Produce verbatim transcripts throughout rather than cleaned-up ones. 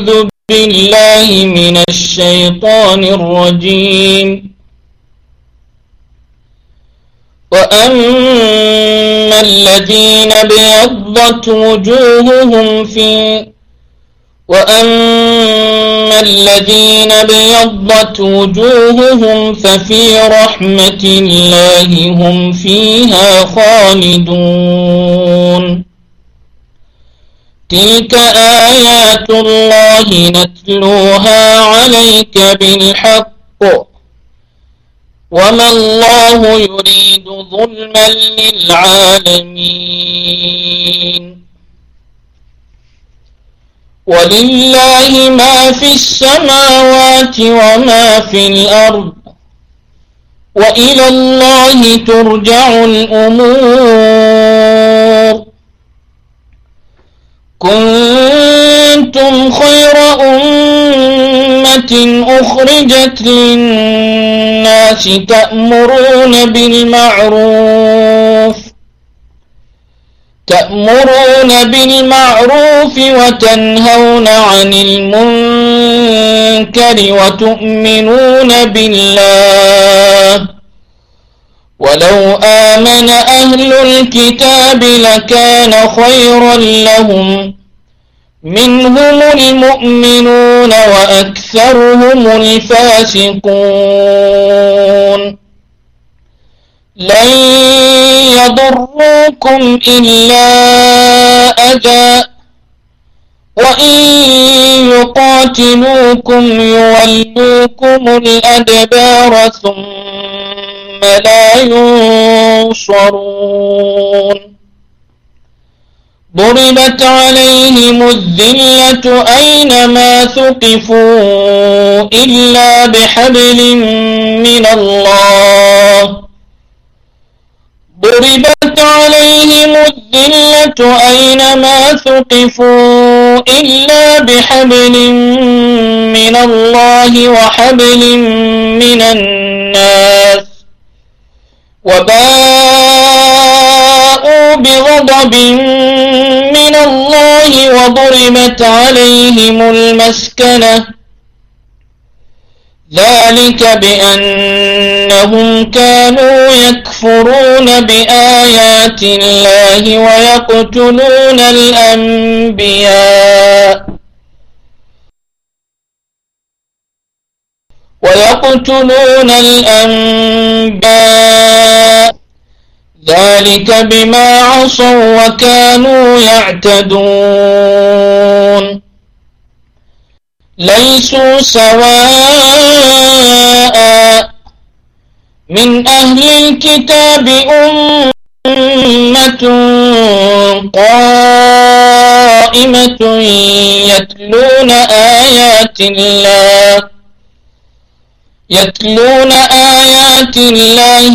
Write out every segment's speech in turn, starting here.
أعوذ بالله من الشيطان الرجيم وأما الذين ابيضت وجوههم في وأما الذين ابيضت وجوههم ففي رحمة الله هم فيها خالدون تلك آيات الله نتلوها عليك بالحق وما الله يريد ظلما للعالمين ولله ما في السماوات وما في الأرض وإلى الله ترجع الأمور كنتم خير أمة أخرجت للناس تأمرون بالمعروف تأمرون بالمعروف وتنهون عن المنكر وتؤمنون بالله ولو آمن أهل الكتاب لكان خيرا لهم منهم المؤمنون وأكثرهم الفاسقون لن يضروكم إلا أذى وإن يقاتلوكم يولوكم الأدبار ثم لا ينصرون ضربت عليهم الذلة أينما ثقفوا إلا بحبل من الله ضربت عليهم الذلة أينما ثقفوا إلا بحبل من الله وحبل من الناس وباءوا بغضب من الله وضربت عليهم المسكنة ذلك بأنهم كانوا يكفرون بآيات الله ويقتلون الأنبياء ويقتلون الأنبياء ذلك بما عصوا وكانوا يعتدون ليسوا سواء من أهل الكتاب أمة قائمة يتلون آيات الله يتلون آيات الله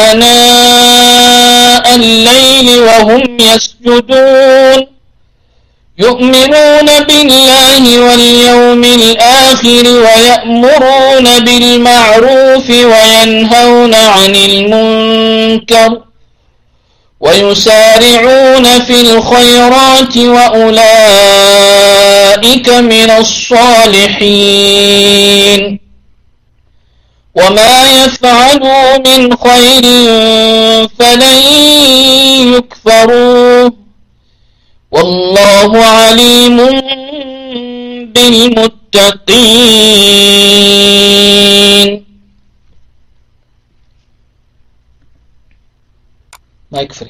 آناء الليل وهم يسجدون يؤمنون بالله واليوم الآخر ويأمرون بالمعروف وينهون عن المنكر ويسارعون في الخيرات وأولئك من الصالحين وما يفعلوا من خير فلن يكفروه والله عليم بالمتقين. مايك فري.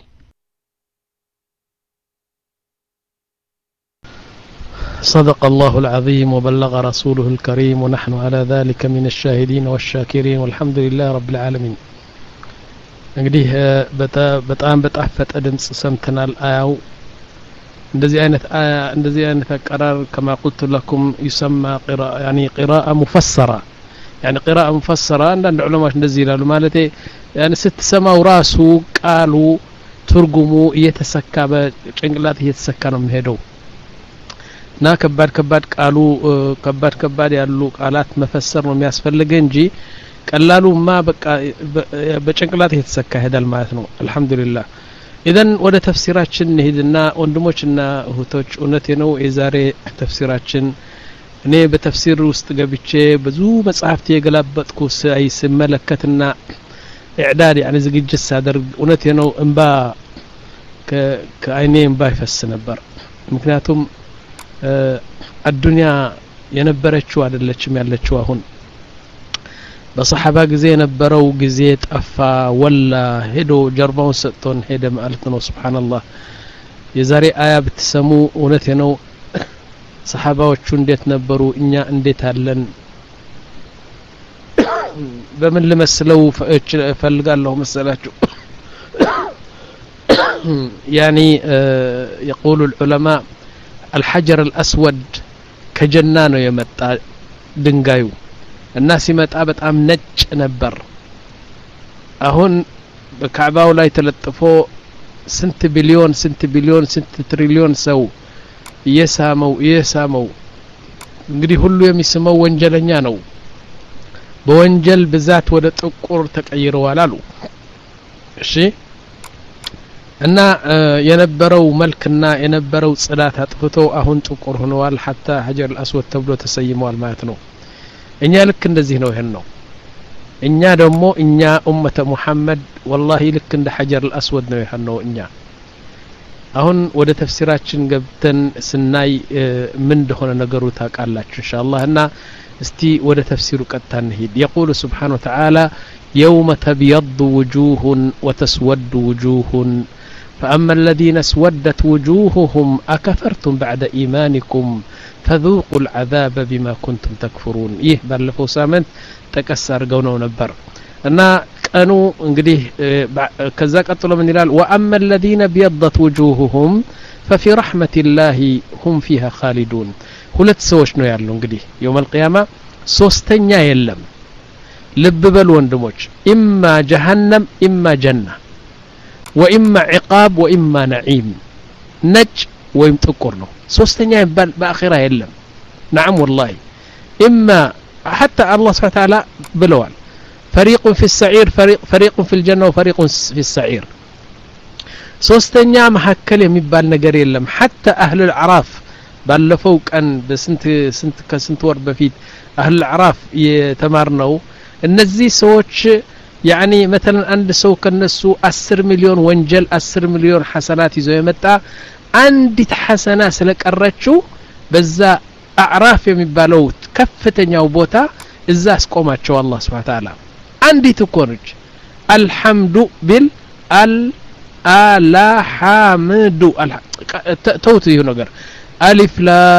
صدق الله العظيم وبلغ رسوله الكريم ونحن على ذلك من الشاهدين والشاكرين والحمد لله رب العالمين. እንግዲህ በጣም በጣፈጠ ድምጽ ሰምተናል። አያው እንደዚህ አይነት አያ እንደዚህ አይነት አቀራር كما قلت لكم يسمى قراءة يعني قراءة مفسرة يعني قراءة مفسرة عند علماء እንደዚህ ይላሉ ማለት يعني ስትሰማው ራሱ ቃሉ ትርጉሙ እየተሰካ በጭንቅላት እየተሰካ ነው የሚሄደው እና ከባድ ከባድ ቃሉ ከባድ ከባድ ያሉ ቃላት መፈሰር ነው የሚያስፈልግ እንጂ ቀላሉማ በቃ በጭንቅላት እየተሰካ ይሄዳል ማለት ነው። አልহামዱሊላህ ኢዘን ወደ ተፍሲራችን እንሂድና ወንድሞችና እህቶች እውነቴ ነው የዛሬ ተፍሲራችን እኔ በተፍሲር ውስጥ ገብቼ ብዙ መጽሐፍት የገላበጥኩ ሳይ ስመለከትና ኢዕዳድ يعني ዝግጅት ሳደርግ እውነቴ ነው እንባ ከአይኔ እንባ ይፈስ ነበር ምክንያቱም አዱንያ የነበረችው አይደለችም ያለችው አሁን በሰሐባ ጊዜ የነበረው ጊዜ ጠፋ ወላ ሄዶ ጀርባውን ሰጥቶን ሄደ ማለት ነው ሱብሃንአላህ የዛሬ አያ ብትሰሙ እውነቴ ነው ሰሐባዎቹ እንዴት ነበሩ እኛ እንዴት አለን በምን ለመስለው ፈልጋለሁ መሰላችሁ يعني يقول العلماء الحجر الأسود كجنة ነው የመጣ ድንጋዩ እና ሲመጣ በጣም ነጭ ነበር አሁን በካዕባው ላይ ተለጥፎ ስንት ቢሊዮን ስንት ቢሊዮን ስንት ትሪሊዮን ሰው የሳመው የሳመው እንግዲህ ሁሉ የሚስመው ወንጀለኛ ነው በወንጀል ብዛት ወደ ጥቁር ተቀይረዋል አሉ እሺ እና የነበረው መልክና የነበረው ጽዳት አጥፍቶ አሁን ጥቁር ሆነዋል حتى حجر الأسود ተብሎ ተሰይመዋል ማለት ነው እኛ ልክ እንደዚህ ነው ይሄን ነው እኛ ደግሞ እኛ ኡመተ ሙሐመድ والله ልክ እንደ حجر الأسود ነው ይሄን ነው እኛ አሁን ወደ ተፍሲራችን ገብተን ስናይ ምን እንደሆነ ነገሩ ታውቃላችሁ ኢንሻአላህ እና እስቲ ወደ ተፍሲሩ ቀጥታ እንሂድ يقول سبحانه وتعالى يوم تبيض وجوه وتسود وجوه فأما الذين اسودت وجوههم أكفرتم بعد إيمانكم فذوقوا العذاب بما كنتم تكفرون إيه بالفو سامنت تكسر قونو نبر أنا كانوا انقديه كذا قطلوا من الهلال وأما الذين بيضت وجوههم ففي رحمة الله هم فيها خالدون ሁለት ሰዎች ነው ያለው እንግዲህ يوم القيامة ሶስተኛ የለም ልብ በሉ ወንድሞች إما جهنم إما جنة وإما عقاب وإما نعيم نج ويم ጥቁር ነው ሶስተኛ ይባል በአኺራ የለም نعم والله إما حتى الله سبحانه وتعالى ብለዋል فريق في السعير فريق فريق في الجنة وفريق في السعير ሶስተኛ መሐከል የሚባል ነገር የለም حتى أهل العراف ባለፈው ቀን በስንት ስንት ከስንት ወር በፊት أهل العراف የተማርነው እነዚህ ሰዎች يعني مثلا አንድ ሰው ከነሱ አስር ሚሊዮን ወንጀል አስር ሚሊዮን ሐሰናት ይዞ የመጣ አንዲት ሐሰና ስለቀረችው በዛ አዕራፍ የሚባለው ከፍተኛው ቦታ እዛ አስቆማቸው አላህ Subhanahu Wa Ta'ala አንዲት እኮ ነች الحمد بال አላ ሐምዱ ተውት ይሁ ነገር አሊፍ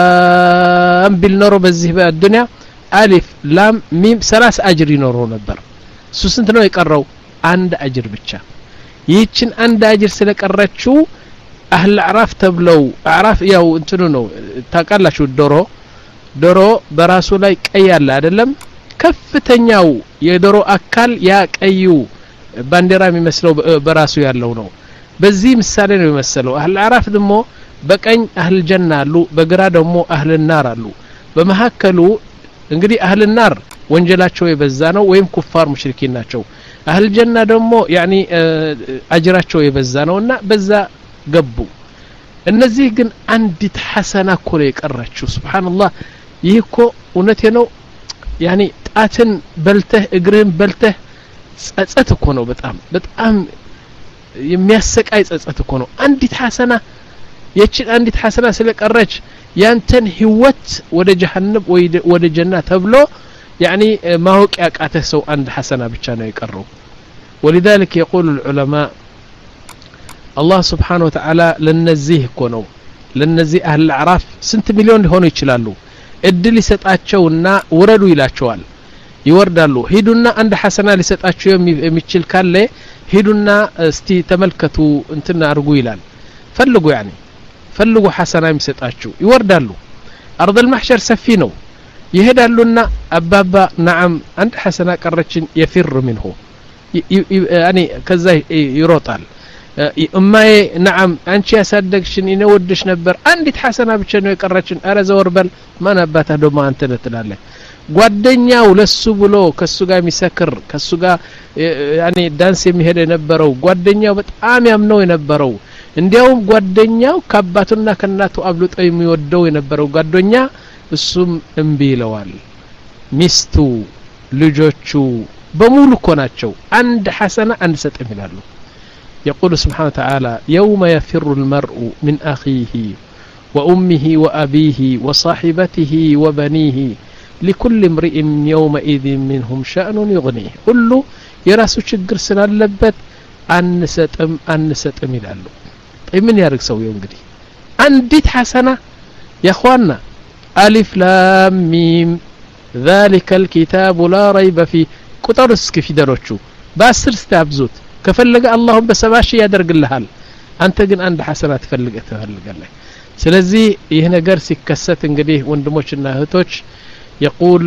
ላም ቢልኖር በዚህ በዱንያ አሊፍ ላም ሚም ሰላሳ አጅር ይኖር ነበር እሱ ስንት ነው የቀረው አንድ አጅር ብቻ ይህችን አንድ አጅር ስለቀረችው አህል አዕራፍ ተብለው አዕራፍ ያው እንትኑ ነው ታቃላችሁ ዶሮ ዶሮ በራሱ ላይ ቀይ አለ አይደለም ከፍተኛው የዶሮ አካል ያ ቀዩ ባንዲራ የሚመስለው በራሱ ያለው ነው በዚህ ምሳሌ ነው የሚመስለው አህል አዕራፍ ደግሞ በቀኝ አህል ጀና አሉ በግራ ደግሞ አህል ናር አሉ በመሐከሉ እንግዲህ አህል ናር ወንጀላቸው የበዛ ነው ወይም ኩፋር ሙሽሪኪን ናቸው አህል ጀና ደግሞ ያኒ አጅራቸው የበዛ ነውና በዛ ገቡ እነዚህ ግን አንዲት ሐሰና ኮለ የቀራችሁ ሱብሃንአላህ ይህኮ እውነቴ ነው ያኒ ጣትን በልተህ እግርህን በልተህ ጸጸት እኮ ነው በጣም በጣም የሚያሰቃይ ጸጸት እኮ ነው አንዲት ሐሰና የችን አንዲት ሐሰና ስለቀረች ያንተን ህይወት ወደ ጀሃነም ወይ ወደ ጀና ተብሎ يعني ማወቅ ያቃተህ ሰው አንድ ሐሰና ብቻ ነው የቀረው ولذلك يقول العلماء الله سبحانه وتعالى ለነዚህ እኮ ነው ለነዚህ አህል አዕራፍ ስንት ሚሊዮን ሊሆኑ ይችላሉ እድል ይሰጣቸውና ወረዱ ይላቸዋል ይወርዳሉ ሂዱና አንድ ሐሰና ሊሰጣቸው የሚችል ካለ ሂዱና እስቲ ተመልከቱ እንትና አርጉ ይላል ፈልጉ يعني ፈልጉ ሐሰና የሚሰጣቸው ይወርዳሉ አርض المحشر ሰፊ ነው ይሄዳሉና አባባ نعم አንድ ሐሰና ቀረችን يفر منه يعني ከዛ ይሮጣል እማዬ نعم አንቺ ያሳደግሽን ይነወድሽ ነበር አንዲት ሐሰና ብቻ ነው የቀረችን አረ ዘወርበል ማን አባታ ደማ አንተ ለትላለህ ጓደኛው ለሱ ብሎ ከሱ ጋር የሚሰክር ከሱ ጋር يعني ዳንስ የሚሄድ የነበረው ጓደኛው በጣም ያምነው የነበረው እንዲያውም ጓደኛው ከአባቱና ከናቱ አብልጦ የሚወደው የነበረው ጓደኛ እሱም እምቢ ይለዋል ሚስቱ ልጆቹ በሙሉ ኮናቸው አንድ ሐሰና አንድ ሰጥም ይላሉ يقول سبحانه وتعالى يوم يفر المرء من أخيه وأمه وأبيه وصاحبته وبنيه لكل امرئ يومئذ منهم شأن يغنيه كله يراسو ችግር ስላለበት አንሰጥም አንሰጥም ይላሉ طيب ምን ያርግ ሰውየው እንግዲህ አንዲት ሐሰና يا اخوانا الف لام ميم ذلك الكتاب لا ريب فيه ቁጥር እስኪ ፊደሎቹ በአስር ስታብዙት ከፈለገ አላህም በሰባሺ ያደርግልሃል አንተ ግን አንድ ሐሰና ትፈልገ ትፈልጋለህ ስለዚህ ይሄ ነገር ሲከሰት እንግዲህ ወንድሞችና እህቶች يقول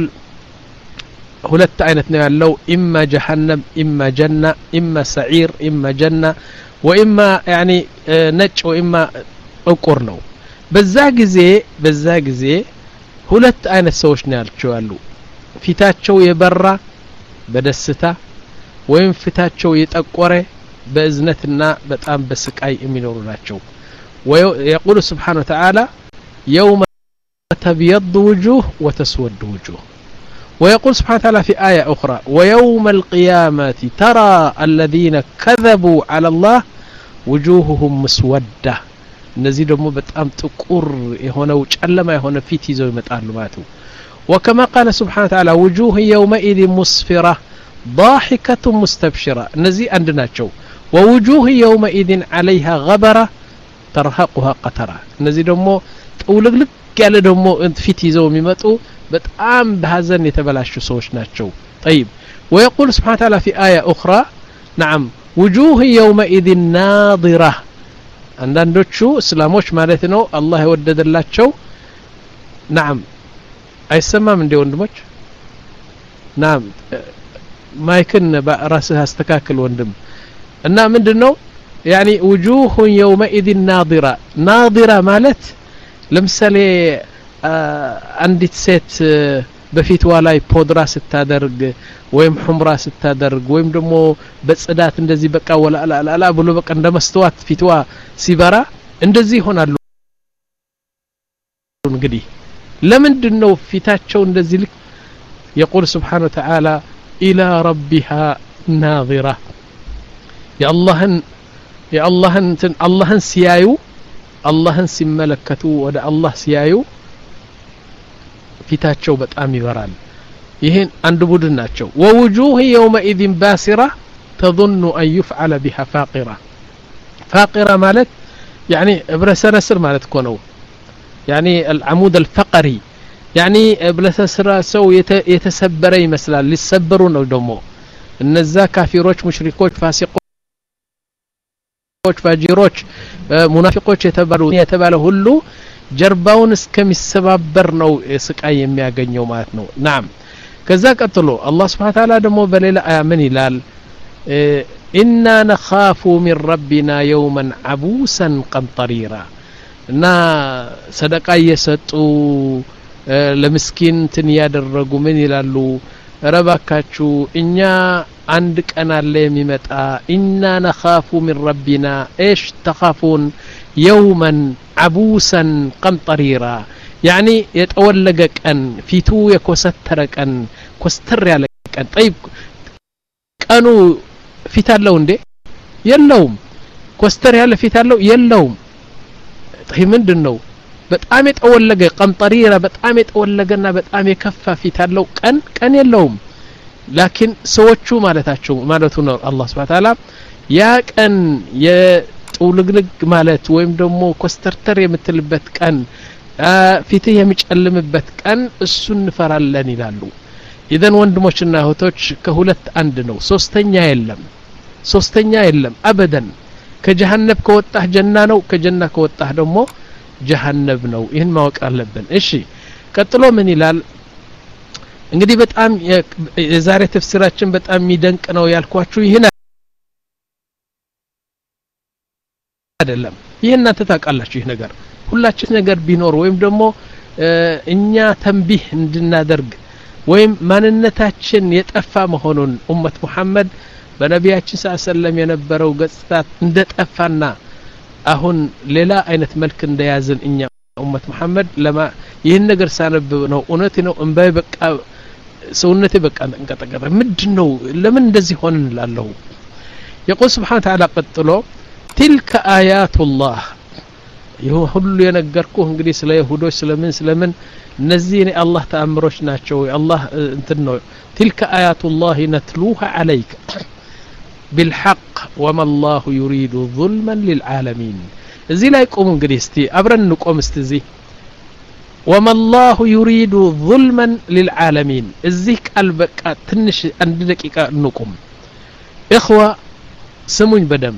ሁለት አይነት ነው ያለው ኢማ ጀሃነም ኢማ ጀና ኢማ ሰዒር ኢማ ጀና ወኢማ يعني ነጭ ወኢማ ጥቁር ነው በዛ ጊዜ በዛ ጊዜ ሁለት አይነት ሰዎች ነው ያልቻሉ ፊታቸው የበራ በደስታ ወይም ፊታቸው የጠቆረ በእዝነትና በጣም በስቃይ የሚኖሩ ናቸው ويقول سبحانه وتعالى يوم تبيض وجوه وتسود وجوه ويقول سبحانه وتعالى في آية أخرى ويوم القيامة ترى الذين كذبوا على الله وجوههم مسودة እነዚህ ደግሞ በጣም ጥቁር የሆነው ጨለማ የሆነ ፊት ይዘው ይመጣሉ ማለት ነው وكما قال سبحانه وتعالى وجوه يومئذ مسفرة ضاحكة مستبشرة እነዚህ አንድ ናቸው ووجوه يومئذ عليها غبرة ترهقها قترة እነዚህ ደግሞ ጥውልግልግ ያለ ደግሞ ፊት ይዘው የሚመጡ በጣም በሐዘን የተበላሹ ሰዎች ናቸው طيب ويقول سبحانه وتعالى في آية أخرى نعم وجوه يومئذ ناظرة አንዳንዶቹ እስላሞች ማለት ነው አላህ የወደደላቸው نعم አይሰማም እንደ ወንድሞች نعم ማይክን በራስህ አስተካክል ወንድም እና ምንድነው يعني وجوه يومئذ ناظرة ناظرة ማለት ለምሳሌ አንዲት ሴት በፊትዋ ላይ ፖድራ ስታደርግ ወይም ሑምራ ስታደርግ ወይም ደግሞ በጽዳት እንደዚህ በቃ ወላ ላ ላ ብሎ በቃ እንደመስተዋት ፊትዋ ሲበራ እንደዚህ ይሆናሉ እንግዲህ ለምንድነው ፊታቸው እንደዚህ ልክ يقول سبحانه وتعالى إلى ربها ناظرة يا الله يا الله الله ሲያዩ አላህን ሲመለከቱ ወደ አላህ ሲያዩ ፊታቸው በጣም ይበራል ይሄን አንድ ቡድን ናቸው ووجوه يومئذ باسرة تظن أن يفعل بها فاقرة فاقرة ማለት يعني برسرسر ማለት እኮ ነው يعني العمود الفقري يعني برسرسر ሰው የተሰበረ ይመስላል ሊሰበሩ ነው ደግሞ እነዛ ካፊሮች ሙሽሪኮች ፋሲቆች ፋጂሮች ሙናፊቆች የተባሉ የተባለ ሁሉ ጀርባውን እስከሚሰባበር ነው ስቃይ የሚያገኘው ማለት ነው نعم ከዛ ቀጥሎ አላህ Subhanahu Wa Ta'ala ደግሞ በሌላ አያ ምን ይላል إنا نخاف من ربنا يوما عبوسا قمطريرا እና ሰደቃ እየሰጡ ለምስኪን ትን ያደረጉ ምን ይላሉ ረባካቹ እኛ አንድ ቀን አለ የሚመጣ إنا نخاف من ربنا ايش تخافون يوما عبوسا قمطريرا يعني يتولق كان فيتو يكوستر كان كوستر على كان طيب كانوا فيتالو እንዴ የለውም ኮስተር ያለ ፊታለው የለውም طيب ምንድነው በጣም የተወለገ ቀምጠሪራ በጣም የተወለገና በጣም የከፋ ፊታለው ቀን ቀን የለውም ላኪን ሰዎቹ ማለታቸው ማለቱ ነው አላህ Subhanahu Wa Ta'ala ያ ቀን የጥውልግልግ ማለት ወይም ደግሞ ኮስተርተር የምትልበት ቀን ፊትህ የሚጨልምበት ቀን እሱን እንፈራለን ይላሉ ኢዘን ወንድሞችና እህቶች ከሁለት አንድ ነው ሶስተኛ የለም ሶስተኛ የለም አበደን ከጀሃነም ከወጣህ ጀና ነው ከጀና ከወጣህ ደግሞ ጀሃነም ነው ይሄን ማወቅ አለብን እሺ ቀጥሎ ምን ይላል እንግዲህ በጣም የዛሬ ተፍሲራችን በጣም የሚደንቅ ነው ያልኳችሁ ይሄን አይደለም ይሄን እናንተ ታውቃላችሁ ይሄ ነገር ሁላችን ነገር ቢኖር ወይም ደግሞ እኛ ተንቢህ እንድናደርግ ወይም ማንነታችን የጠፋ መሆኑን ኡመት መሐመድ በነቢያችን ሰለላሁ የነበረው ገጽታ እንደጠፋና አሁን ሌላ አይነት መልክ እንደያዝን እኛ ኡመት መሐመድ ለማ ይህን ነገር ሳነብ ነው እውነት ነው እንባይ በቃ ሰውነቴ በቃ እንቀጠቀጠ ምንድነው ለምን እንደዚህ ሆነ እንላለሁ يقول سبحانه وتعالى ቀጥሎ تلك آيات الله ይሁን ሁሉ የነገርኩህ እንግዲህ ስለ ይሁዶች ስለምን ስለምን እነዚህ አላህ ተአምሮች ናቸው አላህ እንትን ነው تلك آيات الله نتلوها عليك بالحق وما الله يريد ظلما للعالمين እዚህ ላይ ቆሙ እንግዲህ እስቲ አብረን እንቆም እስቲ እዚህ وما الله يريد ظلما للعالمين እዚህ ቃል በቃ ትንሽ አንድ ደቂቃ እንቆም اخوه سمون بدم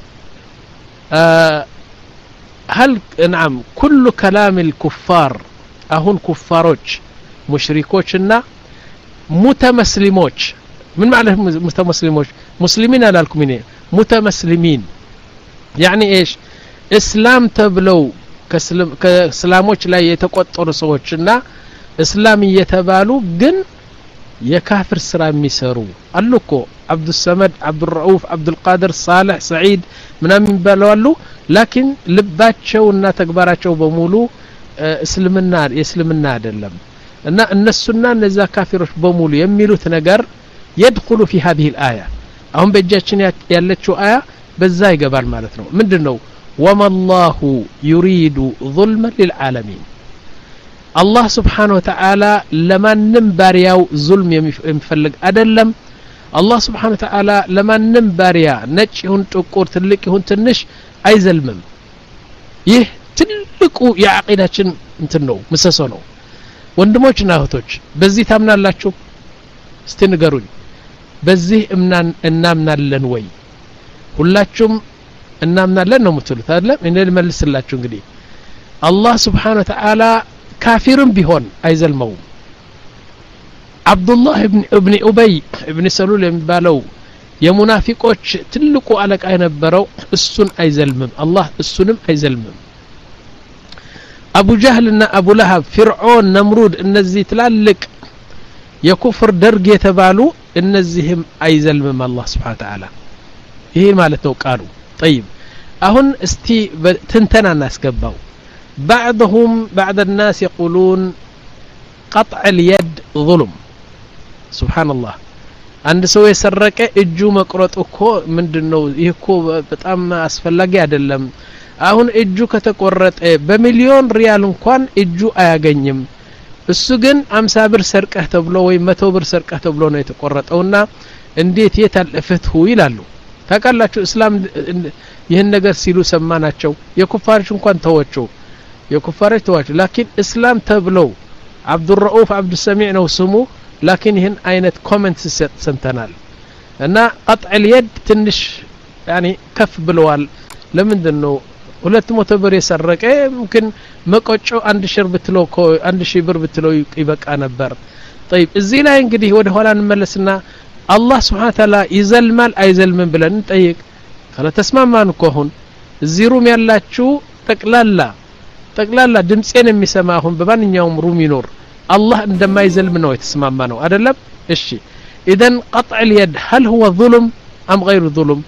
آه هل نعم كل كلام الكفار اهون كفاروች مشركوچنا متمسلموች من معنى متمسلموች مسلمين አላልኩም እኔ متمسلمين يعني ايش اسلام ተብለው ከእስላሞች ላይ የተቆጠሩ ሰዎችና እስላም እየተባሉ ግን የካፍር ስራ የሚሰሩ አሉኮ عبد الصمد عبد الرؤوف عبد القادر صالح سعيد ምናምን ይባላሉ لكن ልባቸውና ተግባራቸው በሙሉ እስልምና የእስልምና አይደለም እና እነሱና እነዛ ካፊሮች በሙሉ የሚሉት ነገር يدخل في هذه الآية አሁን በእጃችን ያለችው አያ በዛ ይገባል ማለት ነው ምንድነው وما الله يريد ظلما للعالمين الله سبحانه وتعالى لمنم بارياو ظلم يمفلق አይደለም الله سبحانه وتعالى لمنم باريا ነጭ ይሁን ጥቁር ትልቅ ይሁን ትንሽ አይዘልምም ይህ ትልቁ የአቂዳችን እንትን ነው ምሰሶ ነው ወንድሞችና እህቶች በዚህ ታምናላችሁ እስቲ ንገሩኝ በዚህ እምናን እናምናለን ወይ ሁላችሁም እናምናለን ነው የምትሉት አይደለም እኔ ልመልስላችሁ እንግዲህ الله سبحانه وتعالى كافرም ቢሆን አይዘልመው عبد الله ابن ابن ابي ابن سلول የሚባለው የሙናፊቆች ትልቁ አለቃ የነበረው እሱን አይዘልምም الله እሱንም አይዘልምም አቡ ጀህልና አቡ ለሃብ ፍርዖን ነምሩድ እነዚህ ትላልቅ የኩፍር ደርግ የተባሉ እነዚህም አይዘልምም الله سبحانه وتعالى ይሄ ማለት ነው ቃሉ طيب አሁን እስቲ ትንተና እናስገባው بعضهم بعض الناس يقولون قطع اليد ظلم سبحان الله አንድ ሰው የሰረቀ እጁ መቁረጥ እኮ ምንድነው ይሄ እኮ በጣም አስፈላጊ አይደለም አሁን እጁ ከተቆረጠ በሚሊዮን ሪያል እንኳን እጁ አያገኝም እሱ ግን አምሳ ብር ሰርቀህ ተብሎ ወይ መቶ ብር ሰርቀህ ተብሎ ነው የተቆረጠውና እንዴት የታለፈትሁ ይላሉ ታውቃላችሁ እስላም ይሄን ነገር ሲሉ ሰማናቸው የኩፋሮች እንኳን ተወቸው የኩፋሮች ተዋቸው لكن እስላም ተብለው عبد الرؤوف عبد السميع ነው ስሙ لكن ይሄን አይነት ኮሜንት ሰምተናል እና قطع اليد ትንሽ يعني ከፍ ብለዋል ለምንድነው ሁለት መቶ ብር የሰረቀ ممكن መቆጮ አንድ ሺህ ብር ብትለው አንድ ሺህ ብር ብትለው ይበቃ ነበር طيب እዚህ ላይ እንግዲህ ወደ ኋላ እንመለስና الله سبحانه وتعالى ይዘልማል አይዘልምም ብለን እንጠይቅ ከተስማማን እኮ አሁን እዚህ ሩም ያላችሁ ጠቅላላ ጠቅላላ ድምጼን የሚሰማ አሁን በማንኛውም ሩም ይኖር الله እንደማይዘልም ነው የተስማማ ነው አይደለም እሺ اذا قطع اليد هل هو ظلم ام غير ظلم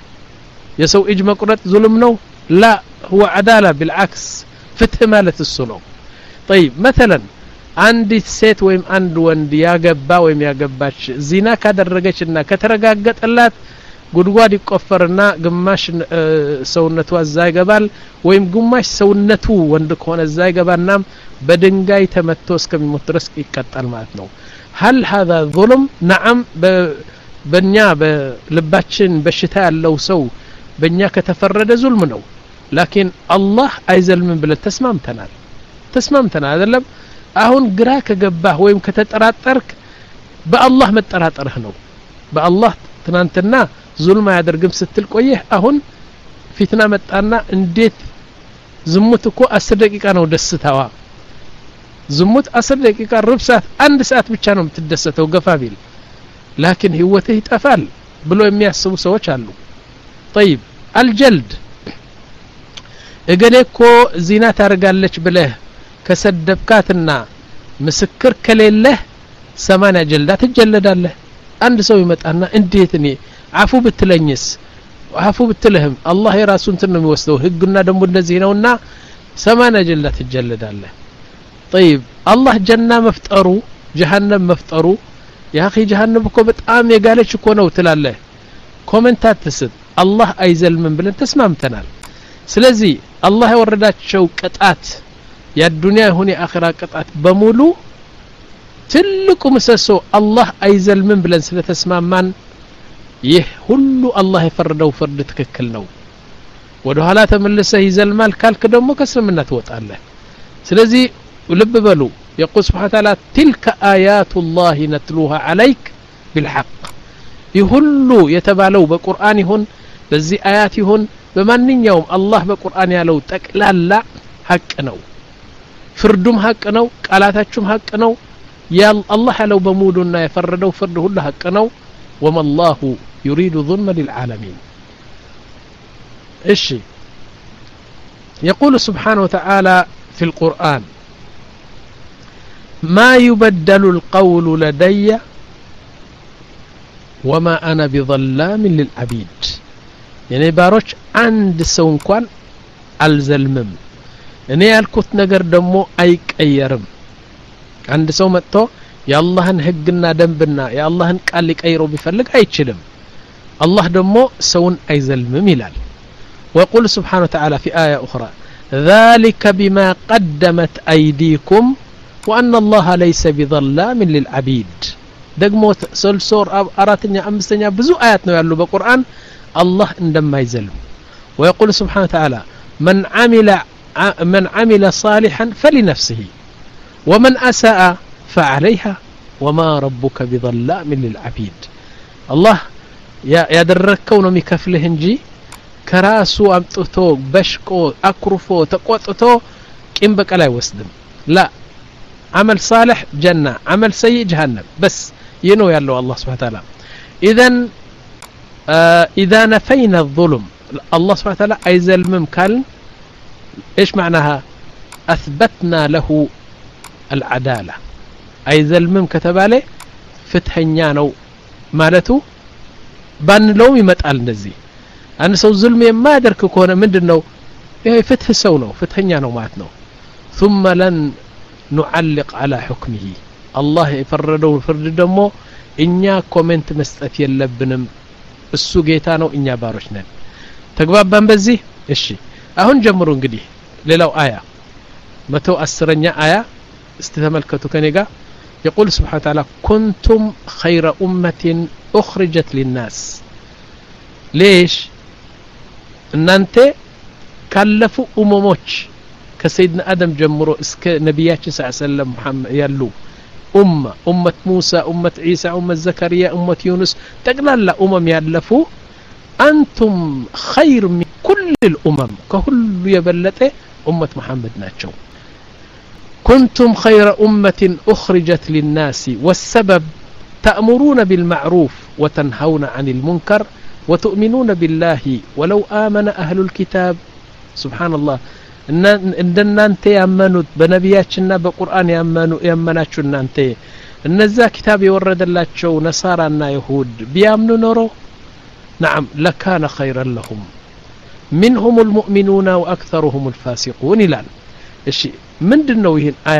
የሰው እጅ መቁረጥ ظلم ነው لا هو عداله بالعكس ፍትህ ማለት እሱ ነው طيب مثلا አንዲት ሴት ወይም አንድ ወንድ ያገባ ወይም ያገባች ዚና ካደረገችና ከተረጋገጠላት ጉድጓድ ይቆፈርና ግማሽ ሰውነቱ እዛ ይገባል ወይም ግማሽ ሰውነቱ ወንድ ከሆነ እዛ ይገባና በድንጋይ ተመቶ እስከሚሞት ድረስ ይቀጣል ማለት ነው هل هذا ظلم نعم በእኛ በልባችን በሽታ ያለው ሰው በእኛ ከተፈረደ ظلم ነው لكن الله አይዘልምም ብለን ተስማምተናል ተስማምተናል አይደለም አሁን ግራ ከገባህ ወይም ከተጠራጠርክ በአላህ መጠራጠርህ ነው በአላህ ትናንትና ዙልም ያደርግም ስትል ቆየህ አሁን ፊትና መጣና እንዴት ዝሙት እኮ አስር ደቂቃ ነው ደስታዋ ዝሙት አስር ደቂቃ ሩብ ሰዓት አንድ ሰዓት ብቻ ነው የምትደሰተው ገፋቢል لكن ህይወትህ ይጠፋል ብሎ የሚያስቡ ሰዎች አሉ طيب الجلد እገሌኮ ዚና ታርጋለች ብለህ ከሰደብካትና ምስክር ከሌለህ ሰማንያ ጀልዳ ትጀለዳለህ አንድ ሰው ይመጣና እንዴት እኔ አፉ ብትለኝስ አፉ ብትለህም አላህ የራሱን እንትን ነው የሚወስደው ህግና ደንቡ እንደዚህ ነውና ሰማንያ ጀልዳ ትጀለዳለህ طيب الله ጀና መፍጠሩ ጀሃነም መፍጠሩ ያ اخي ጀሃነም እኮ በጣም የጋለች እኮ ነው ትላለህ ኮሜንታት ትስጥ አላህ አይዘልምም ብለን ተስማምተናል ስለዚህ አላህ ያወረዳቸው ቅጣት የዱንያ ሆነ የአኺራ ቅጣት በሙሉ ትልቁ ምሰሶ አላህ አይዘልምም ብለን ስለተስማማን ይህ ሁሉ አላህ የፈረደው ፍርድ ትክክል ነው ወደ ኋላ ተመለሰህ ይዘልማል ካልክ ደግሞ ከስምምና ትወጣለህ ስለዚህ ልብ በሉ يقول سبحانه وتعالى تلك آيات الله نتلوها عليك بالحق يهلو يتبالو بقرآن يهون بزي آيات يهون بمانين يوم الله بقرآن يالو تكلالا حق نو فردم حق نو قالاتاتشم حق نو يا الله لو بمودنا يفردو فرد كله حق نو وما الله يريد ظلما للعالمين إيش يقول سبحانه وتعالى في القرآن ما يبدل القول لدي وما أنا بظلام للعبيد يعني باروش عند سونكوان الزلمم እኔ ያልኩት ነገር ደግሞ አይቀየርም አንድ ሰው መጥቶ የአላህን ህግና ደንብና የአላህን ቃል ሊቀይረው ቢፈልግ አይችልም አላህ ደግሞ ሰውን አይዘልምም ይላል ويقول سبحانه وتعالى في آية أخرى ذلك بما قدمت أيديكم وأن الله ليس بظلام للعبيد ደግሞ ሰልሶር አራተኛ አምስተኛ ብዙ አያት ነው ያለው በቁርአን አላህ እንደማይዘልም ويقول سبحانه وتعالى من عمل من عمل صالحا فلنفسه ومن أساء فعليها وما ربك بظلام للعبيد الله ያደረከው ነው የሚከፍልህ እንጂ ከራሱ አምጥቶ በሽቆ አክሩፎ ተቆጥቶ ቂም በቀል አይወስድም لا عمل صالح جنة عمل سيء جهنم بس ينو يالله الله سبحانه وتعالى إذن آه إذا نفينا الظلم الله سبحانه وتعالى أيزلمم كالن إيش معناها أثبتنا له العدالة أيزلمم كتبالي فتحنيانو مالته بان لوم يمتقال نزي أنا سو ظلم ما يدرك كونه مندنو إيه فتح سونو فتحنيانو ماتنو ثم لن نعلق على حكمه الله يفردو فرد دمو إنيا كومنت مسطت يلبنم እሱ ጌታ ነው እኛ ባሮች ነን ተግባባን በዚህ እሺ አሁን ጀምሩ እንግዲህ ሌላው አያ መቶ አስረኛ አያ استتملكቱ ከኔ ጋር يقول سبحانه وتعالى كنتم خير أمة أخرجت للناس ليش እናንተ ካለፉ ኡመሞች ከሰይድና አደም ጀምሮ እስከ ነብያችን ሰለላሁ ዐለይሂ ወሰለም መሐመድ ያሉ أمة أمة موسى أمة عيسى أمة زكريا أمة يونس تقلال أمم يالفو أنتم خير من كل الأمم كهل يبلته أمة محمد ناتشو كنتم خير أمة أخرجت للناس والسبب تأمرون بالمعروف وتنهون عن المنكر وتؤمنون بالله ولو آمن أهل الكتاب سبحان الله እንደናንተ ያመኑት በነቢያችንና በቁርአን ያመኑ ያመናችሁ እናንተ እነዛ ኪታብ የወረደላቸው ነሳራና ይሁድ ቢያምኑ ኖሮ نعم لكان خيرا لهم منهم المؤمنون واكثرهم الفاسقون ይላል እሺ ምንድነው ይሄን አያ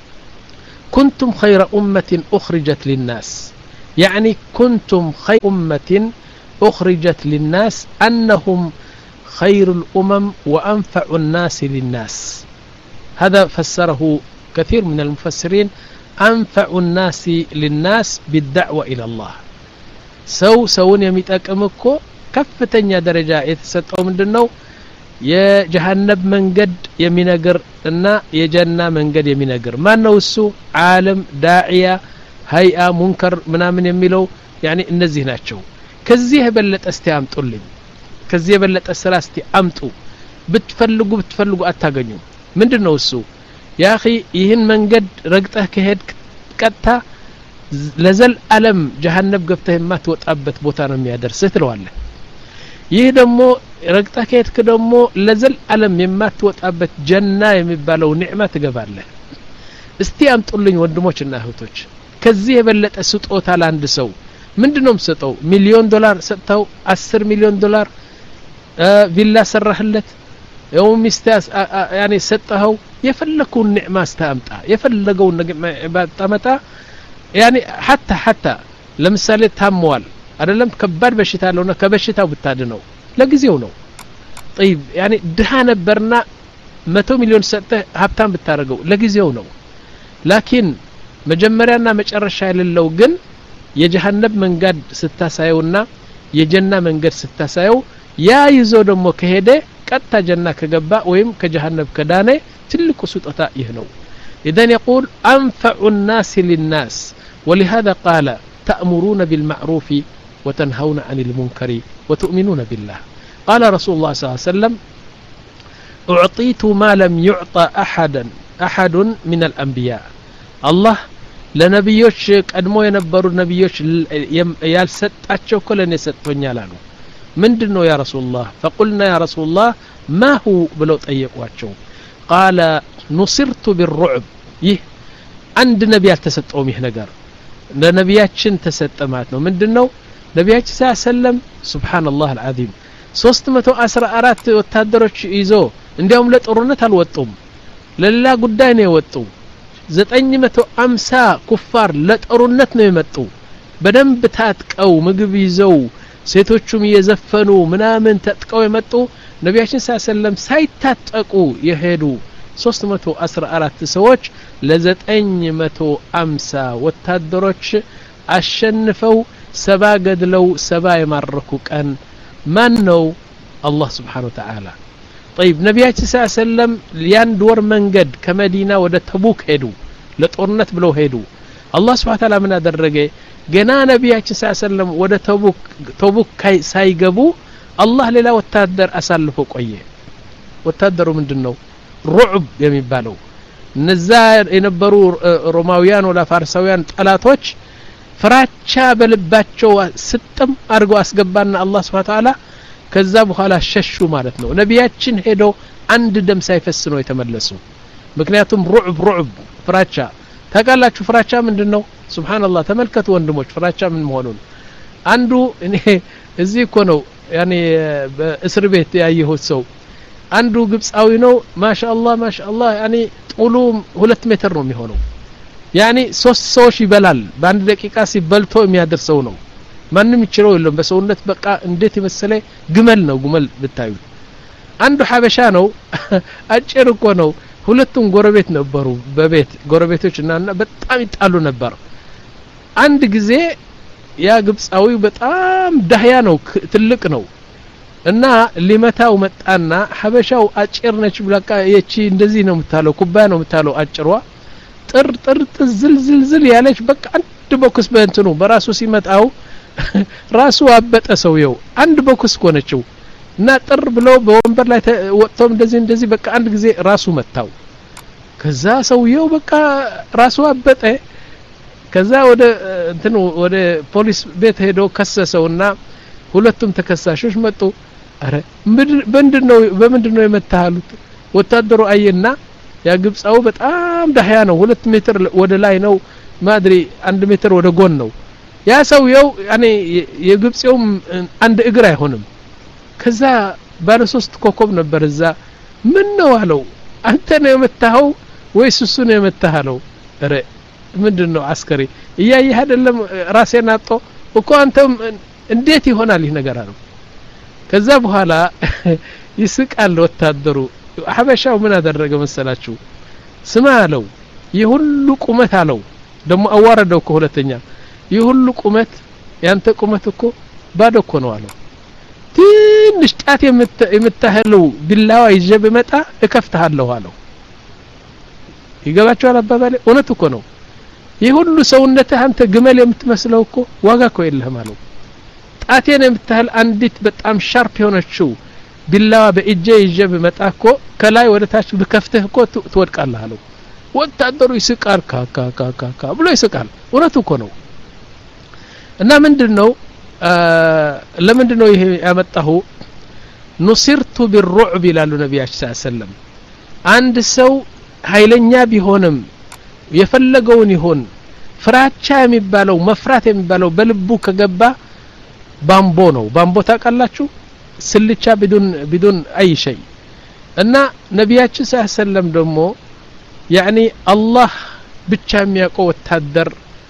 كنتم خير أمة أخرجت للناس يعني كنتم خير أمة أخرجت للناس أنهم خير الأمم وأنفع الناس للناس هذا فسره كثير من المفسرين أنفع الناس للناس بالدعوة إلى الله سو سون يميتأكمكو كفتنيا درجة يتسطعو من دنو يا جهنم من قد يمينقر إنا يجنة من قد يمينقر ما نوسو عالم داعية هيئة منكر منا من يميلو يعني النزيناتشو كزيه بلت استيام تقولين ከዚህ የበለጠ ስራ እስቲ አምጡ ብትፈልጉ ብትፈልጉ አታገኙ ምንድነው እሱ ያ اخي ይህን መንገድ ረግጠህ ከሄድክ ቀጥታ ለዘል ዓለም ጀሃነም ገብተህ የማትወጣበት ቦታ ነው የሚያደርስህ ትለዋለህ ይህ ደግሞ ረግጠህ ከሄድክ ደግሞ ለዘል ዓለም የማትወጣበት ጀና የሚባለው ኒዕማ ትገባለህ እስቲ አምጡልኝ ወንድሞችና እህቶች ከዚህ የበለጠ ስጦታ ለአንድ ሰው ምንድነው የምሰጠው ሚሊዮን ዶላር ሰጥተው አስር ሚሊዮን ዶላር ቪላ ሰራህለት يوم مستاس يعني سطهو يفلكون نعمه استامጣ يفلغون ባጣመጣ يعني حتى حتى ለምሳሌ ታሟል አይደለም ከባድ በሽታ አለውና ከበሽታው ብታድነው ለጊዜው ነው طيب يعني ድሃ ነበርና መቶ ሚሊዮን ሰጠህ ሀብታም ብታረገው ለጊዜው ነው ላኪን መጀመሪያና መጨረሻ ያለው ግን የጀሃነም መንገድ ስታሳየውና የጀና መንገድ ስታሳየው ያ ይዞ ደሞ ከሄደ ቀጥታ ጀና ከገባ ወይም ከጀሃነም ከዳነ ትልቁ ስጦታ ይህ ነው اذا يقول انفع الناس للناس ولهذا قال تأمرون بالمعروف وتنهون عن المنكر وتؤمنون بالله قال رسول الله صلى الله عليه وسلم اعطيت ما لم يعطى احدا احد من الانبياء الله ለነብዮች ቀድሞ የነበሩ ነብዮች ያልሰጣቸው ኮለኔ ሰጥቶኛል አሉ ምንድነው ያ ረሱላህ فقلنا يا رسول الله ما هو ብለው ጠየቋቸው قال نصرت بالرعب ይህ አንድ ነብይ ያልተሰጠው ይህ ነገር ለነብያችን ተሰጠማት ነው ምንድነው ነብያችን ሰለም ሱብሃንአላህ العظيم ሶስት መቶ አስራ አራት ወታደሮች ይዞ እንዲያውም ለጦርነት አልወጡም ለሌላ ጉዳይ ነው የወጡ ዘጠኝ መቶ ሃምሳ ኩፋር ለጦርነት ነው የመጡ በደንብ ታጥቀው ምግብ ይዘው ሴቶቹም እየዘፈኑ ምናምን ተጥቀው የመጡ ነብያችን ሰለም ሳይታጠቁ የሄዱ ሶስት መቶ አስራ አራት ሰዎች ለዘጠኝ መቶ ሃምሳ ወታደሮች አሸንፈው ሰባ ገድለው ሰባ የማረኩ ቀን ማን ነው አላህ Subhanahu Wa Ta'ala طيب ነብያችን ሰለም ያንድ ወር መንገድ ከመዲና ወደ ተቡክ ሄዱ ለጦርነት ብለው ሄዱ አላህ Subhanahu Wa Ta'ala ምን አደረገ ገና ነብያችን ሰለም ወደ ተቡክ ተቡክ ሳይገቡ አላህ ሌላ ወታደር አሳልፎ ቆየ ወታደሩ ምንድነው ሩዕብ የሚባለው እነዛ የነበሩ ሮማውያን ወላ ፋርሳውያን ጠላቶች ፍራቻ በልባቸው ስጥም አርጎ አስገባና አላህ Subhanahu Wa Ta'ala ከዛ በኋላ ሸሹ ማለት ነው ነብያችን ሄዶ አንድ ደም ሳይፈስ ነው የተመለሱ ምክንያቱም ሩዕብ ሩዕብ ፍራቻ ታቃላችሁ ፍራቻ ምንድነው ሱብሃንአላህ ተመልከቱ ወንድሞች ፍራቻ ምን መሆኑን አንዱ እኔ እዚህ እኮ ነው ያኔ በእስር ቤት ያየሁት ሰው አንዱ ግብጻዊ ነው ማሻአላህ ማሻአላህ ያኔ ጡሉ ሁለት ሜትር ነው የሚሆነው ያኔ ሶስት ሰዎች ይበላል በአንድ ደቂቃ ሲበልቶ የሚያደርሰው ነው ማንንም ይችላል የለም በሰውነት በቃ እንዴት ይመስለ ግመል ነው ግመል ብታዩ አንዱ ሐበሻ ነው አጭር እኮ ነው ሁለቱም ጎረቤት ነበሩ በቤት ጎረቤቶችና በጣም ይጣሉ ነበር አንድ ጊዜ ያ ግብጻዊ በጣም ዳህያ ነው ትልቅ ነው እና ሊመታው መጣና ሐበሻው አጭር ነች ብላካ የቺ እንደዚህ ነው የምታለው ኩባ ነው የምታለው አጭሯ ጥር ጥር ዝልዝልዝል ያለች በቃ አንድ ቦክስ በእንትኑ በራሱ ሲመጣው ራሱ አበጠ ሰውየው አንድ ቦክስ ኮነችው እና ጥር ብሎ በወንበር ላይ ወጥቶም እንደዚህ እንደዚህ በቃ አንድ ጊዜ ራሱ መታው ከዛ ሰውየው በቃ ራሱ አበጠ ከዛ ወደ እንትኑ ወደ ፖሊስ ቤት ሄዶ ከሰሰውና ሁለቱም ተከሳሾች መጡ አረ ምንድነው በምንድነው የመታሉት ወታደሩ አየና ያ ግብጻው በጣም ዳህያ ነው ሁለት ሜትር ወደ ላይ ነው ማድሪ አንድ ሜትር ወደ ጎን ነው ያ ሰውየው ያኔ የግብጽው አንድ እግር አይሆንም ከዛ ባለ ሶስት ኮከብ ነበር እዛ ምን ነው አለው አንተ ነው የመታኸው ወይስ እሱ ነው የመታኸው አረ ምንድነው አስከሪ እያየህ አይደለም ራሴን አጥቶ እኮ አንተም እንዴት ይሆናል ይህ ነገር አለው ከዛ በኋላ ይስቃል ወታደሩ ሐበሻው ምን አደረገ መሰላችሁ ስማ አለው ይሁሉ ቁመት አለው ደሞ አዋረደው ከሁለተኛ ይሁሉ ቁመት ያንተ ቁመት እኮ ባዶ እኮ ነው አለው ትንሽ ጣት የምታህለው ቢላዋ ይጀብ መጣ እከፍታለሁ አለው ይገባችኋል አባባሌ እውነት እኮ ነው ይሁሉ ሰውነትህ አንተ ግመል የምትመስለው እኮ ዋጋ እኮ የለህም አለው ጣቴን የምታህል አንዲት በጣም ሻርፕ የሆነችው ቢላዋ በእጄ ይጀብ መጣ እኮ ከላይ ወደ ታች ብከፍተህ እኮ ትወድቃለህ አለው ወታደሩ ይስቃል ካካካካ ብሎ ይስቃል እውነት እኮ ነው እና ምንድነው ለምንድነው ይሄ ያመጣሁ نصرت بالرعب ይላሉ ነብያችን ሰለላሁ አንድ ሰው ኃይለኛ ቢሆንም የፈለገውን ይሆን ፍራቻ የሚባለው መፍራት የሚባለው በልቡ ከገባ ባምቦ ነው ባምቦ ታቃላችሁ ስልቻ بدون بدون اي شيء እና ነቢያችን ሰለላሁ ደግሞ ያኒ አላህ ብቻ የሚያውቀው ወታደር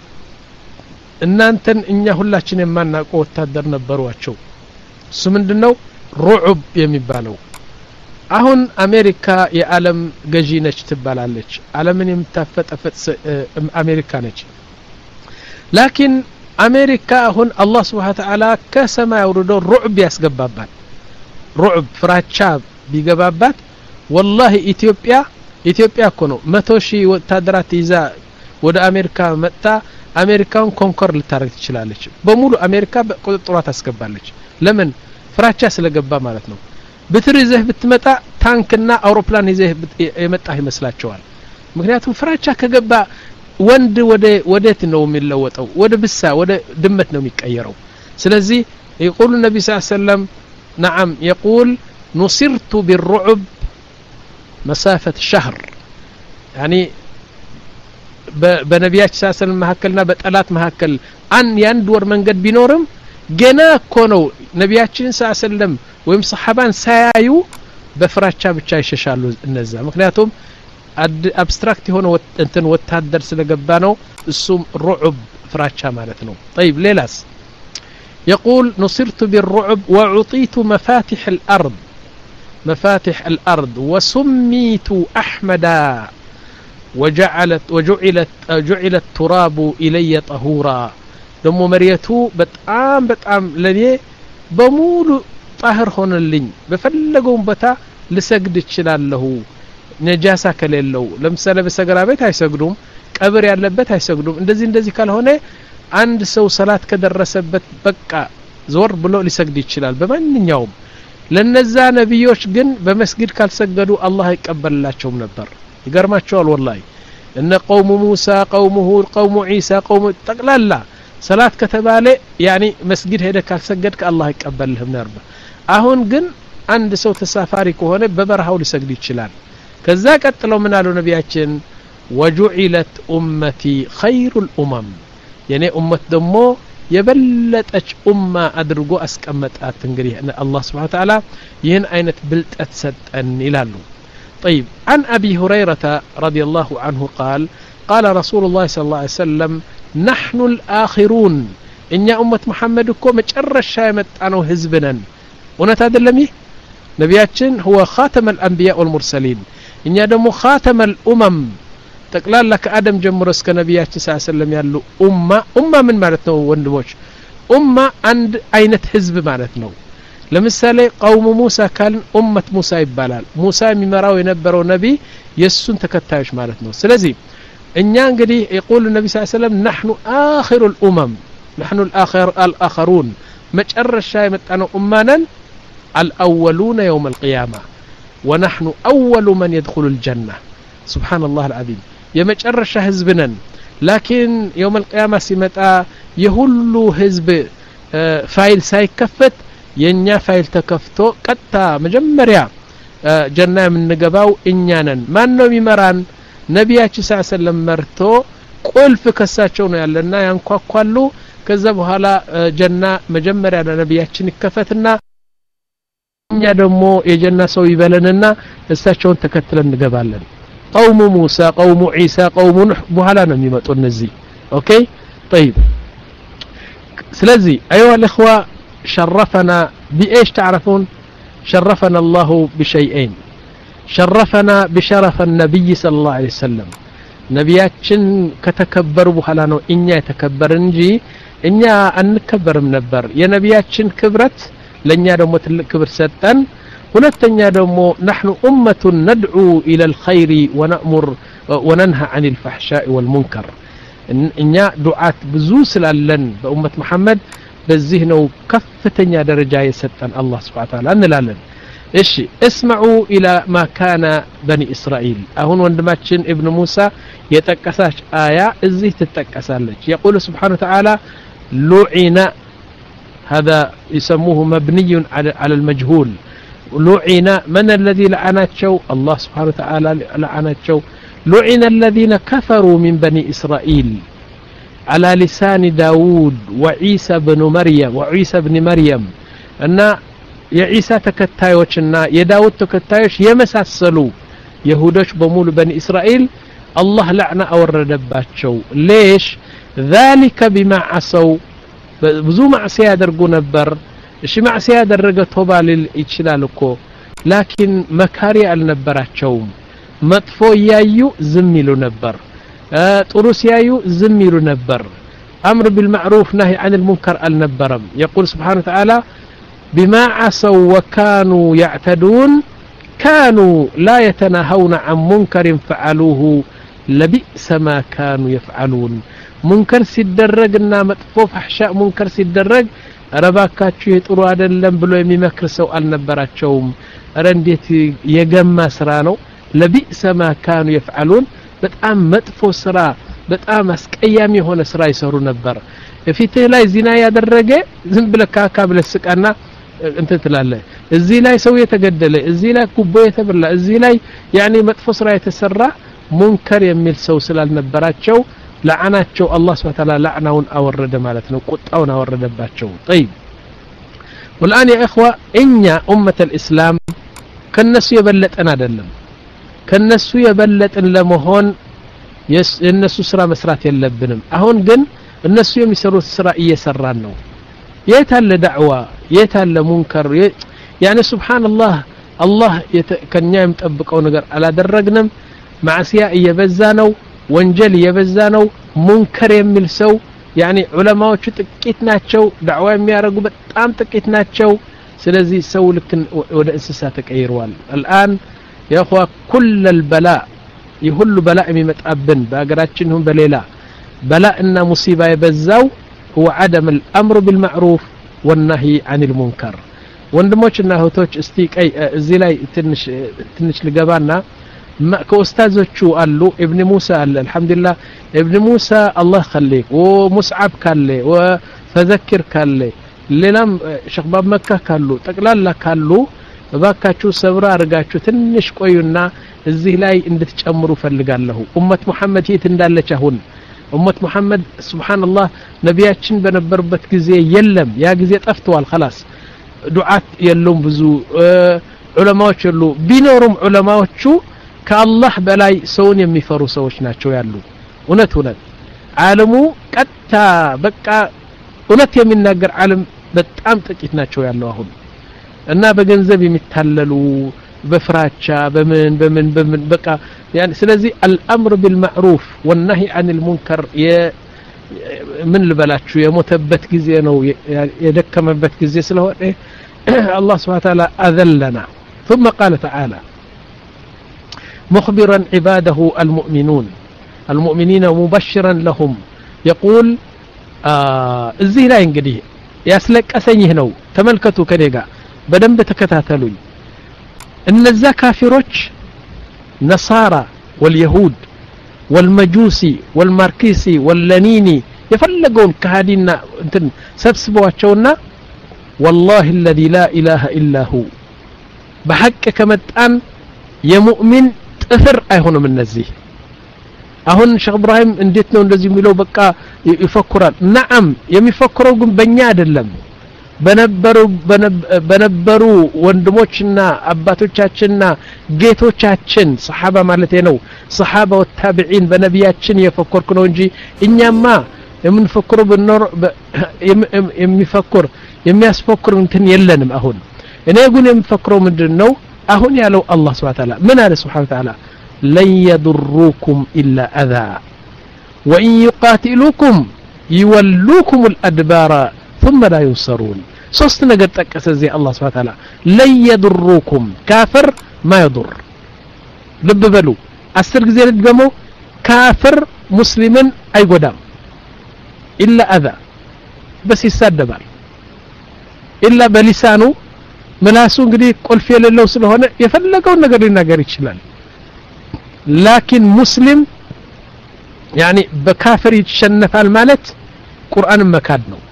እናንተን እኛ ሁላችን የማናውቀው ወታደር ነበርዋቸው እሱ ምንድነው ሩዑብ የሚባለው አሁን አሜሪካ የዓለም ገዢ ነች ትባላለች ዓለምን የምታፈጠፈጥ አሜሪካ ነች ላኪን አሜሪካ አሁን አላህ Subhanahu Ta'ala ከሰማይ አውርዶ ሩዕብ ያስገባባት ሩዕብ ፍራቻ ቢገባባት والله ኢትዮጵያ ኢትዮጵያ እኮ ነው መቶ ሺህ ወታደራት ይዛ ወደ አሜሪካ መጣ አሜሪካን ኮንኮር ልታረግ ትችላለች በሙሉ አሜሪካ በቁጥጥሯ ታስገባለች ለምን ፍራቻ ስለገባ ማለት ነው በትር ይዘህ ብትመጣ ታንክና አውሮፕላን ይዘህ የመጣህ ይመስላቸዋል ምክንያቱም ፍራቻ ከገባ ወንድ ወደ ወደት ነው የሚለወጠው ወደ ብሳ ወደ ድመት ነው የሚቀየረው ስለዚህ يقول النبي صلى الله عليه وسلم نعم يقول نصرت بالرعب مسافة شهر يعني በነቢያችን ሰለላሁ ዐለይሂ ወሰለም መሐከልና በጠላት መሐከል አን ያንድ ወር መንገድ ቢኖርም ገና እኮ ነው ነቢያችን ሰለላሁ ዐለይሂ ወሰለም ወይም ሰሃባን ሳያዩ በፍራቻ ብቻ ይሸሻሉ እነዛ ምክንያቱም አብስትራክት የሆነ እንትን ወታደር ስለገባ ነው እሱም ሩዕብ ፍራቻ ማለት ነው طيب ሌላስ يقول نصرت بالرعب وعطيت مفاتيح الأرض مفاتيح الأرض وسميت أحمدا وجعلت وجعلت جعل التراب إلي طهورا دمو مريتو بتام بتام لني بمولو طاهر هونلኝ በፈለገው ቦታ ልሰግድ ይችላልሁ ነጃሳ ከሌለው ለምሳሌ በሰገራ ቤት አይሰግዱም ቀብር ያለበት አይሰግዱም እንደዚህ እንደዚህ ካልሆነ አንድ ሰው ሰላት ከደረሰበት በቃ ዞር ብሎ ሊሰግድ ይችላል በማንኛውም ለነዛ ነብዮች ግን በመስጊድ ካልሰገዱ አላህ አይቀበልላቸውም ነበር ይገርማቸዋል والله እነ قوم موسى قوم هود قوم عيسى قوم ጠቅላላ ሰላት ከተባለ ያኒ መስጊድ ሄደ ካልሰገድክ አላህ አይቀበልህም ነበር አሁን ግን አንድ ሰው ተሳፋሪ ከሆነ በበረሃው ሊሰግድ ይችላል ከዛ ቀጥለው ምን አሉ ነቢያችን وجعلت امتي خير الامم የኔ ኡመት ደሞ የበለጠች ኡማ አድርጎ አስቀመጣት እንግዲህ አላህ Subhanahu Wa Ta'ala ይህን አይነት ብልጠት ሰጠን ይላሉ طيب عن ابي هريره رضي الله عنه قال قال رسول الله صلى الله عليه وسلم نحن الآخرون إن أمة محمد كو مجرش يمتعنو حزبنا ونت አይደለም ይህ ነቢያችን هو خاتم الأنبياء والمرسلين إن دمو خاتم الأمم ጠቅላላ ከአደም ጀምሮ እስከ ነቢያችን ሰለላሁ ዐለይሂ ወሰለም ያሉ ኡማ ኡማ ምን ማለት ነው ወንድሞች ኡማ አንድ አይነት ህዝብ ማለት ነው ለምሳሌ قوم موسى ካልን ኡመት ሙሳ ይባላል ሙሳ የሚመራው የነበረው ነብይ የሱን ተከታዮች ማለት ነው ስለዚህ እኛ እንግዲህ يقول النبي صلى الله عليه وسلم نحن آخر الأمم نحن الآخر الآخرون مجرش يمتعنو أمانا الأولون يوم القيامة ونحن أول من يدخل الجنة سبحان الله العظيم يمجرش حزبنا لكن يوم القيامة سمتا يهلو حزب فايل سايكفت ينيا فايل تكفتو قطا مجمريا جنة من نغباو እኛነን ማን ነው የሚመራን ነቢያችን ሰለላሁ ዐለይሂ ወሰለም መርቶ ቁልፍ ከሳቸው ነው ያለና ያንኳኳሉ ከዛ በኋላ ጀና መጀመሪያ ለነቢያችን ይከፈትና እኛ ደግሞ የጀና ሰው ይበለንና እሳቸውን ተከትለን እንገባለን قوم موسى قوم عيسى قوم نوح በኋላ ነው የሚመጡ እነዚህ ኦኬ طيب ስለዚህ ايها الاخوه شرفنا بايش تعرفون شرفنا الله بشيئين شرفنا بشرف النبي صلى الله عليه وسلم ነቢያችን ከተከበሩ በኋላ ነው እኛ የተከበርን እንጂ እኛ አንከበርም ነበር የነቢያችን ክብረት ለኛ ደግሞ ትልቅ ክብር ሰጠን ሁለተኛ ደግሞ نحن امه ندعو الى الخير ونأمر وننهى عن الفحشاء والمنكر እኛ ዱዓት ብዙ ስላለን በኡመት መሐመድ በዚህ ነው ከፍተኛ ደረጃ የሰጠን አላህ Subhanahu Wa Ta'ala እንላለን እሺ اسمعوا الى ما كان بني اسرائيل አሁን ወንድማችን ኢብኑ ሙሳ የጠቀሳች አያ እዚህ ትጠቀሳለች يقول سبحانه وتعالى لعن هذا يسموه مبني على المجهول لعن من الذي لعناتشو الله سبحانه وتعالى لعناتشو لعن الذين كفروا من بني إسرائيل على لسان داود وعيسى بن مريم وعيسى بن مريم أن የኢሳ ተከታዮችና የዳውድ ተከታዮች የመሳሰሉ ይሁዶች በሙሉ በኒ እስራኤል አላህ ለዕና አወረደባቸው ليش ذلك بما عصوا ብዙ ማዕሲያ ያደርጉ ነበር እሺ ማዕሲያ ያደረገ ተውባ ሊል ይችላል እኮ ላኪን መካሪ አልነበራቸውም መጥፎ ያዩ ዝም ይሉ ነበር ጥሩ ሲያዩ ዝም ይሉ ነበር امر بالمعروف نهي عن المنكر النبرم يقول سبحانه وتعالى بما عصوا وكانوا يعتدون كانوا لا يتناهون عن منكر فعلوه لبئس ما كانوا يفعلون منكر ሲደረግና መጥፎ فحشاء منكر ሲደረግ ረባካችሁ የጥሩ አይደለም ብሎ የሚመክር ሰው አልነበራቸውም አረ እንዴት የገማ ስራ ነው لبئس ما كانوا يفعلون በጣም መጥፎ ስራ በጣም አስቀያሚ የሆነ ስራ ይሰሩ ነበር ፊትህ ላይ ዚና ያደረገ ዝም ብለህ ካካ ብለህ ስቃና እንት ትላለህ እዚህ ላይ ሰው የተገደለ እዚህ ላይ ኩቦ የተበላ እዚህ ላይ ያኒ መጥፎ ስራ የተሰራ ሙንከር የሚል ሰው ስላልነበራቸው ለዓናቸው አላህ Subhanahu Wa Ta'ala ለዓናውን አወረደ ማለት ነው ቁጣውን አወረደባቸው طيب والان يا اخوه እኛ ኡመተ الاسلام ከነሱ የበለጠን አይደለም ከነሱ የበለጠን ለመሆን የነሱ ስራ መስራት የለብንም አሁን ግን እነሱ የሚሰሩት ስራ እየሰራን ነው የታለ ዳዕዋ የታለ ሙንከር ያኒ ሱብሃንአላህ አላህ ከኛ የሚጠብቀው ነገር አላደረግንም ማዕሲያ እየበዛ ነው ወንጀል እየበዛ ነው ሙንከር የሚል ሰው ያኒ ዑለማዎቹ ጥቂት ናቸው ዳዕዋ የሚያረጉ በጣም ጥቂት ናቸው ስለዚህ ሰው ልክ ወደ እንስሳ ተቀይሯል الان يا اخوه كل البلاء يهل بلاء የሚመጣብን በአገራችን ሁን በሌላ بلاءና ሙሲባ የበዛው هو عدم الامر بالمعروف والنهي عن المنكر ወንድሞችና እህቶች እስቲ ቀይ እዚህ ላይ ትንሽ ትንሽ ልገባና ከኡስታዞቹ አሉ ኢብኑ ሙሳ አለ الحمدلله ኢብኑ ሙሳ አላህ خليك ومصعب ካለ وفذكر ካለ ሌላም ሸክባብ መካ ካሉ ጠቅላላ ካሉ ባካችሁ ሰብራ አርጋችሁ ትንሽ ቆዩና እዚህ ላይ እንድትጨምሩ ፈልጋለሁ ኡመት መሐመድ የት እንዳለች አሁን ኡመት መሐመድ ሱብሃንአላህ ነቢያችን በነበሩበት ጊዜ የለም ያ ጊዜ ጠፍቷል خلاص ዱዓት የሉም ብዙ ዑለማዎች የሉ ቢኖሩም ዑለማዎቹ ከአላህ በላይ ሰውን የሚፈሩ ሰዎች ናቸው ያሉ እውነት እውነት ዓለሙ ቀጣ በቃ እውነት የሚናገር ዓለም በጣም ጥቂት ናቸው ያለው አሁን እና በገንዘብ የሚታለሉ በፍራቻ በምን በምን በምን በቃ يعني ስለዚህ الامر بالمعروف والنهي عن المنكر ምን ልበላችሁ የሞተበት ጊዜ ነው የደከመበት ጊዜ ስለሆነ الله سبحانه وتعالى اذلنا ثم قال تعالى مخبرا عباده المؤمنون المؤمنين مبشرا لهم يقول እዚህ ላይ እንግዲህ ያስለቀሰኝ ነው ተመልከቱ ከኔ ጋር በደንብ ተከታተሉኝ እነዛ ካፊሮች ነሳራ واليهود والمجوسي والماركسي واللنيني يفلقون كهادينا انتن سبسبواቸውና والله الذي لا اله الا هو بحق كمتان የሙእሚን ጥፍር አይሆንም እነዚህ አሁን ሼክ ኢብራሂም እንዴት ነው እንደዚህ የሚለው በቃ ይፈክራል ነዓም የሚፈክረው ግን በእኛ አይደለም በነበሩ በነበሩ ወንድሞችና አባቶቻችንና ጌቶቻችን ሰሃባ ማለት ነው ሰሃባ ወታቢዒን በነቢያችን የፈከርኩ ነው እንጂ እኛማ የምንፈክረው በኖር የሚፈክር የሚያስፈክር እንትን የለንም አሁን እኔ ግን የምፈክረው ምንድነው አሁን ያለው አላህ Subhanahu Wa Ta'ala ምን አለ Subhanahu Wa Ta'ala لن يضروكم إلا أذى وإن يقاتلوكم يولوكم الأدبار ثم لا ينصرون ሶስት ነገር ጠቀሰ እዚህ አላህ Subhanahu Wa Ta'ala لن يضروكم ካፍር ما يضر ልብ በሉ አስር ጊዜ ልድገመው ካፍር ሙስሊምን አይጎዳም إلا أذى بس ይሳደባል إلا በሊሳኑ ምላሱ እንግዲህ ቁልፍ የሌለው ስለሆነ የፈለገው ነገር ሊናገር ይችላል لكن مسلم يعني بكافر يتشنفال ማለት ቁርአን መካድ ነው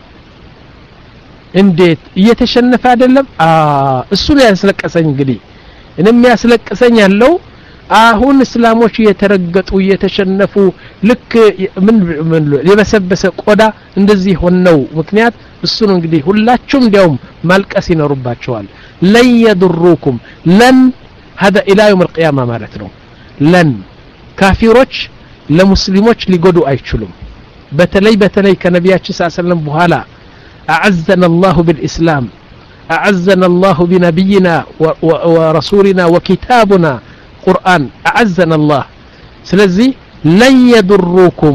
እንዴት እየተሸነፈ አይደለም አ እሱ ላይ ያስለቀሰኝ እንግዲህ እኔም ያስለቀሰኝ ያለው አሁን እስላሞች እየተረገጡ እየተሸነፉ ልክ ምን ምን የበሰበሰ ቆዳ እንደዚህ ሆነው ምክንያት እሱ ነው እንግዲህ ሁላችሁም እንዲያውም ማልቀስ ይኖርባቸዋል لن يضروكم لن هذا إلى يوم القيامة مالتنا لن كافروች ለሙስሊሞች ሊጎዱ አይችሉም በተለይ በተለይ ከነቢያችን ሰለላሁ ዐለይሂ ወሰለም በኋላ أعزنا الله بالإسلام أعزنا الله بنبينا ورسولنا وكتابنا قرآن أعزنا الله سلزي لن يضروكم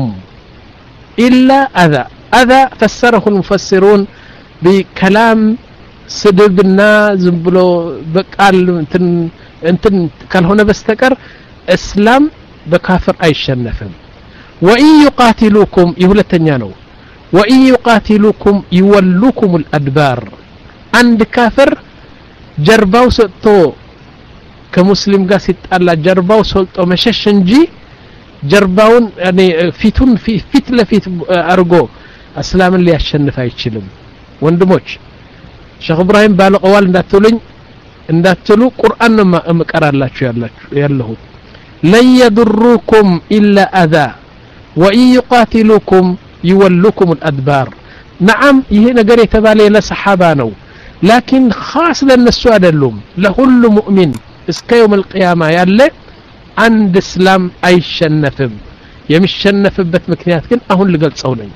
إلا أذى أذى فسره المفسرون بكلام سدبنا زنبلو بقال انتن انتن كان هنا بستكر اسلام بكافر اي شنفم وإن يقاتلوكم يهلتنيانو وإن يقاتلوكم يولوكم الأدبار عند كافر جرباو سلطو كمسلم قاسيت الله جرباو سلطو مشش انجي جرباون يعني فيتون في فيت لفيت أرجو اسلام اللي يشنف አይችልም ወንድሞች ሼክ ኢብራሂም ባለቀዋል እንዳትሉኝ እንዳትሉ ቁርአን ነው መቀራላችሁ ያላችሁ ያለው لن يضركم إلا أذى وإن يقاتلوكم يولوكم الأدبار نعم ይሄ ነገር የተባለ ለሰሃባ ነው لكن خاص ለነሱ አይደሉም ለሁሉ ሙእሚን እስከ يوم القيامة ያለ አንድ እስላም አይሸነፍም የሚሸነፍበት ምክንያት ግን አሁን ልገልጸው ነኝ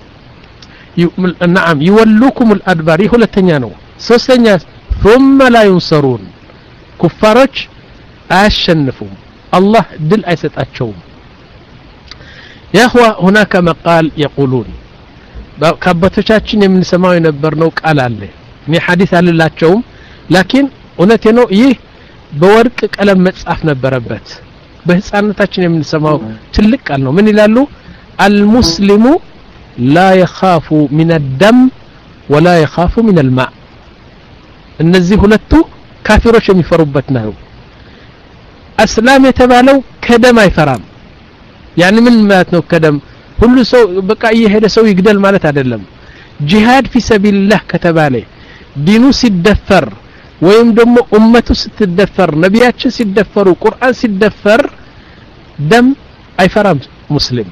نعم يولوكم الأدبار ሁለተኛ ነው ሶስተኛ ثم لا ينصرون كفارዎች አያሸንፉም الله ድል አይሰጣቸውም يا اخوة هناك مقال يقولون ከአባቶቻችን የምንሰማው የነበርነው ቃል አለ እኔ ሐዲስ አልላቸውም لكن እውነቴ ነው ይህ በወርቅ ቀለም መጻፍ ነበረበት በህፃንነታችን የምንሰማው ትልቅ ቃል ነው ምን ይላሉ المسلم لا يخاف من الدم ولا يخاف من الماء እነዚህ ሁለቱ ካፊሮች የሚፈሩበት ነው እስላም የተባለው ከደም አይፈራም يعني ምን ማለት ነው ከደም ሁሉ ሰው በቃ እየሄደ ሰው ይግደል ማለት አይደለም ጂሃድ في سبيل الله ከተባለ ዲኑ ሲደፈር ወይም ደግሞ ኡመቱ ስትደፈር ነቢያችን ሲደፈሩ ቁርአን ሲደፈር ደም አይፈራም ሙስሊም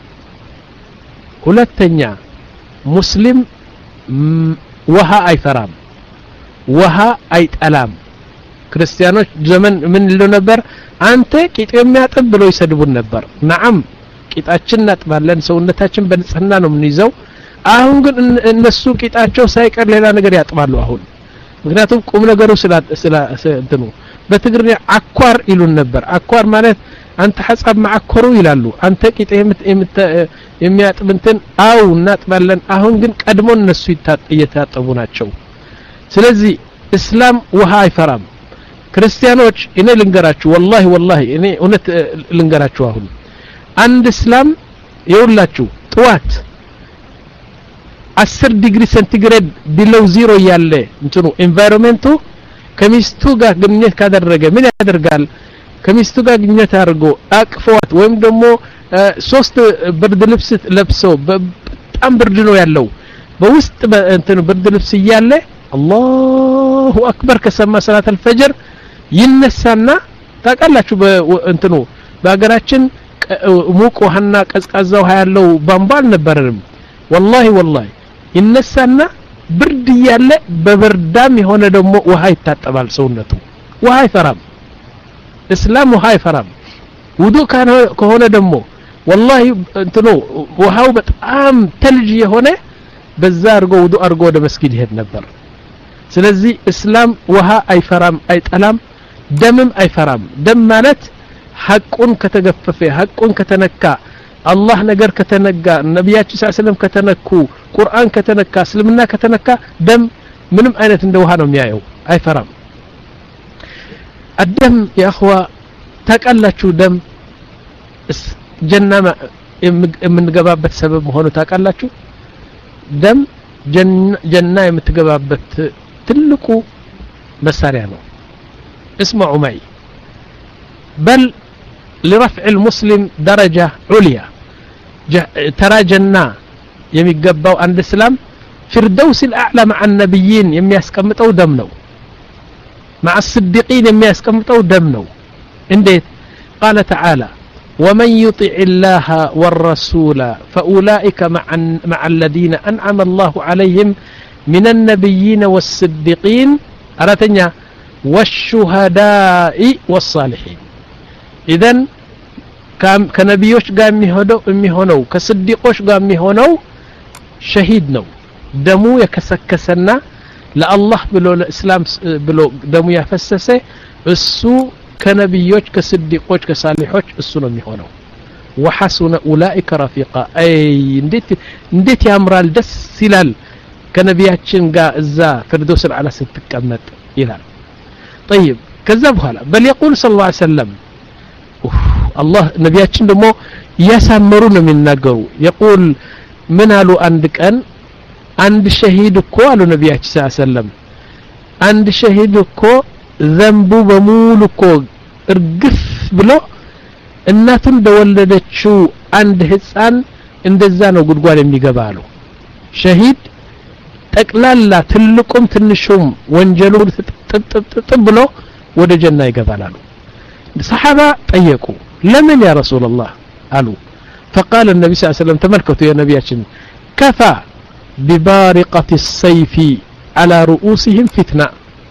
ሁለተኛ ሙስሊም ውሃ አይፈራም ውሃ አይጠላም ክርስቲያኖች ዘመን ምን ይሉ ነበር አንተ ቂጥ የሚያጥብ ብሎ ይሰድቡን ነበር نعم ቂጣችን እናጥባለን ሰውነታችን በንጽህና ነው የምንይዘው አሁን ግን እነሱ ቂጣቸው ሳይቀር ሌላ ነገር ያጥባሉ አሁን ምክንያቱም ቁም ነገሩ ስለ ስለ እንትኑ በትግርኛ አኳር ይሉን ነበር አኳር ማለት አንተ ሐሳብ ማዕኮሩ ይላሉ አንተ ቂጥ የሚያጥብ እንትን አው እናጥባለን አሁን ግን ቀድሞ እነሱ እየታጠቡ ናቸው ስለዚህ እስላም ውሃ አይፈራም ክርስቲያኖች እኔ ልንገራችሁ والله والله እኔ እውነት ልንገራችሁ አሁን አንድ እስላም ይውላችሁ ጥዋት አስር ዲግሪ ሴንቲግሬድ ቢሎው ዜሮ ያለ እንትኑ ኤንቫይሮንመንቱ ከሚስቱ ጋር ግንኙነት ካደረገ ምን ያደርጋል ከሚስቱ ጋር ግንኙነት አድርጎ አቅፎት ወይም ደግሞ ሶስት ብርድ ልብስ ለብሶ በጣም ብርድ ነው ያለው በውስጥ እንትኑ ብርድ ልብስ ያለ አላሁ አክበር ከሰማ ሰላት አልፈጅር ይነሳና ታቃላችሁ በእንትኑ በአገራችን ሙቅ ውሃና ቀዝቃዛ ውሃ ያለው ባምባል ነበርም والله والله ይነሳና ብርድ ያለ በበርዳም የሆነ ደግሞ ውሃ ይታጠባል ሰውነቱ ውሃ አይፈራም እስላም ውሃ አይፈራም ውዱ ከሆነ ደግሞ والله እንትኑ ውሃው በጣም ተልጅ የሆነ በዛ አርጎ ውዱ አርጎ ወደ መስጊድ ይሄድ ነበር ስለዚህ እስላም ውሃ አይፈራም አይጠላም ደምም አይፈራም ደም ማለት ሐቁን ከተገፈፈ ሐቁን ከተነካ አላህ ነገር ከተነጋ ነብያችን ሰለላሁ ዐለይሂ ወሰለም ከተነኩ ቁርአን ከተነካ እስልምና ከተነካ ደም ምንም አይነት እንደ ውሃ ነው የሚያየው አይፈራም الدم يا اخوه ታቃላችሁ ደም ጀና የምንገባበት ሰበብ ሆኖ ታቃላችሁ ደም ጀና የምትገባበት ትልቁ መሳሪያ ነው اسمعوا معي بل لرفع المسلم درجة عليا ترى جنة يميقبوا عند الإسلام فردوس الأعلى مع النبيين يمياسكمتوا دمنو مع الصديقين يمياسكمتوا دمنو انديت قال تعالى ومن يطع الله والرسول فأولئك مع, مع الذين أنعم الله عليهم من النبيين والصديقين أراتنيا والشهداء والصالحين إذن ከነቢዮች ጋር የሚሆነው የሚሆነው ከስዲቆች ጋር የሚሆነው ሸሂድ ነው ደሙ የከሰከሰና ለአላህ ብሎ ለእስላም ብሎ ደሙ ያፈሰሰ እሱ ከነቢዮች ከስዲቆች ከሳሊሖች እሱ ነው የሚሆነው وحسن اولئك رفيقا اي እንዴት እንዴት ያምራል ደስ ይላል ከነቢያችን ጋር እዛ ፍርዶስ አልዓላ ስትቀመጥ ይላል طيب ከዛ በኋላ በል يقول صلى الله عليه وسلم الله ነቢያችን ደግሞ ያሳመሩ ነው የሚናገሩ يقول ምን አሉ አንድ ቀን አንድ ሸሂድ እኮ አሉ ነቢያችን ሰለላሁ ዐለይሂ ወሰለም አንድ ሸሂድ እኮ ዘንቡ በሙሉ እኮ እርግፍ ብሎ እናቱን በወለደችው አንድ ህፃን እንደዛ ነው ጉድጓድ የሚገባ አሉ ሸሂድ ጠቅላላ ትልቁም ትንሹም ወንጀሉ ጥጥጥጥ ብሎ ወደ ጀና ይገባል አሉ الصحابه ጠየቁ ለምን ያ ረሱላህ አሉ فقال النبي صلى الله عليه وسلم ተመልከቱ የነቢያችን كفى ببارقة السيف على رؤوسهم فتنة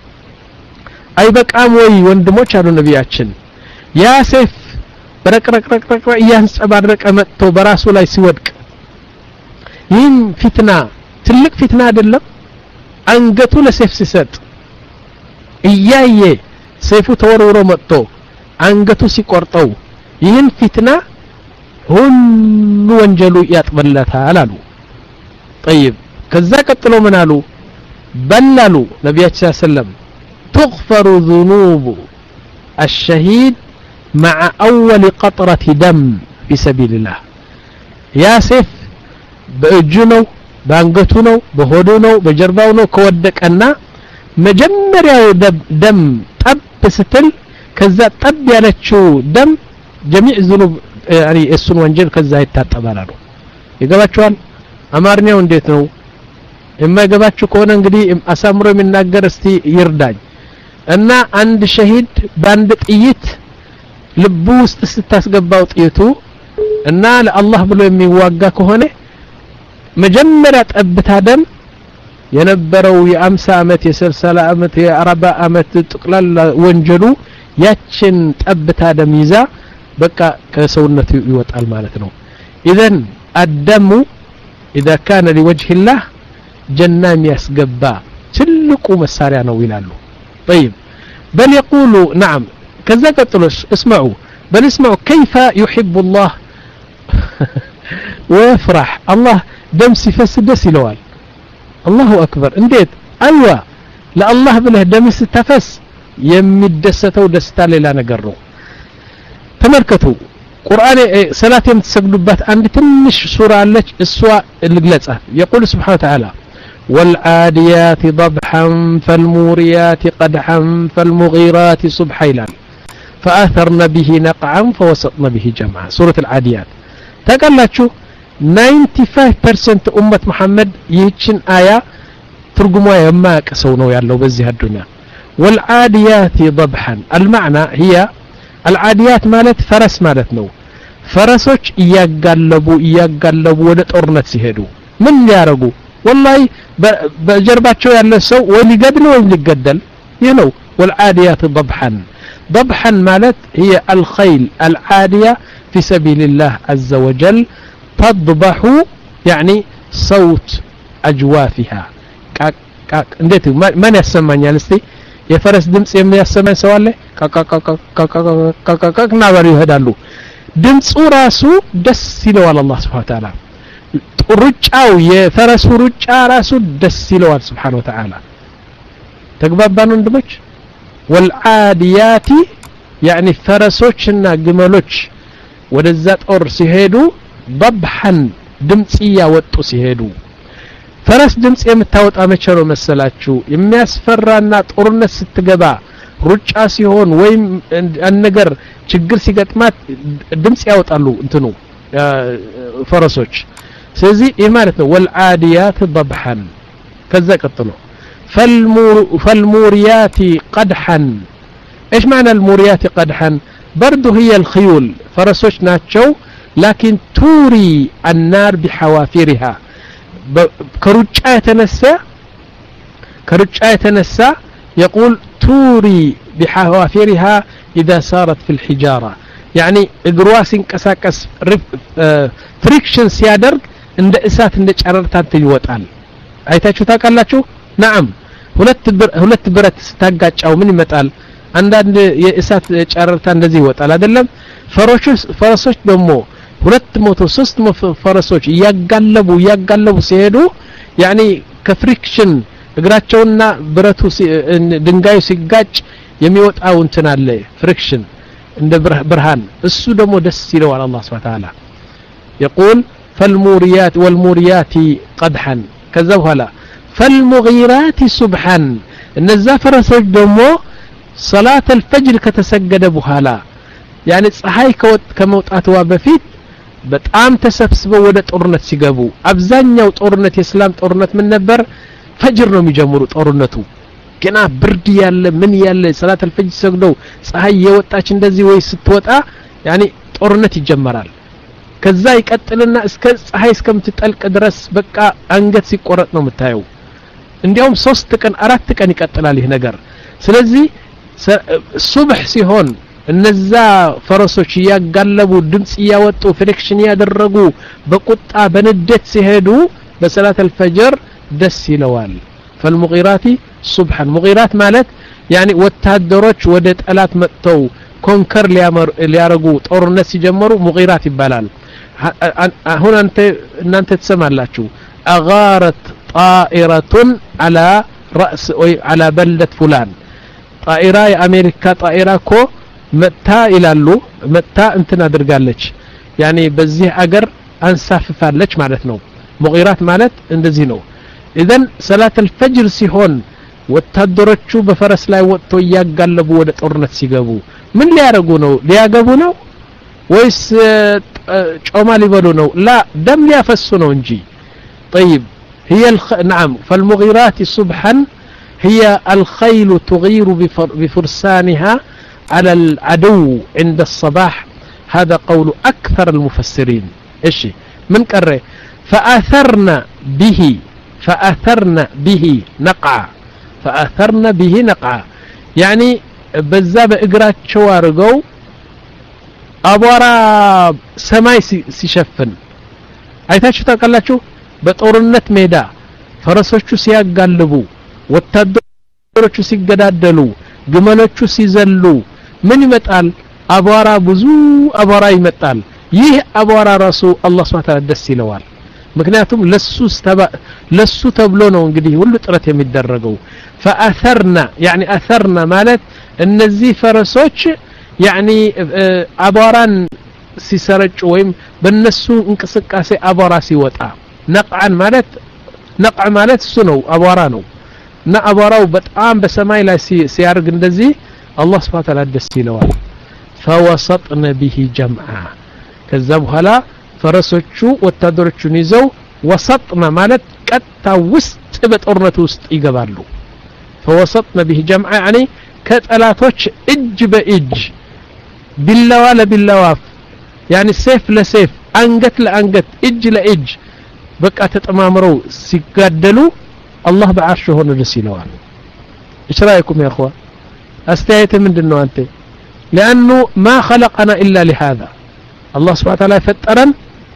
أي بقام وي وندموش على نبياتشن يا سيف برك رك رك رك يانس أبارك أمتو براسو لا يسودك يم فتنة تلك فتنة دلم أنقتو لسيف سيسد إياي سيفو تورورو متو أنقتو سيقورتو يم فتنة هل وانجلو ياتبلتها لالو طيب كذا قتلوا من قالوا بللوا نبي صلى الله عليه وسلم تغفر ذنوب الشهيد مع أول قطرة دم في سبيل الله يا سيف بأجنو بانقتنو بهدونو بجرباونو كودكنا مجمرياو دم طب ستل كذا طب ያለችው ደም جميع ذنوب يعني እሱን ወንጀል ከዛ ይታጠባሉ ይገባችኋል አማርኛው እንዴት ነው የማይገባችሁ ከሆነ እንግዲህ አሳምሮ የሚናገር እስቲ ይርዳኝ እና አንድ ሸሂድ ባንድ ጥይት ልቡ ውስጥ ስታስገባው ጥይቱ እና ለአላህ ብሎ የሚዋጋ ከሆነ መጀመሪያ ጠብታ ደም የነበረው የ50 አመት የ60 አመት የ40 አመት ጥቅላላ ወንጀሉ ያችን ጠብታ ደም ይዛ በቃ ከሰውነቱ ይወጣል ማለት ነው ኢዘን አደሙ إذا كان لوجه الله جنان يسقبا تلقوا مساريا نويلالو طيب بل يقولوا نعم كذا قتلوش اسمعوا بل اسمعوا كيف يحب الله ويفرح الله دم سفس دس لوال الله أكبر انديت أيوة لا الله بله دم ستفس يمدستو دستا للا نقرو تمركتوا قرآن صلاة يمتسجدبات عند تنش سورة لك السواء الجلسة يقول سبحانه وتعالى والعاديات ضبحا فالموريات قدحا فالمغيرات صبحا فآثرن به نقعا فوسطن به جمعا سورة العاديات تقال لك ninety-five percent أمة محمد يتشن آية ترجموا يما كسونوا يالله بزيها الدنيا والعاديات ضبحا المعنى هي العاديات مالت فرس مالت نو فرسوች እያጋለቡ እያጋለቡ ወደ ጦርነት ሲሄዱ ምን ያረጉ والله በጀርባቸው ያለ ሰው ወይ ሊገድል ወይ ሊገደል ይሄ ነው والعاديات ضبحا ضبحا مالت هي الخيل العادية في سبيل الله عز وجل تضبح يعني صوت أجوافها እንዴት ማን ያሰማኛል እስቲ የፈረስ ድምጽ የሚያሰማኝ ሰው አለ ካካካካካካካካካና ባሪ ይሄዳሉ ድምጹ ራሱ ደስ ይለዋል አላህ Subhanahu Wa Ta'ala ሩጫው የፈረሱ ሩጫ ራሱ ደስ ይለዋል Subhanahu Wa Ta'ala ተግባባን ወንድሞች والعاديات يعني ፈረሶችና ግመሎች ወደዛ ጦር ሲሄዱ ضبحا ድምጽያ ወጡ ሲሄዱ ፈረስ ድምጽ የምታወጣ መቼ ነው መሰላችሁ የሚያስፈራና ጦርነት ስትገባ ሩጫ ሲሆን ወይም አንነገር ችግር ሲገጥማት ድምጽ ያወጣሉ እንትኑ ፈረሶች ስለዚህ ይሄ ማለት ነው والعاديات ضبحا ከዛ ቀጥሎ فالمور فالموريات قدحا ايش معنى الموريات قدحا برضو هي الخيول فرسوش ናቸው لكن توري النار بحوافرها كرجع يتنسى كرجع يتنسى يقول توري بحوافرها إذا صارت في الحجارة يعني إجرواس انكساكس فريكشن سيادرق عند إسات عند شررتان تيوتال አይታችሁ ታውቃላችሁ نعم ሁለት ሁለት ብረት ስታጋጫው ምን ይመጣል አንዳንድ የእሳት ጨረርታ እንደዚህ ይወጣል አይደለም ፈረሶች ፈረሶች ደግሞ ሁለት መቶ ሶስት ፈረሶች ያጋለቡ ያጋለቡ ሲሄዱ ያኒ ከፍሪክሽን እግራቸውና ብረቱ ድንጋዩ ሲጋጭ የሚወጣው እንትን አለ ፍሪክሽን እንደ ብርሃን እሱ ደግሞ ደስ ይለዋል አላህ Subhanahu Wa Ta'ala يقول فالموريات والموريات قدحا ከዛ በኋላ فالمغيرات سبحا እነዛ ፈረሶች ደግሞ صلاه الفجر ከተሰገደ በኋላ يعني ፀሐይ ከመውጣትዋ በፊት በጣም ተሰብስበው ወደ ጦርነት ሲገቡ አብዛኛው ጦርነት የእስላም ጦርነት ምን ነበር ፈጅር ነው የሚጀምሩ ጦርነቱ ገና ብርድ ያለ ምን ያለ ሰላት الفجر ሰግደው ፀሐይ የወጣች እንደዚህ ወይ ስትወጣ يعني ጦርነት ይጀመራል ከዛ ይቀጥልና እስከ ፀሐይ እስከምትጠልቅ ድረስ በቃ አንገት ሲቆረጥ ነው የምታየው እንዲያውም ሶስት ቀን አራት ቀን ይቀጥላል ይሄ ነገር ስለዚህ ሱብህ ሲሆን እነዛ ፈረሶች ያጋለቡ ድምጽ ያወጡ ፍሪክሽን ያደረጉ በቁጣ በንደት ሲሄዱ በሰላት الفجر ደስ ይለዋል فالمغيرات صبحا مغيرات ማለት يعني ወታደሮች ወደ ጠላት መጥተው ኮንከር ሊያረጉ ጦርነት ሲጀምሩ مغيرات ይባላል አሁን አንተ እናንተ ተሰማላችሁ اغارت طائره على راس او على بلده فلان طائره የአሜሪካ طائره ኮ መታ ይላሉ መታ እንትን አድርጋለች يعني በዚህ አገር አንሳፍፋለች ማለት ነው مغيرات ማለት እንደዚህ ነው اذا صلاه الفجر ሲሆን ወታደሮቹ በፈረስ ላይ ወጥቶ ያጋለቡ ወደ ጦርነት ሲገቡ ምን ሊያረጉ ነው ሊያገቡ ነው ወይስ ጮማ ሊበሉ ነው لا دم ሊያፈሱ ነው እንጂ طيب هي الخ... نعم فالمغيرات صبحا هي الخيل تغير بفرسانها على العدو عند الصباح هذا قول أكثر المفسرين إيش من كره فآثرنا به فآثرنا به نقع فآثرنا به نقع يعني بزاب إقرات شوارقو أبورا سماي سيشفن አይታችሁ ታውቃላችሁ በጦርነት ሜዳ ፈረሶቹ ሲያጋልቡ ወታደሮቹ ሲገዳደሉ ግመሎቹ ሲዘሉ ምን ይመጣል አቧራ ብዙ አቧራ ይመጣል ይህ አቧራ ራሱ አላህ Subhanahu Wa Ta'ala ደስ ይለዋል ምክንያቱም ለሱ ለሱ ተብሎ ነው እንግዲህ ሁሉ ጥረት የሚደረገው فاثرنا يعني اثرنا ማለት እነዚህ ፈረሶች يعني አቧራን ሲሰረጭ ወይም በነሱ እንቅስቃሴ አቧራ ሲወጣ ነቅዓን ማለት ነቅዕ ማለት እሱ ነው አቧራ ነው እና አቧራው በጣም በሰማይ ላይ ሲያርግ እንደዚህ አላህ Subhanahu Wa Ta'ala ደስ ይለዋል فوسطنا به جمعا ከዛ በኋላ ፈረሶቹ ወታደሮቹን ይዘው وسطنا ማለት ቀጥታ ውስጥ በጦርነቱ ውስጥ ይገባሉ فوسطنا به جمعا يعني ከጠላቶች እጅ በእጅ ቢላዋ ለቢላዋ يعني سيف لسيف አንገት ለአንገት እጅ ለእጅ በቃ ተጠማምረው ሲጋደሉ الله بعرشه ሆኖ ደስ ይለዋል ايش رايكم يا اخوان استايت ምንድነው አንተ لانه ما خلقنا الا لهذا الله سبحانه وتعالى ፈጠረን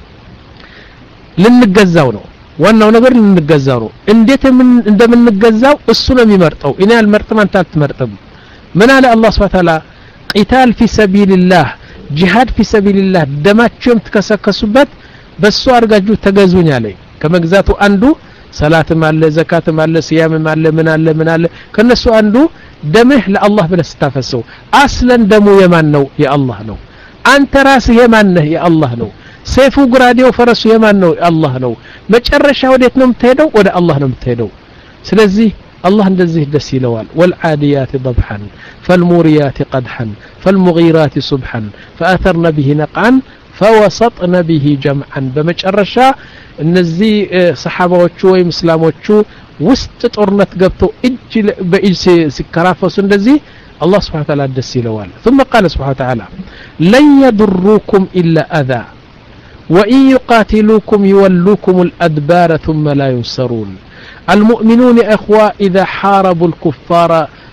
ልንገዛው ነው ዋናው ነገር ልንገዛው ነው እንዴት እንደምንገዛው እሱ ነው የሚመርጠው እኔ አልመርጥም አንተ አትመርጥም ምን አለ الله سبحانه وتعالى قتال في سبيل الله جهاد في سبيل الله ደማችሁም ተከሰከሱበት በሱ አርጋጁ ተገዙኝ አለ ከመግዛቱ አንዱ ሰላትም አለ ዘካትም አለ ሲያምም አለ ምን አለ ምን አለ ከነሱ አንዱ ደምህ ለአላህ ብለህ ተፈሰው አስለን ደሙ የማን ነው የአላህ ነው አንተ ራስህ የማን ነህ የአላህ ነው ሰይፉ ጉራዴው ፈረሱ የማን ነው የአላህ ነው መጨረሻ ወዴት ነው የምትሄደው ወደ አላህ ነው የምትሄደው ስለዚህ الله እንደዚህ ደስ ይለዋል والعاديات ضبحا فالموريات قدحا فالمغيرات صبحا فأثرن به نقعا فوسطن به جمعا በመጨረሻ እነዚህ ሰሃባዎቹ ወይ ሙስሊሞቹ ውስጥ ጦርነት ገብተው እጅ በእጅ ሲከራፈሱ እንደዚህ الله سبحانه وتعالى ደስ ይለዋል ثم قال سبحانه وتعالى لن يضركم إلا أذى وإن يقاتلوكم يولوكم الأدبار ثم لا ينصرون المؤمنون إخوة إذا حاربوا الكفار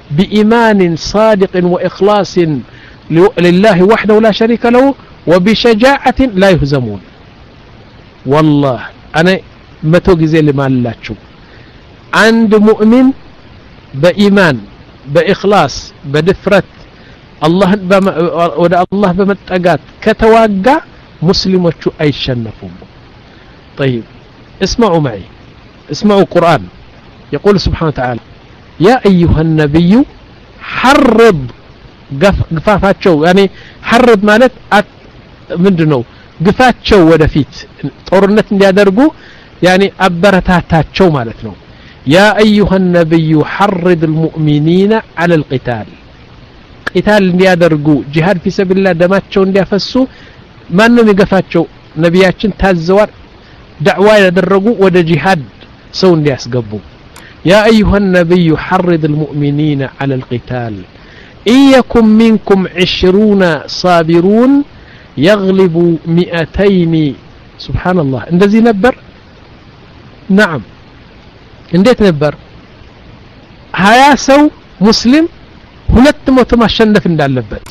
بإيمان صادق وإخلاص لله وحده لا شريك له وبشجاعة لا يهزمون والله أنا متو جزي لما لاتشو عند مؤمن بإيمان بإخلاص بدفرت الله بما ودا الله بمتقات كتواقع مسلموቹ አይሸነፉም طيب اسمعوا معي اسمعوا القرآن يقول سبحانه وتعالى يا أيها النبي حرض قفافاتشو يعني حرض مالت ምንድነው ግፋቸው ወደፊት ጦርነት እንዲያደርጉ يعني አበረታታቸው ማለት ነው يا أيها النبي حرض المؤمنين على القتال قتال እንዲያደርጉ ጂሃድ في سبيل الله ደማቸው እንዲያፈሱ ማንንም ይገፋቸው ነብያችን ታዘዋል دعوة ያደረጉ ወደ ጂሃድ ሰው እንዲያስገቡ يا أيها النبي حرض المؤمنين على القتال إن يكن منكم عشرون صابرون يغلبوا مئتين سبحان الله እንደዚህ ነበር نعم እንዴት ነበር ሀያ ሰው ሙስሊም ሁለት መቶ ማሸነፍ እንዳለበት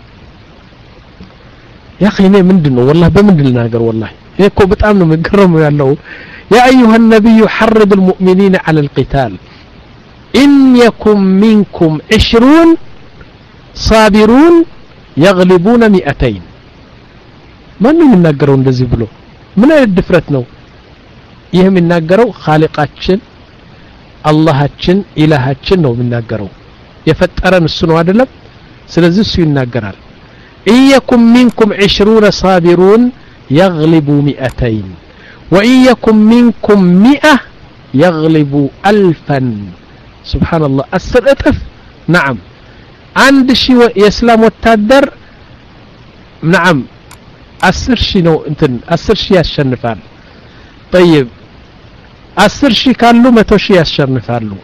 يا اخي እኔ ምንድነው والله በምንድን ልናገር والله ይሄ እኮ በጣም ነው መገረም ያለው يا أيها النبي حرض المؤمنين على القتال إن يكن منكم عشرون صابرون يغلبون مئتين ማን ነው የሚናገረው እንደዚህ ብሎ ምን አይነት ድፍረት ነው ይሄ የሚናገረው ኻሊቃችን አላህችን ኢላሃችን ነው የሚናገረው የፈጠረን እሱ ነው አይደለም ስለዚህ እሱ ይናገራል إن يكن منكم عشرون صابرون يغلبوا مئتين وإن يكن منكم مئة يغلبوا ألفا سبحان الله أسر أطف نعم عند شيء يسلم وتادر نعم أسر شيء نو انتن أسر شيء يشنفان طيب أسر شيء كان له متو شيء يشنفان له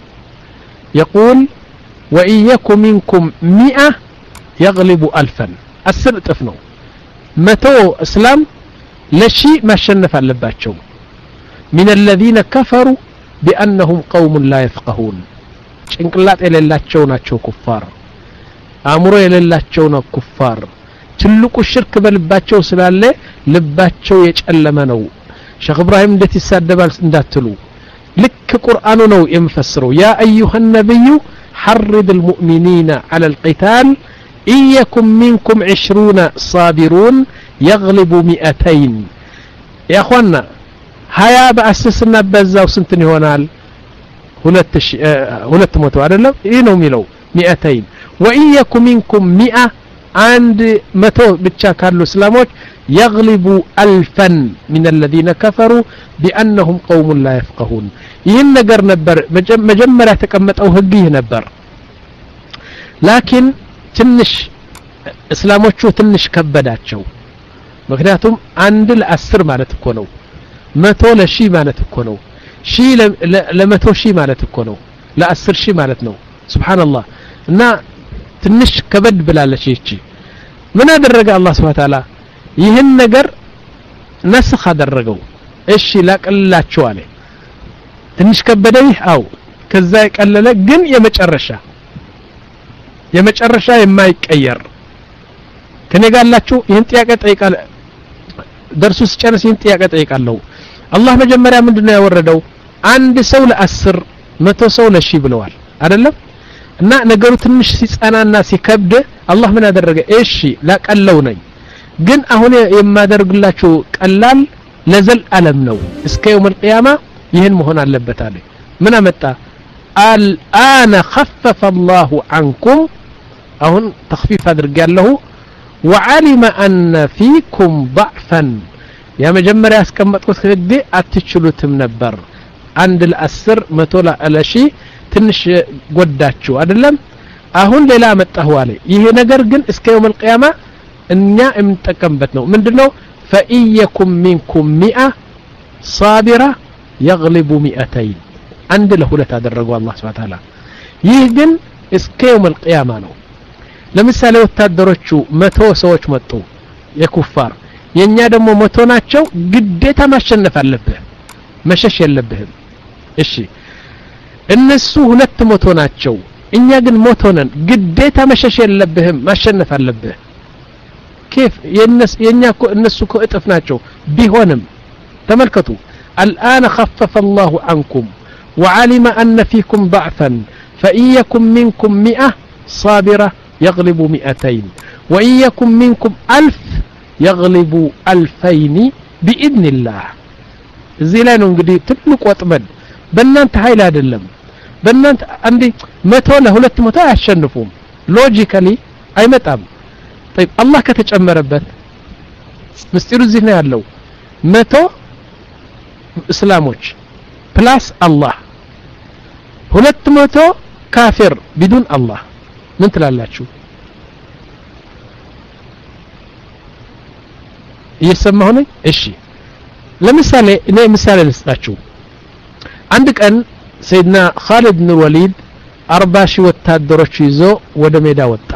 يقول وإن يكن منكم مئة يغلبوا ألفا أسر أطف نو متو إسلام لشيء ما شنف اللباتشو من الذين كفروا بأنهم قوم لا يفقهون شنكلات إلى الله تشونا كفار أمره إلى الله تشونا كفار تلقوا الشرك بلباتشو سلالة لباتشو يجعلمنو شيخ إبراهيم دتي السادبال سنداتلو لك قرآن نو يمفسروا يا أيها النبي حرض المؤمنين على القتال إن يكن منكم عشرون صابرون يغلبوا مئتين يا أخوانا هيا بأسسنا بزاو سنتني هونال هلت هلت موتوا عدلم إنه ميلو مئتين وإن يكن منكم مئة عند متو بتشاكالو سلاموت يغلبوا ألفا من الذين كفروا بأنهم قوم لا يفقهون يهن نقر نبر مجمرة تكمت أو هقيه نبر لكن تنش اسلاموቹ ትንሽ ከበዳቸው ምክንያቱም አንድ ለአስር ማለት እኮ ነው መቶ ለሺ ማለት እኮ ነው ሺ ለመቶ ሺ ማለት እኮ ነው ለአስር ሺ ማለት ነው ሱብሃንአላህ እና ትንሽ ከበድ ብላለች እቺ ምን አደረገ አላህ Subhanahu Wa Ta'ala ይህን ነገር ነስኽ አደረገው እሺ ላቀልላችሁ አለ ትንሽ ከበደኝ አው ከዛ ይቀለለ ግን የመጨረሻ የመጨረሻ የማይቀየር ከኔ ጋር አላችሁ ይሄን ጥያቄ ጠይቃለ ደርሱ ሲጨርስ ይሄን ጥያቄ ጠይቃለሁ አላህ መጀመሪያ ምንድነው ያወረደው አንድ ሰው ለአስር መቶ ሰው ለሺ ብለዋል አይደለም እና ነገሩ ትንሽ ሲጻናና ሲከብድ አላህ ምን አደረገ እሺ ላቀለው ነኝ ግን አሁን የማደርግላችሁ ቀላል ለዘል ዓለም ነው እስከ يوم القيامه ይሄን መሆን አለበት አለ ምን አመጣ الآن خفف الله عنكم أهون تخفيف أدرجاله وعلم أن فيكم ضعفا يا مجمر يا اسكمت كدي أتشلو تمنبر عند الأسر متولا على شيء تنش قداتشو أدلم أهون ليلا متأهوالي يهي نجر جن اسك يوم القيامة إنيا امتكمبتنو من دنو فإن يكن منكم مئة صابرة يغلب مئتين عند له لتدرجوا الله سبحانه وتعالى يهجن እስከ يوم القيامة ነው ለምሳሌ ወታደሮቹ መቶ ሰዎች መጡ የኩፋር የኛ ደግሞ መቶ ናቸው ግዴታ ማሸነፍ አለብህ መሸሽ የለብህም እሺ እነሱ ሁለት መቶ ናቸው እኛ ግን ሞት ሆነን ግዴታ መሸሽ የለብህም ማሸነፍ አለብህ كيف የነስ የኛ እኮ እነሱ እኮ እጥፍ ናቸው ቢሆንም ተመልከቱ الآن خفف الله عنكم وعلم أن فيكم ضعفا فإن يكن منكم مئة صابرة يغلب مئتين وإن يكن منكم ألف يغلب ألفين بإذن الله እዚህ ላይ ነው እንግዲህ ትልቅ ወጥመድ በእናንተ ኃይል አይደለም በእናንተ አንዴ መቶ ለሁለት መቶ አያሸንፉም ሎጂካሊ አይመጣም طيب الله ከተጨመረበት ምስጢሩ እዚህ ነው ያለው መቶ እስላሞች ፕላስ አላህ ሁለት መቶ ካፊር بدون الله ምን ትላላችሁ እየሰማሁ ነኝ እሺ ለምሳሌ እኔ ምሳሌ ልስጣችሁ አንድ ቀን ሰይድና ኻሊድ ብን ወሊድ አርባ ሺህ ወታደሮች ይዞ ወደ ሜዳ ወጣ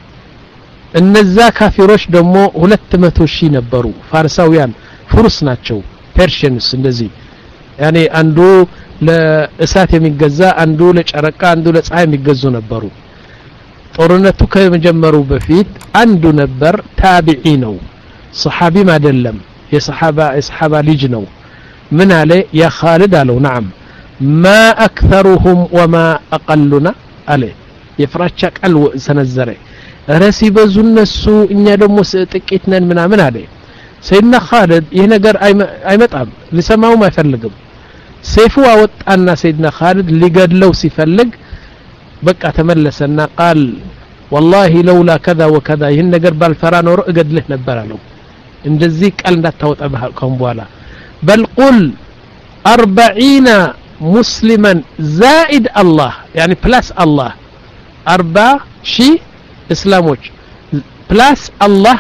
እነዛ ካፊሮች ደግሞ ሁለት መቶ ሺህ ነበሩ ፋርሳውያን ፍሩስ ናቸው ፐርሺያንስ እንደዚህ ያኔ አንዱ ለእሳት የሚገዛ አንዱ ለጨረቃ አንዱ ለፀሐይ የሚገዙ ነበሩ ጦርነቱ ከመጀመሩ በፊት አንዱ ነበር ታቢዒ ነው ሰሃቢም አይደለም የሰሃባ የሰሃባ ልጅ ነው ምን አለ ያ ኻሊድ አለው نعم ما اكثرهم وما اقلنا አለ የፍራቻ ቃል ሰነዘረ ረሲ በዙ እነሱ እኛ ደግሞ ጥቂት ነን ምናምን አለ ሰይድና ኻሊድ ይሄ ነገር አይመጣም ሊሰማውም አይፈልግም ሰይፉ አወጣና ሰይድና ኻሊድ ሊገድለው ሲፈልግ በቃ ተመለሰና ቃል والله لولا كذا وكذا ይሄን ነገር ባልፈራ ኖሮ እገድልህ ነበር አለው እንደዚህ ቃል እንዳታወጣ በኋላ በኋላ بل قل أربعين مسلما زائد الله يعني بلاس الله أربع شي اسلاموች بلاس الله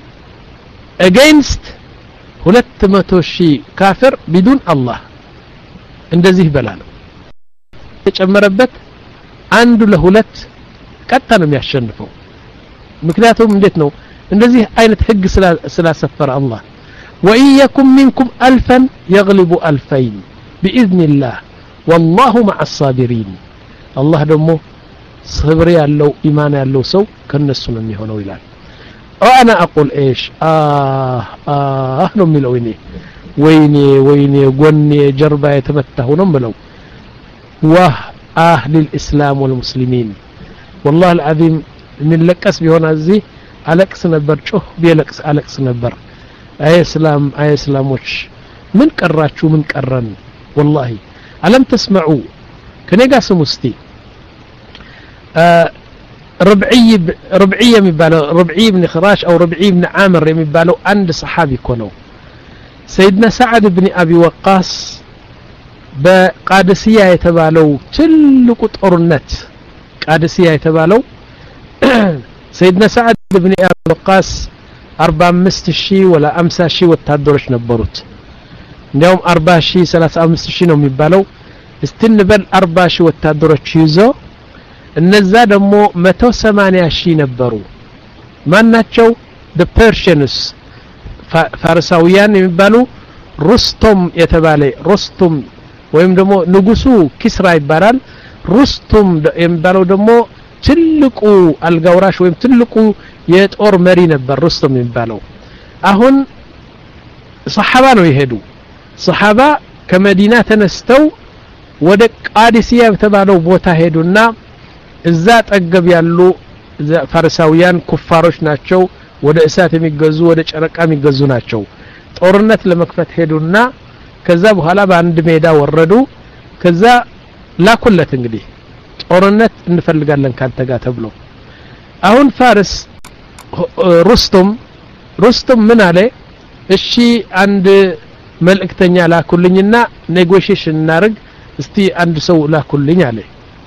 against ሁለት መቶ ሺህ ካፊር بدون الله እንደዚህ ይበላል ተጨመረበት አንዱ ለሁለት ቀጣ ነው የሚያሸንፈው ምክንያቱም እንዴት ነው እንደዚህ አይነት ህግ ስላሰፈረ አላህ وإن يكن منكم ألفا يغلب ألفين بإذن الله والله مع الصابرين الله دمو صبر ያለው ኢማን ያለው ሰው ከነሱ ነው የሚሆነው ይላል وانا اقول ايش اه اه ነው የሚለው እኔ ወይኔ ወይኔ ጎኔ ጀርባ የተመታሁ ነው ምለው واه اهل الاسلام والمسلمين والله العظيم من لقس ቢሆን እዚህ አለቅስ ነበር ጮህ ቢለቅስ አለቅስ ነበር አይ እስላም አይ እስላሞች ምን ቀራችሁ ምን ቀረን والله አለም تسمعوا ከኔጋ ስሙስቲ ربعي ربعي የሚባለው ربعي بن خراش او ربعي بن عامر የሚባለው አንድ ሰሃቢ ኮነው سيدنا سعد بن ابي وقاص በቃድሲያ የተባለው ትልቁ ጦርነት ቃድሲያ የተባለው سيدنا سعد بن ابي وقاص أربعة وخمسين ሺህ ولا خمسين ሺህ ወታደሮች ነበሩት እንዲያውም አርባ ሺህ ሰላሳ አምስት ሺህ ነው የሚባለው እስትንበል አርባ ሺህ ወታደሮች ይዞ እነዛ ደግሞ መቶ ሰማንያ ሺህ ነበሩ ማናቸው the Persians ፋርሳውያን የሚባሉ ሩስቶም የተባለ ሩስቶም ወይም ደግሞ ንጉሱ ኪስራ ይባላል ሩስቶም የሚባለው ደግሞ ትልቁ አልጋውራሽ ወይም ትልቁ የጦር መሪ ነበር ሩስቶም የሚባለው አሁን ሰሃባ ነው ይሄዱ ሰሃባ ከመዲና ተነስተው ወደ ቃዲሲያ የተባለው ቦታ ሄዱና እዛ ጠገብ ያሉ ፋርሳውያን ኩፋሮች ናቸው ወደ እሳት የሚገዙ ወደ ጨረቃ የሚገዙ ናቸው ጦርነት ለመክፈት ሄዱና ከዛ በኋላ በአንድ ሜዳ ወረዱ ከዛ ላኩለት እንግዲህ ጦርነት እንፈልጋለን ካንተ ጋር ተብሎ አሁን ፋርስ ሩስቶም ሩስቶም ምን አለ እሺ አንድ መልእክተኛ ላኩልኝና ኔጎሺዬሽን እናርግ እስቲ አንድ ሰው ላኩልኝ አለ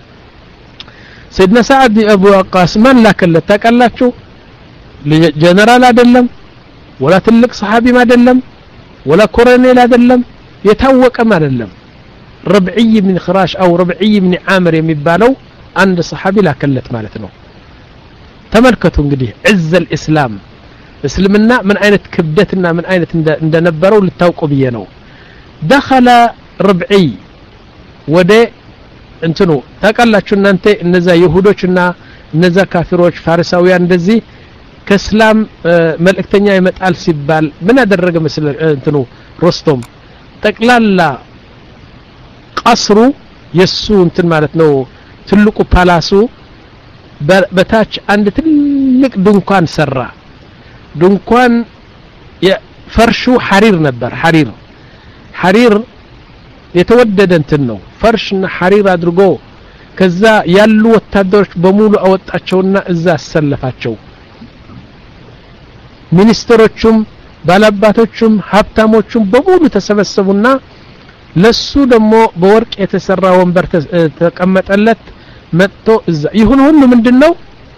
سيدنا سعد ابو وقاص من ላከለት ታቀላችሁ ጀነራል አይደለም ወላ ትልቅ ሰሃቢ አይደለም ወላ ኮሎኔል አይደለም የታወቀም አይደለም ربعي بن خراش او ربعي بن عامر የሚባለው አንድ ሰሃቢ ላከለት ማለት ነው ተመልከቱ እንግዲህ عز الاسلام እስልምና ምን አይነት ክብደትና ምን አይነት እንደነበረው ልታውቁ ብዬ ነው دخل ربعي ወደ እንትኑ ታቃላችሁ እናንተ እነዛ ይሁዶችና እነዛ ካፊሮች ፋሪሳውያን እንደዚህ ከእስላም መልእክተኛ ይመጣል ሲባል ምን አደረገ መስለ እንትኑ ሮስቶም ጠቅላላ ቀስሩ የሱ እንትን ማለት ነው ትልቁ ፓላሱ በታች አንድ ትልቅ ድንኳን ሰራ ድንኳን የፈርሹ ሐሪር ነበር ሐሪር ሐሪር የተወደደ እንትን ነው ፈርሽና ሐሪር አድርጎ ከዛ ያሉ ወታደሮች በሙሉ አወጣቸውና እዛ አሰለፋቸው ሚኒስትሮቹም ባላባቶቹም ሀብታሞቹም በሙሉ ተሰበሰቡና ለሱ ደግሞ በወርቅ የተሰራ ወንበር ተቀመጠለት መጥቶ እዛ ይሁን ሁሉ ምንድነው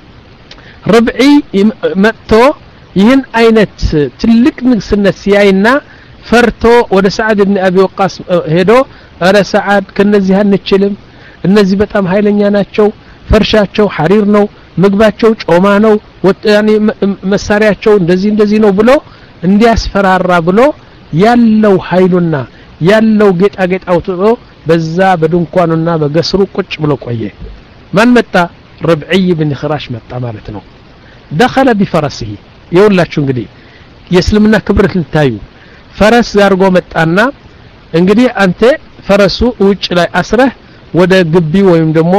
ረብዒ መጥቶ ይህን አይነት ትልቅ ንግስነት ሲያይና ፈርቶ ወደ ሰዓድ ኢብኑ አቢ ወቃስ ሄዶ አረ ሰዓድ ከነዚህ አንችልም እነዚህ በጣም ኃይለኛ ናቸው ፈርሻቸው ሐሪር ነው ምግባቸው ጮማ ነው ወጣኒ መሳሪያቸው እንደዚህ እንደዚህ ነው ብሎ እንዲያስፈራራ ብሎ ያለው ኃይሉና ያለው ጌጣጌጥ አውጥቶ በዛ በድንኳኑና በገስሩ ቁጭ ብሎ ቆየ ማን መጣ ረብዒ ኢብኑ ኽራሽ መጣ ማለት ነው دخل بفرسه ይውላችሁ እንግዲህ የእስልምና ክብረት ልታዩ ፈረስ ዛርጎ መጣና እንግዲህ አንተ ፈረሱ ውጭ ላይ አስረህ ወደ ግቢ ወይም ደግሞ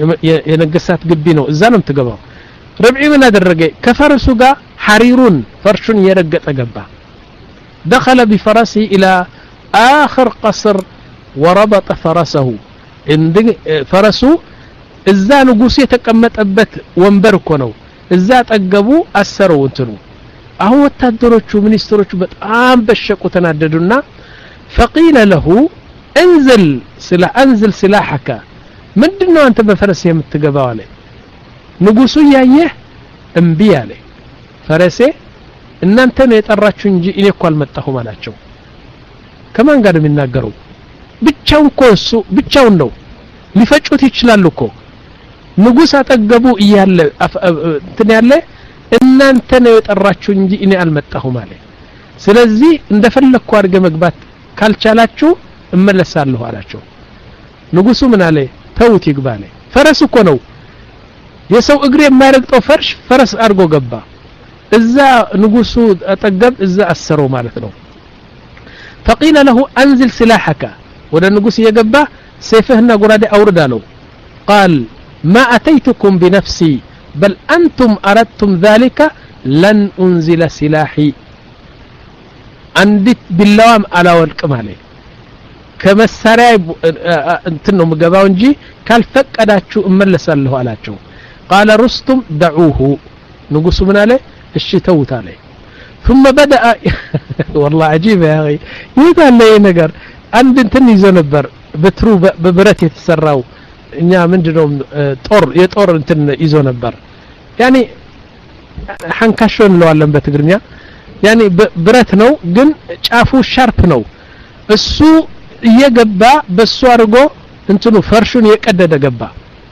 የነገሳት ግቢ ነው እዛ ነው የምትገባው ረብዒ ምን አደረገ ከፈረሱ ጋር ሐሪሩን ፈርሹን የረገጠ ገባ دخل بفرسه الى اخر قصر وربط فرسه عند فرسو እዛ ንጉስ የተቀመጠበት ወንበር እኮ ነው እዛ ጠገቡ አሰረው እንትኑ አሁን ወታደሮቹ ሚኒስትሮቹ በጣም በሸቁ ተናደዱና فقيل له انزل سلا انزل سلاحك ምንድነው አንተ በፈረስ የምትገባው አለ ንጉሱ ያየህ እምቢ አለ ፈረሴ እናንተ ነው የጠራችሁ እንጂ እኔ እኮ አልመጣሁም አላቸው ከማን ጋር የሚናገረው ብቻው እኮ እሱ ብቻው ነው ሊፈጩት ይችላል እኮ ንጉስ አጠገቡ ይያለ እንትን ያለ እናንተ ነው የጠራችሁ እንጂ እኔ አልመጣሁም አለ ስለዚህ እንደፈለኩ አድርገ መግባት ካልቻላችሁ እመለሳለሁ አላቸው ንጉሱ ምን አለ ተውት ይግባለ ፈረስ እኮ ነው የሰው እግር የማይረግጠው ፈርሽ ፈረስ አድርጎ ገባ እዛ ንጉሱ አጠገብ እዛ አሰረው ማለት ነው فقيل له انزل سلاحك ወደ ንጉስ የገባ ሰይፍህና ጉራዴ አውርድ አለው قال ما اتيتكم بنفسي بل انتم اردتم ذلك لن انزل سلاحي عندت باللوام على والقم عليه ከመሳሪያ እንትን ነው መገባው እንጂ ካልፈቀዳችሁ እመለሳለሁ አላቸው قال رستم دعوه ንጉሱ ምን አለ እሺ ተውት አለ ثم بدا والله عجيب يا اخي ይታለ ነገር አንድ እንትን ይዞ ነበር በትሩ በብረት የተሰራው እኛ ምንድነው ጦር የጦር እንትን ይዞ ነበር ያኒ ሐንካሾ እንለዋለን በትግርኛ ያኒ ብረት ነው ግን ጫፉ ሻርፕ ነው እሱ እየገባ በሱ አርጎ እንትኑ ፈርሹን የቀደደ ገባ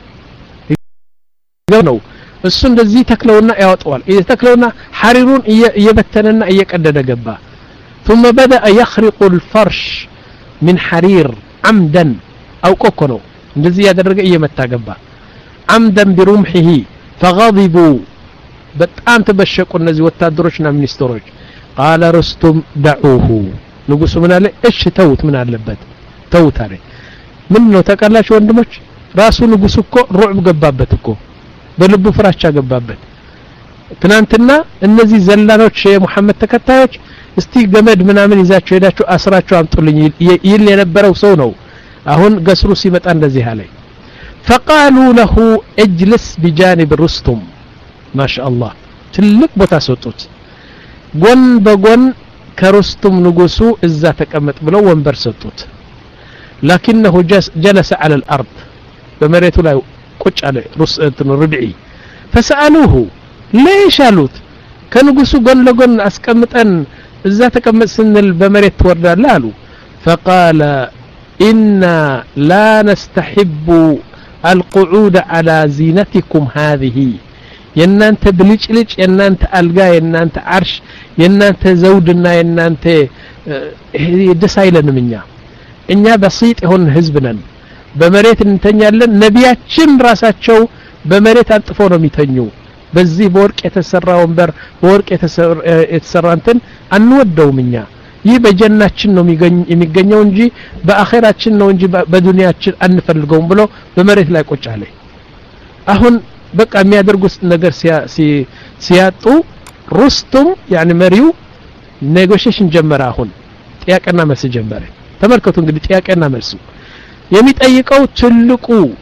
ነው እሱ እንደዚህ ተክለውና ያወጣዋል እየተክለውና ሐሪሩን እየበተነና እየቀደደ ገባ ثم بدا يخرق الفرش من حرير عمدا او كوكونو እንደዚህ ያደረገ እየመታ ገባ عمدا برمحه فغضبوا በጣም ተበሸቁ እነዚህ ወታደሮችና ሚኒስትሮች قال رستم دعوه ንጉሱ ምን አለ እሺ ተውት ምን አለበት ተውት አለ ምን ነው ተቀላሽ ወንድሞች ራሱ ንጉሱ እኮ ሩዕብ ገባበት እኮ በልቡ ፍራቻ ገባበት ትናንትና እነዚህ ዘላኖች የሙሐመድ ተከታዮች እስቲ ገመድ ምናምን ይዛቸው ሄዳቸው አስራቸው አምጡልኝ ይል የነበረው ሰው ነው አሁን ገስሩ ሲመጣ እንደዚህ አለ فقالوا له اجلس بجانب رستم ما شاء الله ትልቅ ቦታ ሰጡት ጎን በጎን ከሩስቱም ንጉሱ እዛ ተቀመጥ ብለው ወንበር ሰጡት لكنه جلس على الارض በመሬቱ ላይ ቁጭ አለ ሩስቱን ربعي فسالوه ليش አሉት ከንጉሱ ጎን ለጎን አስቀምጠን እዛ ተቀመጥ ስንል በመሬት ተወርዳለህ አሉ فقال إنا لا نستحب القعود على زينتكم هذه የናንተ ብልጭልጭ የናንተ አልጋ የናንተ አርሽ የናንተ ዘውድና የናንተ ደስ አይለንም እኛ እኛ በሲጥ የሆን ህዝብ ነን በመሬት እንተኛለን ነቢያችን ራሳቸው በመሬት አንጥፎ ነው የሚተኙ በዚህ በወርቅ የተሰራ ወንበር በወርቅ የተሰራ እንትን አንወደውም እኛ ይህ በጀናችን ነው የሚገኘው እንጂ በአኺራችን ነው እንጂ በዱንያችን አንፈልገውም ብሎ በመሬት ላይ ቁጭ አለ አሁን በቃ የሚያደርጉት ነገር ሲያጡ ሩስቱም يعني መሪው ኔጎሺዬሽን ጀመረ አሁን ጥያቄና መልስ ጀመረ ተመልከቱ እንግዲህ ጥያቄና መልሱ የሚጠይቀው ትልቁ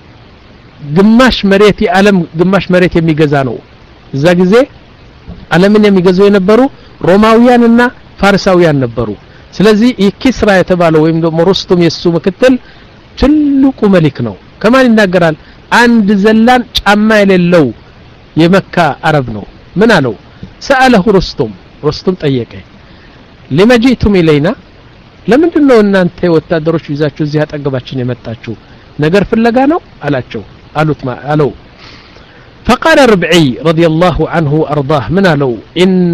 ግማሽ መሬት የዓለም ግማሽ መሬት የሚገዛ ነው እዛ ጊዜ ዓለምን የሚገዙ የነበሩ ሮማውያንና ፋርሳውያን ነበሩ ስለዚህ የኪስራ የተባለው ወይም ደግሞ ሩስቱም የሱ ምክትል ትልቁ መሊክ ነው ከማን ይናገራል አንድ ዘላን ጫማ የሌለው የመካ አረብ ነው ምን አለው سأله رستم رستم ጠየቀ لما جئتم إلينا ለምንድነው እናንተ ወታደሮች ይዛችሁ እዚህ አጠገባችን የመጣችሁ ነገር ፍለጋ ነው አላቸው አሉት አለው فقال ربعي رضي الله عنه وأرضاه من አለው إن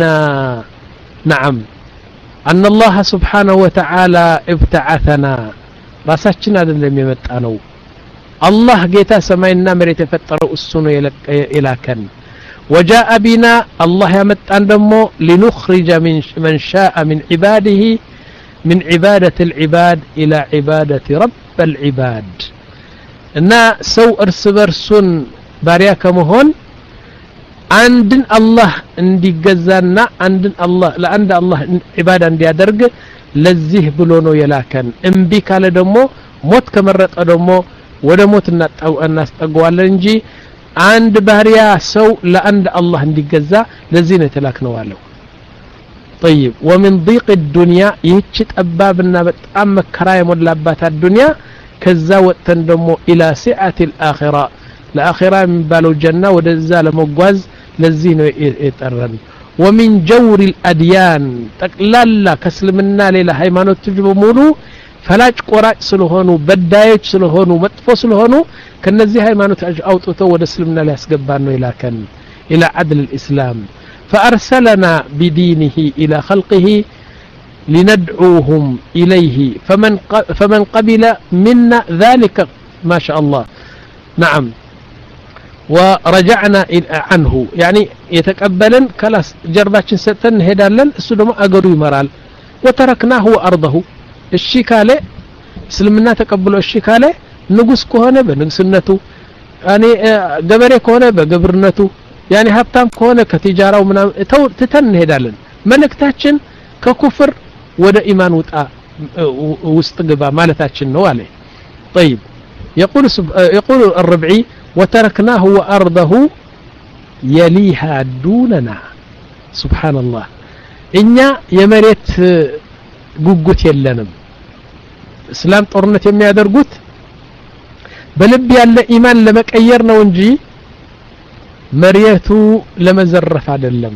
نعم أن الله سبحانه وتعالى ابتعثنا ራሳችን አይደለም የመጣነው الله ጌታ ሰማይና መሬት የፈጠረው እሱ ነው የላከን وجاء بنا الله يمتان دمو لنخرج من من شاء من عباده من عبادة العباد إلى عبادة رب العباد إن سو أرس برسون بارياك مهون عندن الله اندي جزانا عندن الله لأن الله عبادة اندي أدرج لزيه بلونو يلاكن انبيك على دمو موت كمرت أدمو ودا موت الناس تقوال انجي عند باريا سو لأن الله اندي جزا لزين يتلاكنوا عليه طيب ومن ضيق الدنيا يهتشت أبابنا بتأم كرايم واللابات الدنيا كذا وتندمو إلى سعة الآخرة الآخرة من بالو الجنة ودزال مقواز لزين يتأرن ومن جور الأديان تقلال كسلمنا ليلة هيمانو تجب مولو فلاج قراج سلهونو بدايج سلهونو مطفو سلهونو كنزي هيمانو تأج أوتوتو ودسلمنا ليسقبانو إلى كان إلى عدل الإسلام فأرسلنا بدينه إلى خلقه لندعوهم إليه فمن فمن قبل منا ذلك ما شاء الله نعم ورجعنا عنه يعني يتقبلن كلاس جرباتين ستن هدالن السدما أقروا يمرال وتركناه وأرضه الشيكالة سلمنا تقبلوا الشيكالة نقص كهنة بنقصنته يعني قبري كهنة بقبرنته يعني هبتام كونه كتجارة ومنا تتن هدالن ملكتاتشن ككفر ودا إيمان وطا وستقبا مالتاتشن نوالي طيب يقول سب... يقول الربعي وتركناه وأرضه يليها دوننا سبحان الله إنيا يمريت قوقت يلنم اسلام طورنت يمي يدرقوت بلب يالا إيمان لمك أيرنا ونجي مريتو لمزرف አይደለም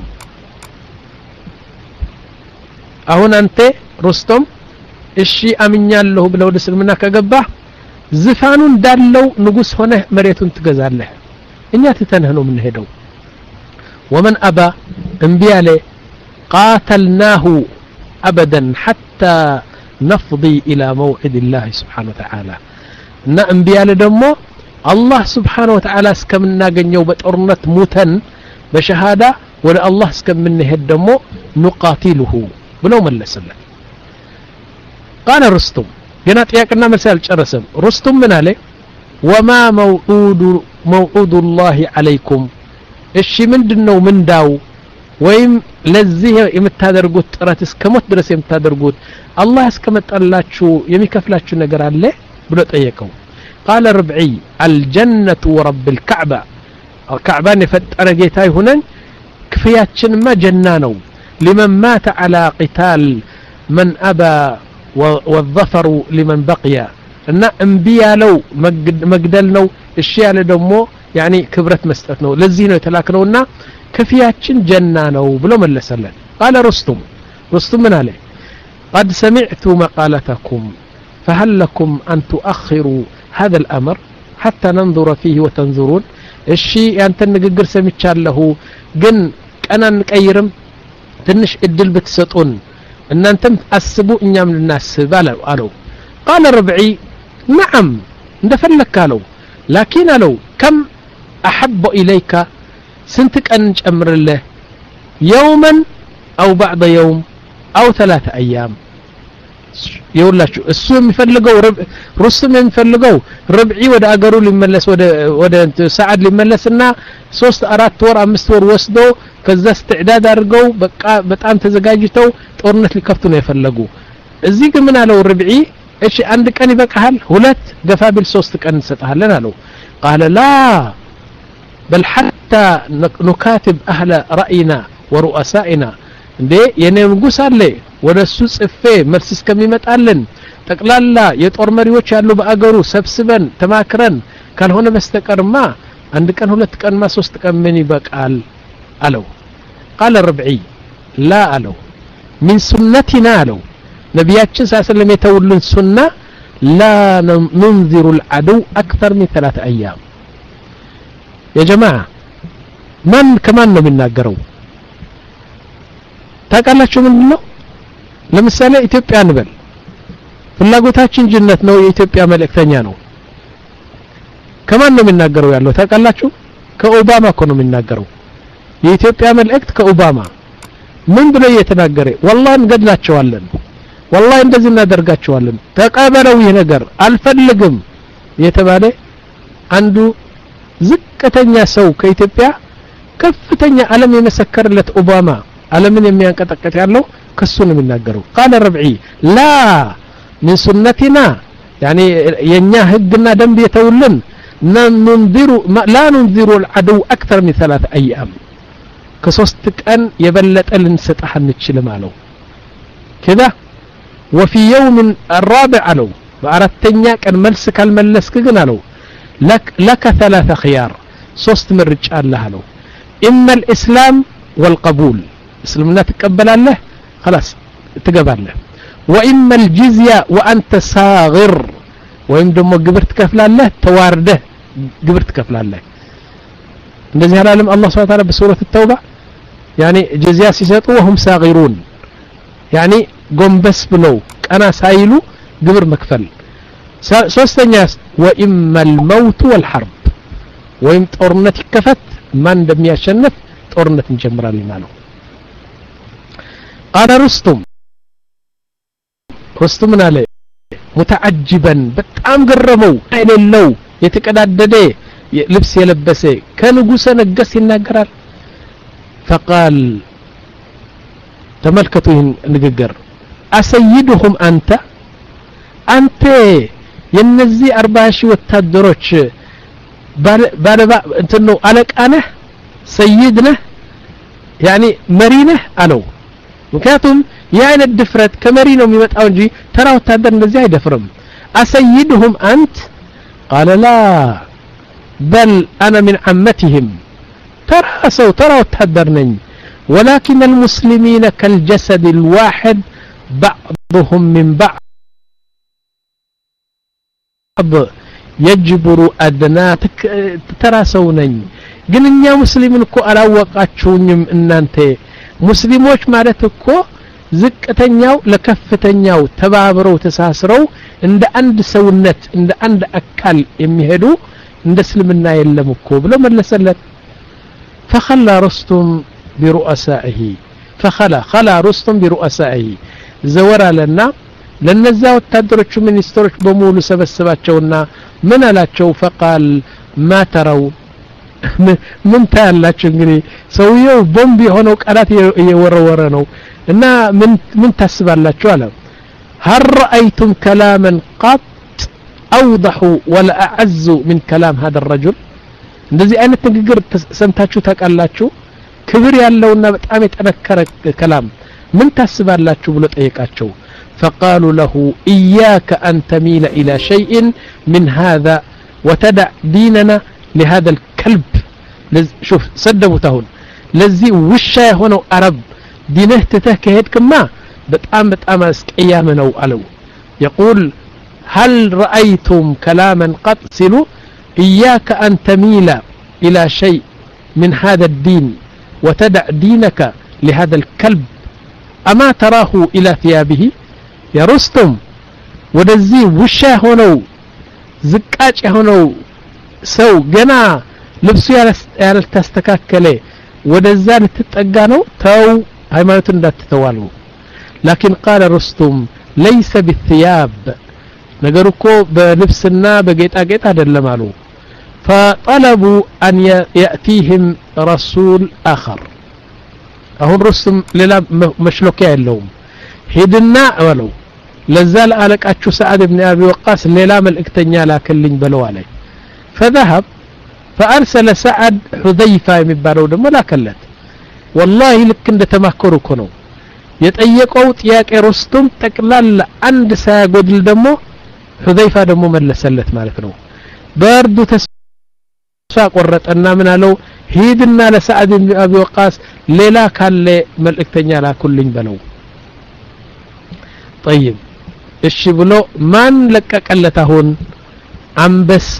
አሁን አንተ ሩስቶም እሺ አምኛለሁ ብለው ወደ እስልምና ከገባ ዝፋኑ እንዳለው ንጉስ ሆነ መሬቱን ትገዛለህ እኛ ተተነህ ነው ምን ሄደው ومن ابى انبياله قاتلناه ابدا حتى نفضي الى موعد الله سبحانه وتعالى ان انبياله ደሞ الله سبحانه وتعالى اسكمنا غنيو بطرنت موتن بشهاده ولا الله اسكمنا هد دمو نقاتله بلو ملسله قال رستم جنا طياقنا مسال ጨረሰም رستم من عليه وما موعود موعود الله عليكم እሺ ምንድነው ምንዳው ወይም ለዚህ የምታደርጉት ጥረት እስከሞት ድረስ የምታደርጉት አላህ እስከመጣላችሁ የሚከፍላችሁ ነገር አለ ብሎ ጠየቀው قال ربعي الجنة ورب الكعبة الكعبة نفتر جيتاي هنا كفياتشن ما جنانو لمن مات على قتال من أبى والظفر لمن بقي إن انبياء لو مقدلنو الشيء لدمو يعني كبرت مستثنو لزينو يتلاكنونا كفياتشن جنانو بلو من لسلن قال رستم رستم من عليه قد سمعت مقالتكم فهل لكم أن تؤخروا هذا الأمر حتى ننظر فيه وتنظرون الشيء أنت نقدر سميتشاله جن أنا نكيرم تنش الدل بتسطون إن أنتم تأسبوا إن من الناس بالو قالوا قال الربعي نعم እንደፈለክ አለው ላኪን አለው ከም أحب إليك سنتك أن أمر الله يوما أو بعد يوم أو ثلاثة أيام يقول لا شو السوم يفلقوا رب رسم يفلقوا ربعي ودا أقروا لملس ودا ودا ساعد لملسنا سوست أرات تور أمست تور وسدو كذا استعداد أرجو بقى بتأم تزجاجتو تورنت لكفتنا يفلقوا الزيك من على الربعي إيش عندك أنا بقى هل هلت قفابل سوستك أن ستهلنا له قال لا بل حتى نكاتب أهل رأينا ورؤسائنا دي ينمغوس عليه ወደ እሱ ጽፌ መልስ እስከሚመጣልን ጠቅላላ የጦር መሪዎች ያሉ በአገሩ ሰብስበን ተማክረን ካልሆነ በስተቀርማ አንድ ቀን ሁለት ቀንማ ሶስት ቀን ምን ይበቃል አለው قال الربعي لا አለው من سنتنا አለው ነብያችን ሰለላሁ የተውልን ሱና لا ننذر العدو أكثر من ثلاث أيام يا جماعة من كمان ነው የሚናገረው ታውቃላችሁ ምንድነው ለምሳሌ ኢትዮጵያ እንበል ፍላጎታችን ጅነት ነው የኢትዮጵያ መልእክተኛ ነው ከማን ነው የሚናገረው ያለው ታውቃላችሁ ከኦባማ እኮ ነው የሚናገረው የኢትዮጵያ መልእክት ከኦባማ ምን ብሎ እየተናገረ والله እንገድላቸዋለን والله እንደዚህ እናደርጋቸዋለን ተቀበለው ይሄ ነገር አልፈልግም የተባለ አንዱ ዝቅተኛ ሰው ከኢትዮጵያ ከፍተኛ ዓለም የመሰከረለት ኦባማ ዓለምን የሚያንቀጠቀጥ ያለው كسون من ناقروا قال الربعي لا من سنتنا يعني ينيا هدنا دنب يتولن ننذر لا ننذر العدو أكثر من ثلاث أيام كسوستك أن يبلت الانسطح النتشل مالو كذا وفي يوم الرابع له وأردتنيا كان ملسك الملسك قنالو لك, لك ثلاث خيار سوست من رجال له إما الإسلام والقبول اسلمنا تقبل الله خلاص تقبل له وإما الجزية وأنت صاغر وإن دمو قبرت كفل الله توارده قبرت كفل الله እንደዚህ አላለም አላህ Subhanahu Wa Ta'ala በሱረት التوبة يعني جزية ሲሰጡ وهم صاغرون يعني ጎንበስ ብለው ቀና ሳይሉ ግብር መክፈል ሶስተኛ وإما الموت والحرب ወይም ጦርነት ይከፈት ማን እንደሚያሸንፍ ጦርነት እንጀምራለን አለው قال رستم رستم عليه متعجبا በጣም ገረመው አይደለው የተቀዳደደ ልብስ የለበሰ ከንጉሰ ነገስ ይናገራል فقال ተመልከቱ ይህን ንግግር أسيدهم أنت أنت የነዚህ አርባ ሺህ ወታደሮች ባለባ እንትኑ አለቃ ነህ ሰይድ ነህ يعني መሪ ነህ አለው ምክንያቱም ያን ድፍረት ከመሪ ነው የሚመጣው እንጂ ተራ ወታደር እንደዚህ አይደፍርም أسيدهم أنت قال لا بل أنا من عمتهم ترى سو ترى وتحذر نኝ ولكن المسلمين كالجسد الواحد بعضهم من بعض يجبر أدناتك ترى سو ነኝ ግን እኛ ሙስሊምን እኮ አላወቃችሁኝም እናንተ ሙስሊሞች ማለት እኮ ዝቅተኛው ለከፍተኛው ተባብረው ተሳስረው እንደ አንድ ሰውነት እንደ አንድ አካል የሚሄዱ እንደ እስልምና የለም እኮ ብሎ መለሰለት فخلى رستم برؤسائه فخلى خلى رستم برؤسائه زورا لنا ለነዛ ወታደሮቹ ሚኒስትሮች በሙሉ ሰበሰባቸውና ምን አላቸው فقال ما تروا ምን ታያላችሁ እንግዲህ ሰውየው ቦምብ የሆነው ቃላት እየወረወረ ነው እና ምን ምን ታስባላችሁ አለ هل رأيتم كلاما قط أوضح ولا أعز من كلام هذا الرجل እንደዚህ አይነት ንግግር ሰምታችሁ ታውቃላችሁ ክብር ያለውና በጣም የተነከረ كلام ምን ታስባላችሁ ብሎ ጠየቃቸው فقالوا له إياك أن تميل إلى شيء من هذا وتدع ديننا لهذا الكلب شوف صدموا تهون لذي وشا هنا عرب دينه تتهكهد كما بتأم بتأم اسقيامنو علو يقول هل رأيتم كلاما قد سلوا إياك أن تميل إلى شيء من هذا الدين وتدع دينك لهذا الكلب أما تراه إلى ثيابه يا رستم ودزي وشا هنا ዝቃጭ የሆነው ሰው ገና ልብሱ ያልተስተካከለ ወደዛ ልትጠጋ ነው ተው ሃይማኖትን እንዳትተዋሉ لكن قال رستم ليس بالثياب ነገሩ እኮ በልብስና በጌጣጌጥ አይደለም አሉ فطلبوا أن يأتيهم رسول آخر አሁን رستم ሌላ መሽሎኪያ የለውም ሄድና ወለው ለዛል አለቃችሁ ሰዓድ ኢብኑ አቢ ወቃስ ሌላ መልእክተኛ ላከልኝ በለው አለ فذهب فأرسل سعد حذيفة የሚባለው ደግሞ ላከለት والله ልክ እንደተማከሩ እኮ ነው የጠየቀው ጥያቄ رستم ጠቅላላ አንድ ሳያጎድል ደግሞ حذيفة ደግሞ መለሰለት ማለት ነው በርዱ ተስፋ ቆረጠና ምን አለው ሄድና ለሰዓድ ኢብኑ አቢ ወቃስ ሌላ ካለ መልእክተኛ ላኩልኝ በለው طيب እሺ ብሎ ማን ለቀቀለት አሁን አንበሳ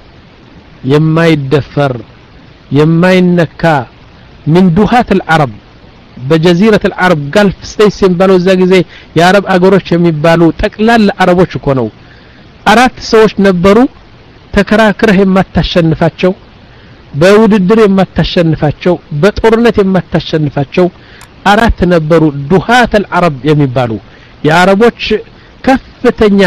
የማይደፈር የማይነካ من دهات العرب بجزيرة العرب قالف ستيسن بالو እዛ ጊዜ የአረብ አገሮች የሚባሉ ጠቅላላ አረቦች እኮ ነው አራት ሰዎች ነበሩ ተከራክረህ የማታሸንፋቸው በውድድር የማታሸንፋቸው በጦርነት የማታሸንፋቸው አራት ነበሩ دهات العرب የሚባሉ የአረቦች ከፍተኛ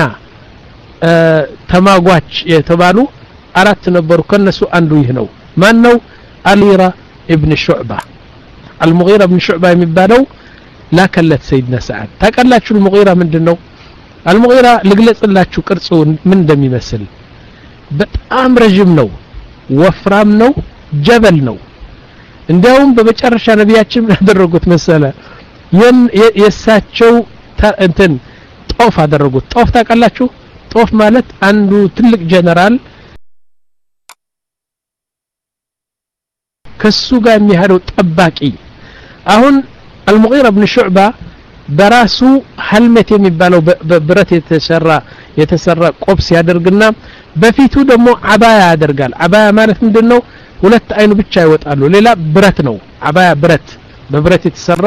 ተማጓች የተባሉ አራት ነበሩ ከነሱ አንዱ ይህ ነው ማን ነው አልሙጊራ ኢብኑ ሹዕባ አልሙጊራ ኢብኑ ሹዕባ የሚባለው ላከለት ሰይድና ሰዓድ ታቀላችሁ አልሙጊራ ምንድነው አልሙጊራ ልግለጽላችሁ ቅርጹ ምን እንደሚመስል በጣም ረጅም ነው ወፍራም ነው ጀበል ነው እንዲያውም በመጨረሻ ነብያችን ያደረጉት መሰለ የሳቸው እንትን ጦፍ አደረጉት ጦፍ ታቀላችሁ ጦፍ ማለት አንዱ ትልቅ ጀነራል ከሱ ጋር የሚያሄደው ጠባቂ አሁን አልሙጊራ ኢብኑ ሹዕባ በራሱ ሐልመት የሚባለው በብረት የተሰራ የተሰራ ቆብስ ያደርግና በፊቱ ደግሞ አባያ ያደርጋል አባያ ማለት ምንድነው ሁለት አይኑ ብቻ ይወጣሉ ሌላ ብረት ነው አባያ ብረት በብረት የተሰራ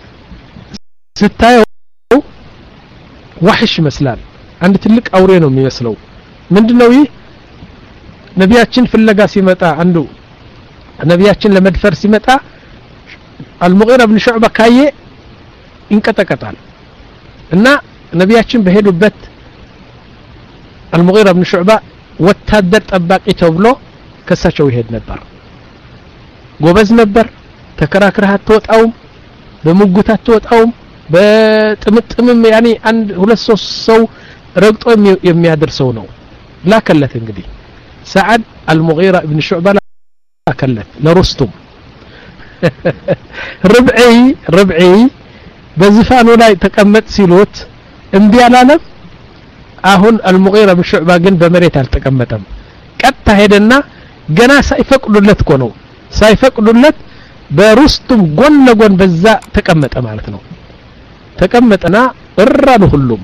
ስታየው ወህሽ ይመስላል አንድ ትልቅ አውሬ ነው የሚመስለው ምንድነው ይህ ነብያችን ፍለጋ ሲመጣ አንዱ ነብያችን ለመድፈር ሲመጣ አልሙጊራ ኢብኑ ሹዕባ ካየ እንቀጠቀጣል እና ነብያችን በሄዱበት አልሙጊራ ኢብኑ ሹዕባ ወታደር ጠባቂ ተብሎ ከሳቸው ይሄድ ነበር ጎበዝ ነበር ተከራክረህ አትወጣውም በሙጉት አትወጣውም በጥምጥምም ያኒ አንድ ሁለት ሶስት ሰው ረግጦ የሚያደርሰው ነው ላከለት እንግዲህ ሰዓድ አልሙጊራ ኢብኑ ሹዕባ ላከለት ለሩስቱም ربعي ربعي በዝፋኑ ላይ ተቀመጥ ሲሉት እንዴ አላለም አሁን አልሙጊራ ኢብኑ ሹዕባ ግን በመሬት አልተቀመጠም ቀጥታ ሄደና ገና ሳይፈቅዱለት እኮ ነው ሳይፈቅዱለት በሩስቱም ጎን ለጎን በዛ ተቀመጠ ማለት ነው ተቀመጠና እራሉ ሁሉም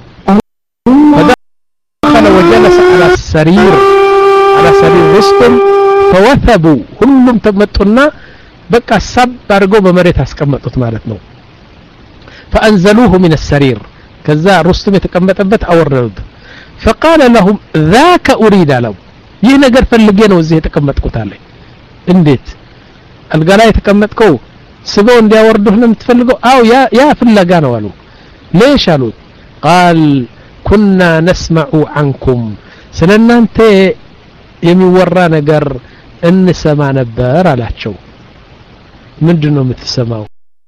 فدخل وجلس على السرير على سرير رستم فوثبوا ሁሉም ተመጡና በቃ ሰብ አድርገው በመሬት አስቀመጡት ማለት ነው فانزلوه من السرير ከዛ رستم የተቀመጠበት አወረዱት فقال لهم ذاك اريد له ይህ ነገር ፈልጌ ነው እዚህ የተቀመጥኩት አለ እንዴት አልጋ ላይ የተቀመጥከው ስበው እንዲያወርዱህ ነው የምትፈልገው አው ያ ያ ፍለጋ ነው አሉ ليش አሉት قال كنا نسمع عنكم ስለናንተ የሚወራ ነገር እንሰማ ነበር አላቸው ምንድነው የምትሰማው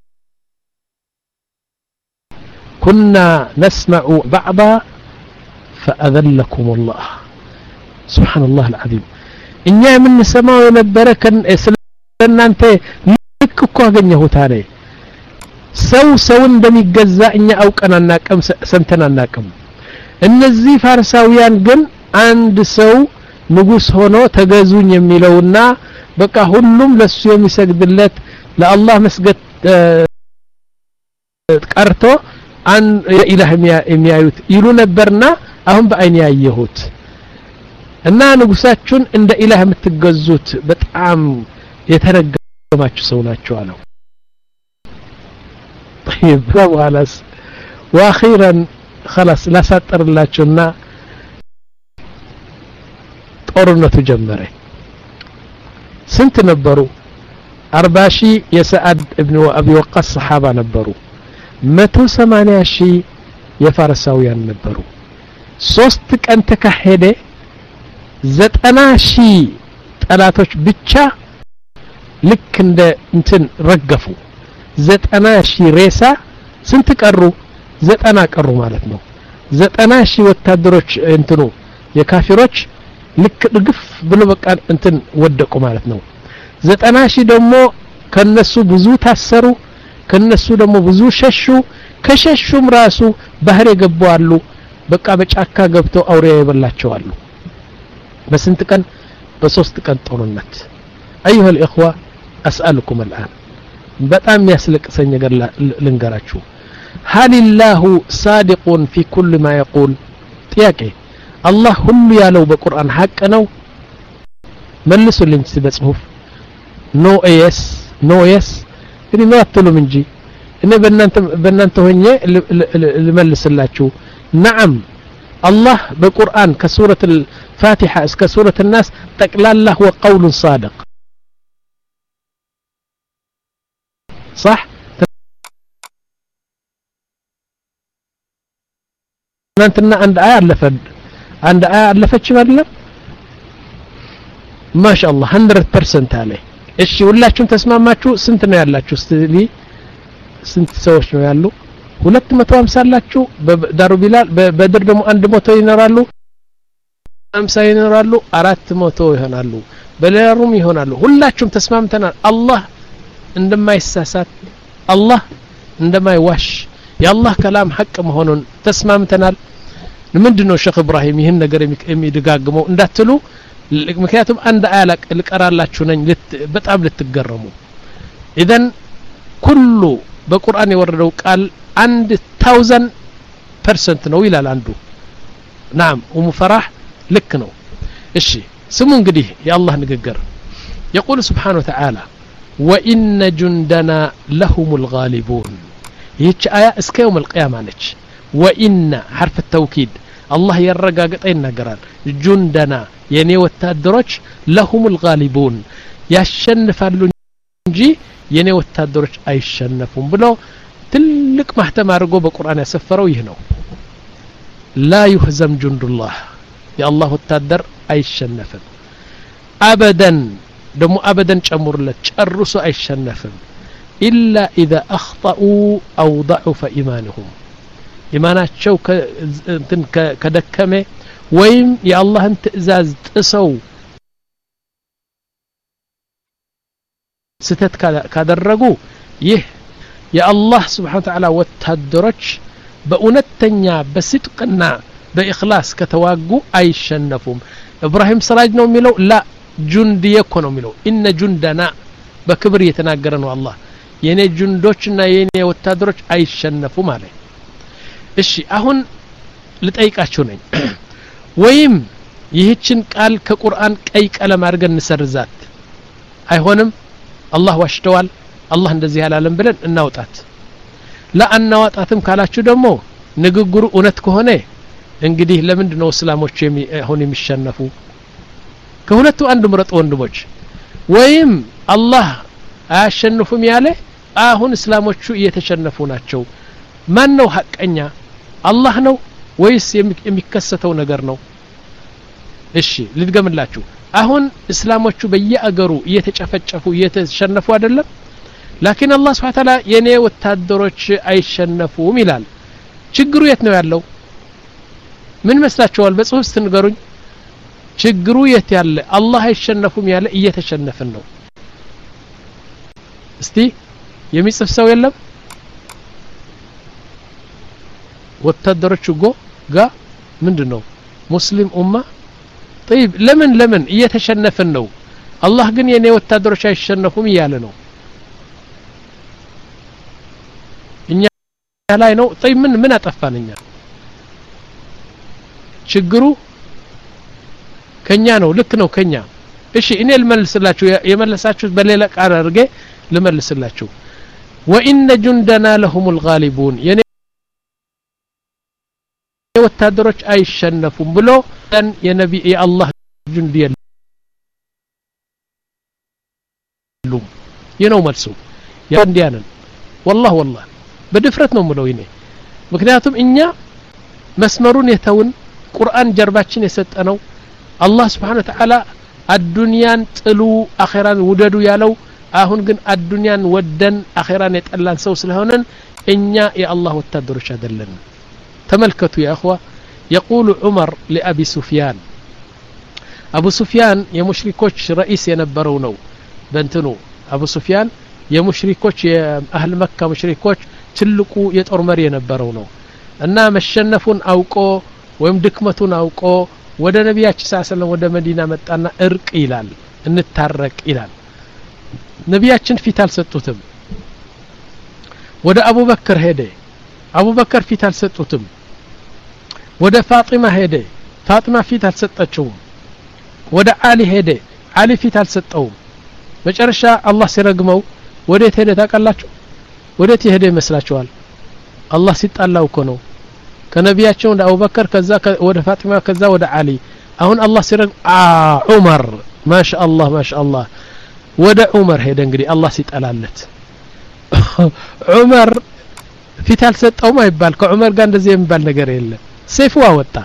كنا نسمع بعضا فأذلكم الله سبحان الله العظيم እኛ የምንሰማው የነበረ ስለናንተ ልክ እኮ አገኘሁት አለ ሰው ሰው እንደሚገዛ እኛ አውቀናና ቀም ሰምተናና ቀም እነዚህ ፋርሳውያን ግን አንድ ሰው ንጉስ ሆኖ ተገዙኝ የሚለውና በቃ ሁሉም ለሱ የሚሰግድለት ለአላህ መስገድ ቀርቶ አን ኢላህ የሚያዩት ይሉ ነበርና አሁን በአይን ያየሁት እና ንጉሳችሁን እንደ ኢላህ የምትገዙት በጣም የተረገማችሁ ሰው ናቸው አለው طيب خلاص واخيرا خلاص لا سطرلاچونا ጦርነቱ ጀመረ ስንት ነበሩ አርባ ሺህ የሰዓድ ኢብኑ አቢ ወቃስ ሰሃባ ነበሩ መቶ ሰማንያ ሺህ የፋርሳውያን ነበሩ ሶስት ቀን ተካሄደ ዘጠና ሺህ ጠላቶች ብቻ ልክ እንደ እንትን ረገፉ ዘጠና ሺህ ሬሳ ስንት ቀሩ ዘጠና ቀሩ ማለት ነው ዘጠና ሺህ ወታደሮች እንትኑ የካፊሮች ልክ ድግፍ ብሎ በቃ እንትን ወደቁ ማለት ነው ዘጠና ሺህ ደግሞ ከነሱ ብዙ ታሰሩ ከነሱ ደግሞ ብዙ ሸሹ ከሸሹም ራሱ ባህር የገቡ አሉ በቃ በጫካ ገብተው አውሬ ይበላቸው አሉ በስንት ቀን በሶስት ቀን ጦርነት ايها الاخوه اسالكم الان በጣም ያስለቅሰኝ ነገር ልንገራችሁ هل الله صادق في كل ما يقول ጥያቄ አላህ ሁሉ ያለው በቁርአን ሐቅ ነው መልሱልኝ በጽሁፍ ኖ ኤስ ኖ ኤስ እኔ ነው አትሉም እንጂ እኔ በእናንተ በእናንተ ሆኜ ልመልስላችሁ نعم الله بقرآن كسورة الفاتحة اسك سورة الناس تقلال هو قول صادق صح انتنا عند آية لفد عند آية لفتش مدلم ما شاء الله مية بالمية عليه እሺ ሁላችሁም ተስማማችሁ ስንት ነው ያላችሁ እስቲ ስንት ሰዎች ነው ያሉ ሁለት መቶ ሃምሳ አላችሁ በዳሩ ቢላል በበድር ደግሞ አንድ መቶ ይኖራሉ ሃምሳ ይኖራሉ አራት መቶ ይሆናሉ በሌላሩም ይሆናሉ ሁላችሁም ተስማምተናል አላህ እንደማይሳሳት አላህ እንደማይዋሽ የአላህ ከላም ሐቅ መሆኑን ተስማምተናል ምንድነው ሼክ ኢብራሂም ይሄን ነገር የሚደጋግመው እንዳትሉ ምክንያቱም አንድ አያላቅ ልቀራላችሁ ነኝ በጣም ልትገረሙ ኢዘን ኩሉ በቁርአን የወረደው ቃል አንድ ሺህ ፐርሰንት ነው ይላል አንዱ نعم ومفرح ልክ ነው እሺ ስሙ እንግዲህ የአላህ ንግግር يقول سبحانه وتعالى وان جندنا لهم الغالبون ይህች አያ እስከ يوم القيامه ነች وان حرف التوكيد الله يرغاغጥ ይናገራል جندنا የኔ ወታደሮች لهم الغالبون ያሸንፋሉ እንጂ የኔ ወታደሮች አይሸነፉም ብሎ ትልቅ ማህተም አድርጎ በቁርአን ያሰፈረው ይህ ነው لا يهزم جند الله يا الله ወታደር አይሸነፍም አበدا ደሞ አበደን ጨምሩለት ጨርሶ አይሸነፍም إلا إذا أخطأوا أو ضعف إيمانهم ኢማናቸው እንትን ከደከመ ወይም የአላህን ትእዛዝ ጥሰው ስተት ካደረጉ ይህ የአላህ Subhanahu Wa Ta'ala ወታደሮች በእውነተኛ በስድቅና በእخلاص ከተዋጉ አይሸነፉም ኢብራሂም ሰራጅ ነው የሚለው ላ ጁንዲየኮ ነው የሚለው ኢነ ጁንደና በክብር የተናገረ ነው አላህ የኔ ጁንዶችና የኔ ወታደሮች አይሸነፉም አለ እሺ አሁን ልጠይቃችሁ ነኝ ወይም ይህችን ቃል ከቁርአን ቀይ ቀለም አድርገን እንሰርዛት አይሆንም አላህ ዋሽተዋል አላህ እንደዚህ ያላለም ብለን እናውጣት ለአናዋጣትም ካላችሁ ደግሞ ንግግሩ እውነት ከሆነ እንግዲህ ለምንድን ነው እስላሞች አሁን የሚሸነፉ ከሁለቱ አንድ ምረጥ ወንድሞች ወይም አላህ አያሸንፉም ያለ አሁን እስላሞቹ እየተሸነፉ ናቸው ማን ነው ሐቀኛ አላህ ነው ወይስ የሚከሰተው ነገር ነው እሺ ልድገምላችሁ አሁን እስላሞቹ በየአገሩ እየተጨፈጨፉ እየተሸነፉ አይደለም ላኪን አላህ Subhanahu Wa Ta'ala የኔ ወታደሮች አይሸነፉም ይላል ችግሩ የት ነው ያለው ምን መስላችኋል በጽሁፍ ስትንገሩኝ ችግሩ የት ያለ አላህ አይሸነፉም ያለ እየተሸነፈን ነው እስቲ የሚጽፍ ሰው የለም ወታደሮቹ ጎ ጋ ምንድነው ሙስሊም ኡማ طيب ለምን ለምን እየተሸነፈን ነው አላህ ግን የኔ ወታደሮች አይሸነፉም ይያለ ነው እኛ ላይ ነው طيب ምን ምን አጠፋንኛ ችግሩ ከኛ ነው ልክ ነው ከኛ እሺ እኔ ልመልስላችሁ የመለሳችሁት በሌላ ቃል አድርጌ ልመልስላችሁ وان جندنا لهم الغالبون የኔ ወታደሮች አይሸነፉም ብሎ የነቢ የአላህ ጁንድ የሉም የነው መልሱ ያንዲያነን والله والله በድፍረት ነው ምለው ይኔ ምክንያቱም እኛ መስመሩን የተውን ቁርአን ጀርባችን የሰጠነው አላህ Subhanahu Wa Ta'ala አዱንያን ጥሉ አኺራን ውደዱ ያለው አሁን ግን አዱንያን ወደን አኺራን የጠላን ሰው ስለሆነን እኛ የአላህ ወታደሮች አይደለን ተመልከቱ ያ اخوا يقول عمر لأبي سفيان أبو سفيان የሙሽሪኮች رئيس የነበረው ነው በእንትኑ አቡ ሱፊያን የሙሽሪኮች የአህል መካ ሙሽሪኮች ትልቁ የጦር መሪ የነበረው ነው እና መሸነፉን አውቆ ወይም ድክመቱን አውቆ ወደ ነብያችን ሰለላሁ ዐለይሂ ወሰለም ወደ መዲና መጣና እርቅ ይላል እንታረቅ ይላል ነብያችን ፊት አልሰጡትም ወደ አቡበከር ሄደ አቡበከር ፊት አልሰጡትም ወደ ፋጢማ ሄደ ፋጢማ ፊት አልሰጠችውም ወደ አሊ ሄደ አሊ ፊት አልሰጠውም መጨረሻ አላህ ሲረግመው ወዴት ሄደ ታውቃላችሁ ወዴት ሄደ ይመስላችኋል አላህ ሲጣላው እኮ ነው ከነቢያቸው ወደ አቡበከር ከዛ ወደ ፋጢማ ከዛ ወደ አሊ አሁን አላህ ሲረግም አ ዑመር ማሻአላህ ማሻአላህ ወደ ዑመር ሄደ እንግዲህ አላህ ሲጣላለት ዑመር ፊት አልሰጠውም አይባል ከዑመር ጋር እንደዚህ የሚባል ነገር የለም ሰይፉ አወጣ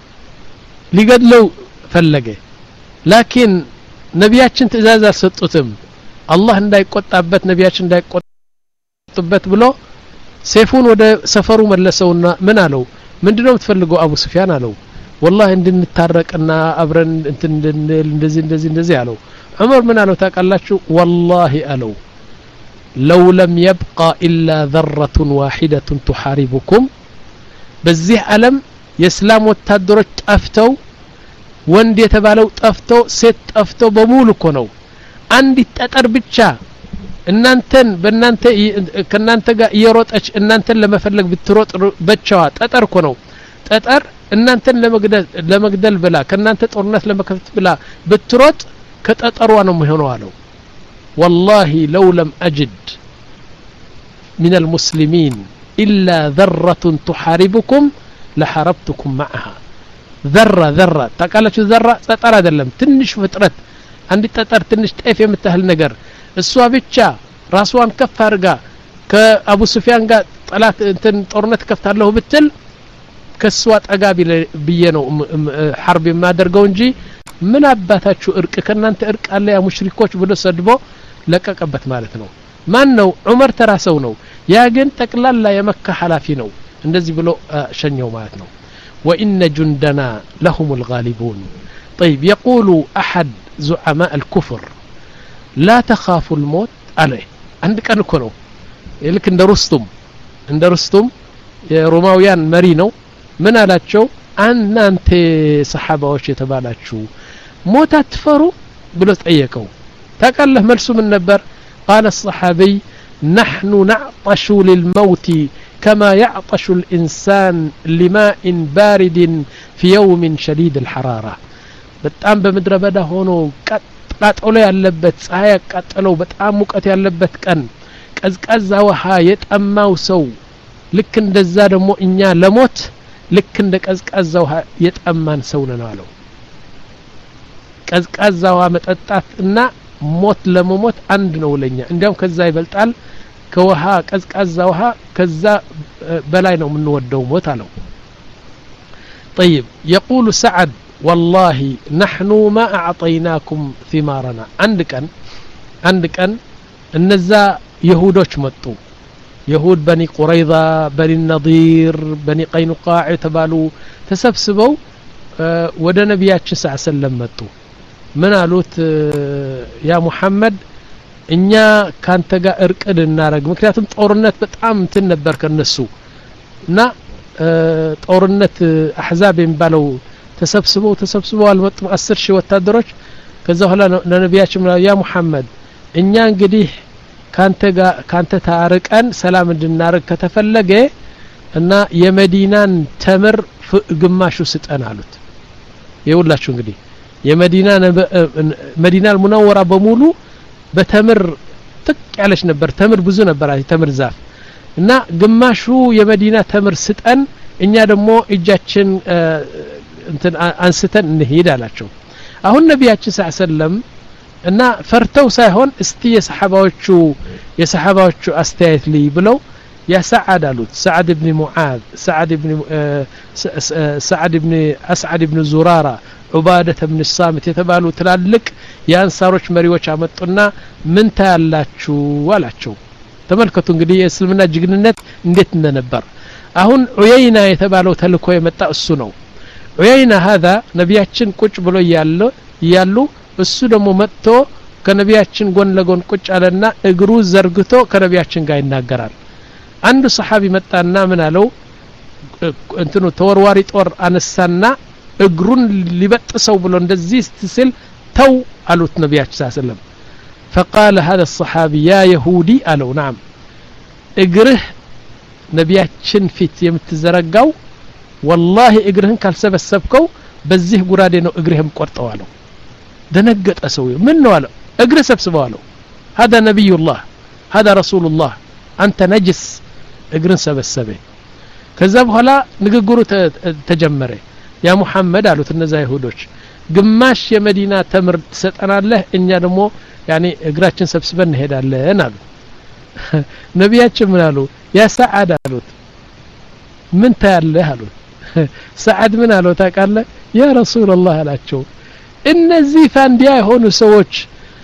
ሊገድለው ፈለገ ላኪን ነቢያችን ትእዛዝ አልሰጡትም አላህ እንዳይቆጣበት ነቢያችን እንዳይቆጣበት ብሎ ሰይፉን ወደ ሰፈሩ መለሰውና ምን አለው ምንድነው የምትፈልገው አቡ ሱፊያን አለው والله እንድንታረቅና አብረን እንትን እንደዚህ እንደዚህ እንደዚህ አለው ዑመር ምን አለው ታውቃላችሁ والله አለው لو لم يبقى إلا ذرة واحدة تحاربكم በዚህ ዓለም የእስላም ወታደሮች ጠፍተው ወንድ የተባለው ጠፍተው ሴት ጠፍተው በሙሉ እኮ ነው አንድ ጠጠር ብቻ እናንተን በእናንተ ከናንተ ጋር እየሮጠች እናንተን ለመፈለግ ብትሮጥ በቻዋ ጠጠር እኮ ነው ጠጠር እናንተን ለመግደል ለመግደል ብላ ከናንተ ጦርነት ለመከፈት ብላ ብትሮጥ ከጠጠሯ ነው የሚሆነው አለው والله لو لم أجد من المسلمين إلا ذرة تحاربكم لحاربتكم معها ذرة ذرة تقالችሁ ذرة ጠጠር አይደለም ትንሽ ፍጥረት አንድ ጠጠር ትንሽ ጤፍ የምታህል ነገር እሷ ብቻ ራስዋን ከፍ አድርጋ ከአቡ ሱፊያን ጋር ጠላት እንትን ጦርነት ከፍታለሁ ብትል ከሷ ጠጋቢ ብዬ ነው ሐርብ የማደርገው እንጂ ምን አባታችሁ እርቅ ከናንተ እርቅ አለ ያ ሙሽሪኮች ብሎ ሰድቦ ለቀቀበት ማለት ነው ማን ነው ዑመር ተራሰው ነው ያ ግን ጠቅላላ የመካ ሐላፊ ነው እንደዚህ ብሎ ሸኘው ማለት ነው وإن جندنا لهم الغالبون طيب يقول أحد زعماء الكفر لا تخافوا الموت عليه عندك أنا كنو لك عند رستم عند رستم روماويان مرينو من علاتشو أن أنت صحابة وش يتبالاتشو موت تفروا بلوت أيكو تقال له ملسو من نبر قال الصحابي نحن نعطش للموت كما يعطش الإنسان لماء بارد في يوم شديد الحرارة በጣም በመድረ በዳ ሆኖ ቀጥቃጥሎ ያለበት ፀሐይ ቀጥለው በጣም ሙቀት ያለበት ቀን ቀዝቃዛ ውሃ የጠማው ሰው ልክ እንደዛ ደግሞ እኛ ለሞት ልክ እንደ ቀዝቃዛ ውሃ የጠማን ሰው ነን አለው ቀዝቃዛ ውሃ መጠጣትና ሞት ለመሞት አንድ ነው ለኛ እንዲያውም ከዛ ይበልጣል ከውሃ ቀዝቃዛ ውሃ ከዛ በላይ ነው የምንወደው ሞት አለው طيب يقول سعد والله نحن ما أعطيناكم ثمارنا عندك عندك النزا يهودوش متو يهود بني قريظة بني النضير بني قينقاع تبالو تسبسبوا أه ودا نبياتش صلى الله عليه وسلم متو من قالوت أه يا محمد እኛ ካንተ ጋር እርቅ ልናረግ ምክንያቱም ጦርነት በጣም እንትን ነበር ከነሱ እና ጦርነት አህዛብ የሚባለው ተሰብስበው ተሰብስበው አልመጡም አስር ሺህ ወታደሮች ከዛ በኋላ ለነብያችን ያ ሙሐመድ እኛ እንግዲህ ካንተ ጋር ካንተ ታርቀን ሰላም እንድናረግ ከተፈለገ እና የመዲናን ተምር ግማሹ ስጠን አሉት ይውላችሁ እንግዲህ የመዲና መዲናል ሙነወራ በሙሉ በተምር ጥቅ ያለች ነበር ተምር ብዙ ነበር አይ ተምር ዛፍ እና ግማሹ የመዲና ተምር ስጠን እኛ ደግሞ እጃችን እንትን አንስተን እንሄድ አላቸው አሁን ነብያችን ሰለላሁ ዐለይሂ ወሰለም እና ፈርተው ሳይሆን እስቲ የሰሐባዎቹ የሰሐባዎቹ አስተያየት ልይ ብለው ያ ሰዓድ አሉት ሰዓድ ኢብኑ ሙዓዝ ሰዓድ ኢብኑ ሰዓድ ኢብኑ አስዓድ ኢብኑ ዙራራ ዑባደተ ኢብኑ ሳሚት የተባሉ ትላልቅ የአንሳሮች መሪዎች አመጡና ምን ታያላችሁ አላቸው ተመልከቱ እንግዲህ የእስልምና ጅግንነት እንዴት እንደነበር አሁን ዑየይና የተባለው ተልኮ የመጣ እሱ ነው ዑየይና هذا ነብያችን ቁጭ ብሎ ያለ ያሉ እሱ ደግሞ መጥቶ ከነብያችን ጎን ለጎን ቁጭ አለና እግሩ ዘርግቶ ከነብያችን ጋር ይናገራል አንዱ ሰሃቢ መጣና ምን አለው እንትኑ ተወርዋሪ ጦር አነሳና እግሩን ሊበጥሰው ብሎ እንደዚህ ሲል ተው አሉት ነብያችን ሰለላሁ ዐለይሂ ወሰለም فقال هذا الصحابي يا يهودي قالوا نعم اجره ነብያችን ፊት የምትዘረጋው والله እግርህን ካልሰበሰብከው በዚህ ጉራዴ ነው እግርህም ቆርጠው አለው ደነገጠ ሰውዬው ምን ነው አለው እግር ሰብስበው አለው هذا نبي الله هذا رسول الله انت نجس እግርን ሰበሰበ ከዛ በኋላ ንግግሩ ተጀመረ ያ ሙሐመድ አሉት እነዛ ይሁዶች ግማሽ የመዲና ተምር ተሰጠናለህ እኛ ደግሞ ያኒ እግራችን ሰብስበን እንሄዳለን አሉ ነብያችን ምን አሉ ያ ሰዓድ አሉት ምን ታያለህ አሉት ሰዓድ ምን አለው ታውቃለህ ያ ረሱላህ አላቸው እነዚህ ፋንዲያ የሆኑ ሰዎች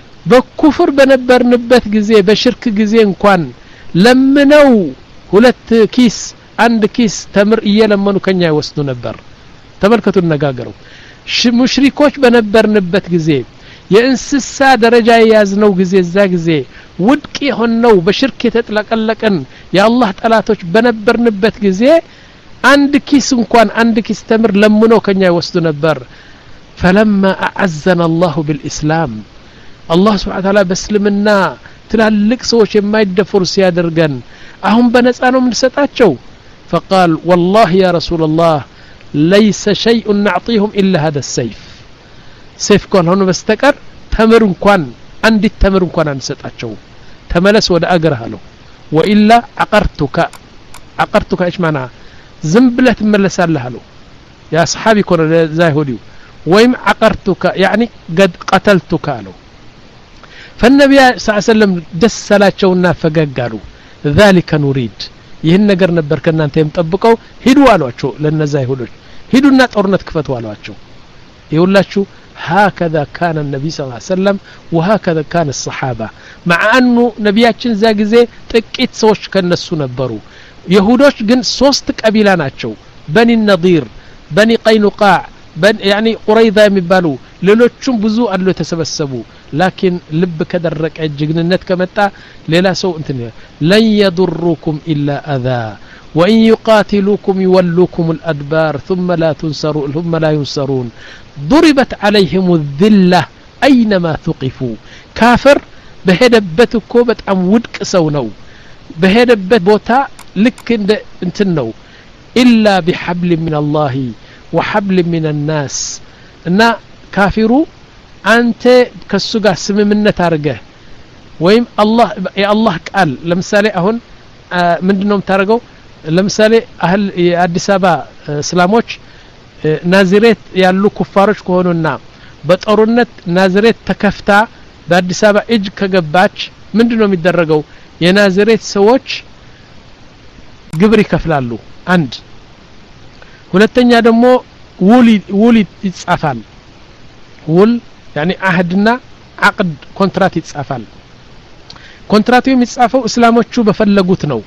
በኩፍር በነበርንበት ጊዜ በሽርክ ጊዜ እንኳን ለምነው ሁለት ኪስ አንድ ኪስ ተምር እየለመኑ ከኛ ይወስዱ ነበር ተመልከቱ ነጋገሩ ሙሽሪኮች በነበርንበት ጊዜ የእንስሳ ደረጃ ያዝነው ጊዜ እዛ ጊዜ ውድቅ የሆነው በሽርክ የተጠለቀለቀን የአላህ ጠላቶች በነበርንበት ጊዜ አንድ ኪስ እንኳን አንድ ኪስ ተምር ለምኖ ከኛ ይወስዱ ነበር فلما اعزنا الله بالاسلام الله سبحانه وتعالى በእስልምና ትላልቅ ሰዎች የማይደፈሩ ሲያደርገን አሁን በነፃ ነው የምንሰጣቸው فقال والله يا رسول الله ليس شيء نعطيهم الا هذا السيف سيف كون ሆኖ በስተቀር ተምር እንኳን አንድ ተምር እንኳን አንሰጣቸው ተመለስ ወደ አገርህ አለው والا عقرتك عقرتك ايش معنى ዝም ብለህ ትመለሳለህ አለው ያ ሰሃቢ ኮነ ዛይሁዲው ወይም عقرتك يعني قد قتلتك አለው فالنبي صلى الله عليه وسلم ደሰላቸውና ፈገጋሉ ذلك نريد ይህን ነገር ነበር ከናንተ የምጠብቀው ሂዱ አሏቸው ለነዛ ይሁዶች ሂዱና ጦርነት ክፈቱ አሏቸው ይውላችሁ هكذا كان النبي صلى الله عليه وسلم وهكذا كان الصحابه مع انه ነብያችን ዛ ጊዜ ጥቂት ሰዎች ከነሱ ነበሩ ይሁዶች ግን ሶስት ቀቢላ ናቸው በኒ ነዲር በኒ ቀይኑቃዕ يعني قريظة የሚባሉ ሌሎችም ብዙ አሉ ተሰበሰቡ لكن ልብ ከደረቀ ጅግንነት ከመጣ ሌላ ሰው እንትን لن يضركم الا اذى وان يقاتلوكم يولوكم الادبار ثم لا تنصرون ثم لا ينصرون ضربت عليهم الذلة اينما ثقفوا كافر በሄደበት እኮ በጣም ውድቅ ሰው ነው በሄደበት ቦታ ልክ እንደ እንትን ነው الا بحبل من الله وحبل من الناس እና ካፊሩ አንተ ከሱ ጋር ስምምነት አርገህ ወይም አላህ የአላህ ቃል ለምሳሌ አሁን ምንድነው ታረጋው ለምሳሌ አህል የአዲስ አበባ እስላሞች ናዝሬት ያሉ ኩፋሮች ከሆኑና በጦርነት ናዝሬት ተከፍታ በአዲስ አበባ እጅ ከገባች ምንድነው የሚደረገው የናዝሬት ሰዎች ግብር ይከፍላሉ አንድ ሁለተኛ ደግሞ ውል ውል ይጻፋል ውል يعني عهدنا عقد ኮንትራት ይጻፋል ኮንትራቱ የሚጻፈው እስላሞቹ በፈለጉት ነው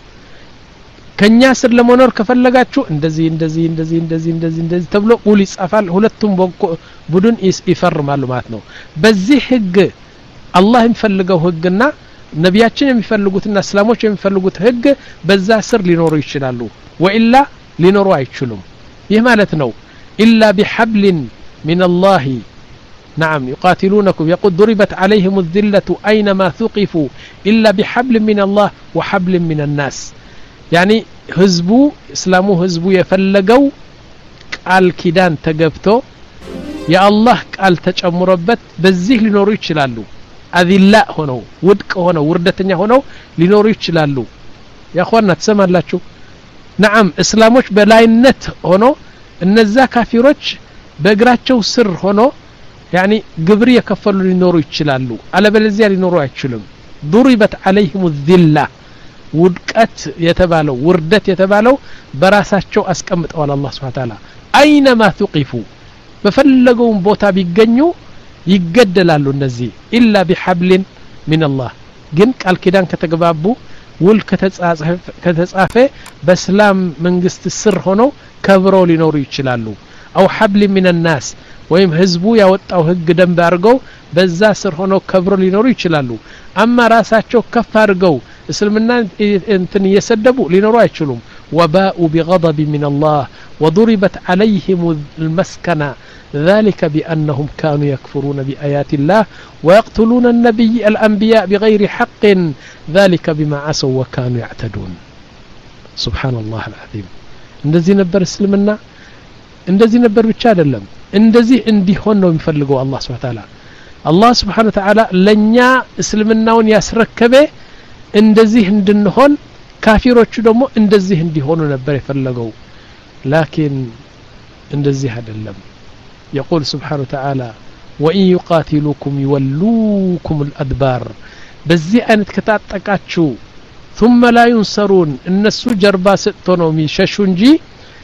ከኛ ስር ለመኖር ከፈለጋችሁ እንደዚህ እንደዚህ እንደዚህ እንደዚህ እንደዚህ እንደዚህ ተብሎ ውል ይጻፋል ሁለቱም ቡድን ይፈርማሉ ማለት ነው በዚህ ህግ አላህ የሚፈልገው ህግና ነብያችን የሚፈልጉትና እስላሞች የሚፈልጉት ህግ በዛ ስር ሊኖሩ ይችላሉ ወኢላ ሊኖሩ አይችሉም ይህ ማለት ነው إلا بحبل من الله نعم يقاتلونكم يقول ضربت عليهم الذلة أينما ثقفوا إلا بحبل من الله وحبل من الناس يعني حزبو اسلامو حزبو يفلقوا قال كيدان تقبتو يا الله قال تጨምሮበት በዚህ ሊኖሩ ይችላሉ አዚላ ሆነው ውድቅ ሆነው ውርደተኛ ሆነው ሊኖሩ ይችላሉ ያ ኸዋና ተሰማላችሁ نعم እስላሞች በላይነት ሆኖ እነዛ ካፊሮች በእግራቸው ስር ሆኖ يعني ግብር የከፈሉ ሊኖሩ ይችላሉ አለበለዚያ ሊኖሩ አይችሉም ضربت عليهم الذلة ውድቀት የተባለው ውርደት የተባለው በራሳቸው አስቀምጠዋል አላህ Subhanahu Ta'ala አይነማ ثقفوا በፈለገው ቦታ ቢገኙ ይገደላሉ እነዚህ ኢላ بحبل من الله ግን ቃል ኪዳን ከተገባቡ ውል ከተጻፈ ከተጻፈ በእስላም መንግስት ስር ሆነው ከብረው ሊኖሩ ይችላሉ አው حبل من الناس ወይም ህዝቡ ያወጣው ህግ ደንብ አድርገው በዛ ስር ሆነው ከብረው ሊኖሩ ይችላሉ አማ ራሳቸው ከፍ አድርገው እስልምና እንትን እየሰደቡ ሊኖሩ አይችሉም ወባኡ بغضب من الله وضربت عليهم المسكنة ذلك بأنهم كانوا يكفرون بآيات الله ويقتلون النبي الأنبياء بغير حق ذلك بما عصوا وكانوا يعتدون سبحان الله العظيم እንደዚህ ነበር እስልምና እንደዚህ ነበር ብቻ አይደለም እንደዚህ እንዲሆን ነው የሚፈልገው አላህ Subhanahu Wa Ta'ala አላህ Subhanahu Wa Ta'ala ለኛ እስልምናውን ያስረከበ እንደዚህ እንድንሆን ካፊሮቹ ደግሞ እንደዚህ እንዲሆኑ ነበር የፈለገው ላኪን እንደዚህ አይደለም يقول سبحانه وتعالى وإن يقاتلوكم يولوكم الأدبار بزي أنت كتاتقاتشو ثم لا ينصرون النسو جربا ستونو ميششونجي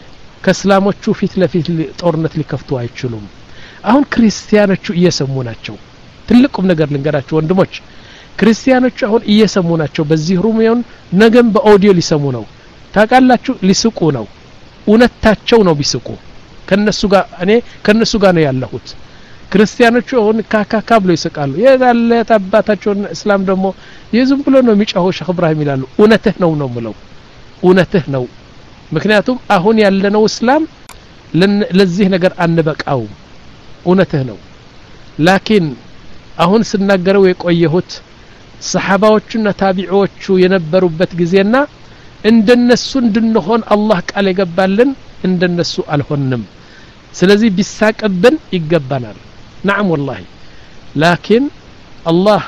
ከእስላሞቹ ፊት ለፊት ጦርነት ሊከፍቱ አይችሉም አሁን ክርስቲያኖቹ እየሰሙ ናቸው ትልቁም ነገር ልንገራችሁ ወንድሞች ክርስቲያኖቹ አሁን እየሰሙ ናቸው በዚህ ሩሚዮን ነገም በኦዲዮ ሊሰሙ ነው ታቃላችሁ ሊስቁ ነው ኡነታቸው ነው ቢስቁ ከነሱ ጋር እኔ ከነሱ ጋር ነው ያለሁት ክርስቲያኖቹ አሁን ካካካ ብሎ ይስቃሉ የዳለ ተባታቸው እስላም ደግሞ የዝም ብሎ ነው የሚጫው ሸህ ኢብራሂም ይላሉ ኡነትህ ነው ነው ምለው ኡነትህ ነው ምክንያቱም አሁን ያለነው እስላም ለዚህ ነገር አንበቃው ኡነትህ ነው ላኪን አሁን ስናገረው የቆየሁት ሰሃባዎቹና ታቢዒዎቹ የነበሩበት ጊዜና እንደነሱ እንድንሆን አላህ ቃል የገባልን እንደነሱ አልሆንም ስለዚህ ቢሳቀብን ይገባናል نعم والله لكن الله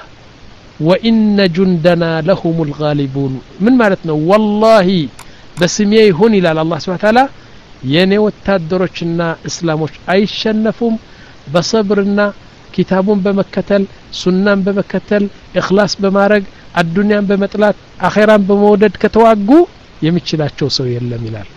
وإن جندنا لهم الغالبون من معناتنا والله بسمي يهون إلى الله سبحانه وتعالى የኔ ወታደሮችና እስላሞች አይሸነፉም በሰብርና ኪታቡን በመከተል ሱናን በመከተል ኢኽላስ በማድረግ አዱንያን በመጥላት አኺራን በመውደድ ከተዋጉ የሚችላቸው ሰው የለም ይላል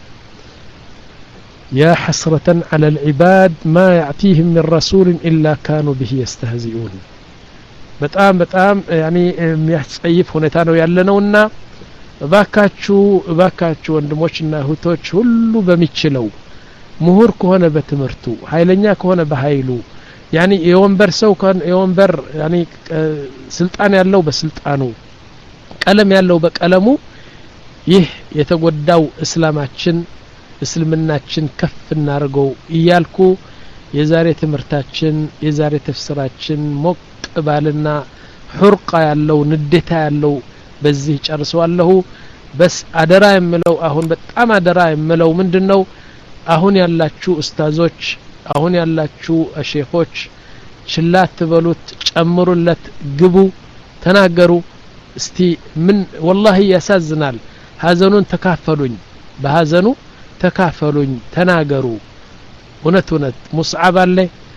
يا حسرة على العباد ما يأتيهم من رسول إلا كانوا به يستهزئون በጣም በጣም يعني የሚያስጸይፍ ሁኔታ ነው ያለነውና ባካችሁ ባካችሁ ወንድሞችና እህቶች ሁሉ በሚችለው ምሁር ከሆነ በትምህርቱ ኃይለኛ ከሆነ በኃይሉ يعني የወንበር ሰው ከሆነ የወንበር يعني ስልጣን ያለው በስልጣኑ ቀለም ያለው በቀለሙ ይህ የተጎዳው እስላማችን እስልምናችን ከፍ እናርገው ይያልኩ የዛሬ ትምህርታችን የዛሬ ተፍሲራችን ሞቅ ባልና ሑርቃ ያለው ንዴታ ያለው በዚህ ጨርሰዋለሁ በስ አደራ የምለው አሁን በጣም አደራ የምለው ምንድነው አሁን ያላችሁ ኡስታዞች አሁን ያላችሁ ሼኾች ችላት በሉት ጨምሩለት ግቡ ተናገሩ እስቲ ምን والله ያሳዝናል ሀዘኑን ተካፈሉኝ በሀዘኑ ተካፈሉኝ ተናገሩ እውነት እውነት ሙስዓብ አለ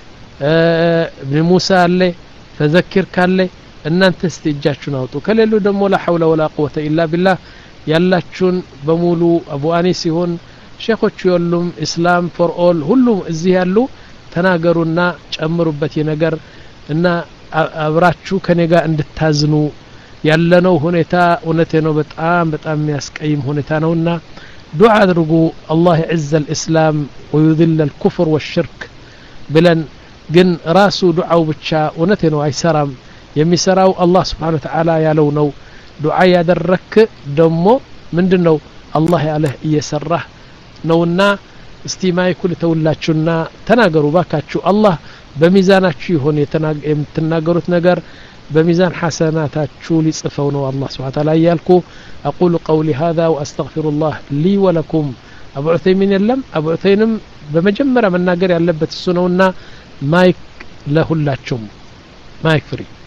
ኢብኑ ሙሳ አለ ተዘክር ካለ እናንተ እስቲ እጃችሁን አውጡ ከሌሉ ደግሞ لا حول ولا قوة إلا بالله ያላችሁን በሙሉ አቡ አኒስ ይሁን ሼኾቹ ሁሉም እስላም ፎር ኦል ሁሉም እዚህ ያሉ ተናገሩና ጨምሩበት የነገር እና አብራችሁ ከኔ ጋር እንድታዝኑ ያለነው ሁኔታ እውነቴ ነው በጣም በጣም የሚያስቀይም ሁኔታ ነውና ዱዓ አድርጉ አላህ يعز الاسلام ويذل الكفر والشرك ብለን ግን ራሱ ዱዓው ብቻ እውነቴ ነው አይሰራም የሚሰራው አላህ Subhanahu Wa Ta'ala ያለው ነው ዱዓ ያደረክ ደሞ ምንድነው አላህ ያለህ እየሰራህ ነውና እስቲ ማይኩል ተውላችሁና ተናገሩ ባካችሁ አላህ በሚዛናችሁ ይሆን የምትናገሩት ነገር بميزان حسناتاتشو لصفوا نو الله سبحانه وتعالى يالكو أقول قولي هذا وأستغفر الله لي ولكم أبو عثيمين يلم أبو عثيمين بمجمرة من ناقر يالبت السنونا مايك له اللاتشم مايك فري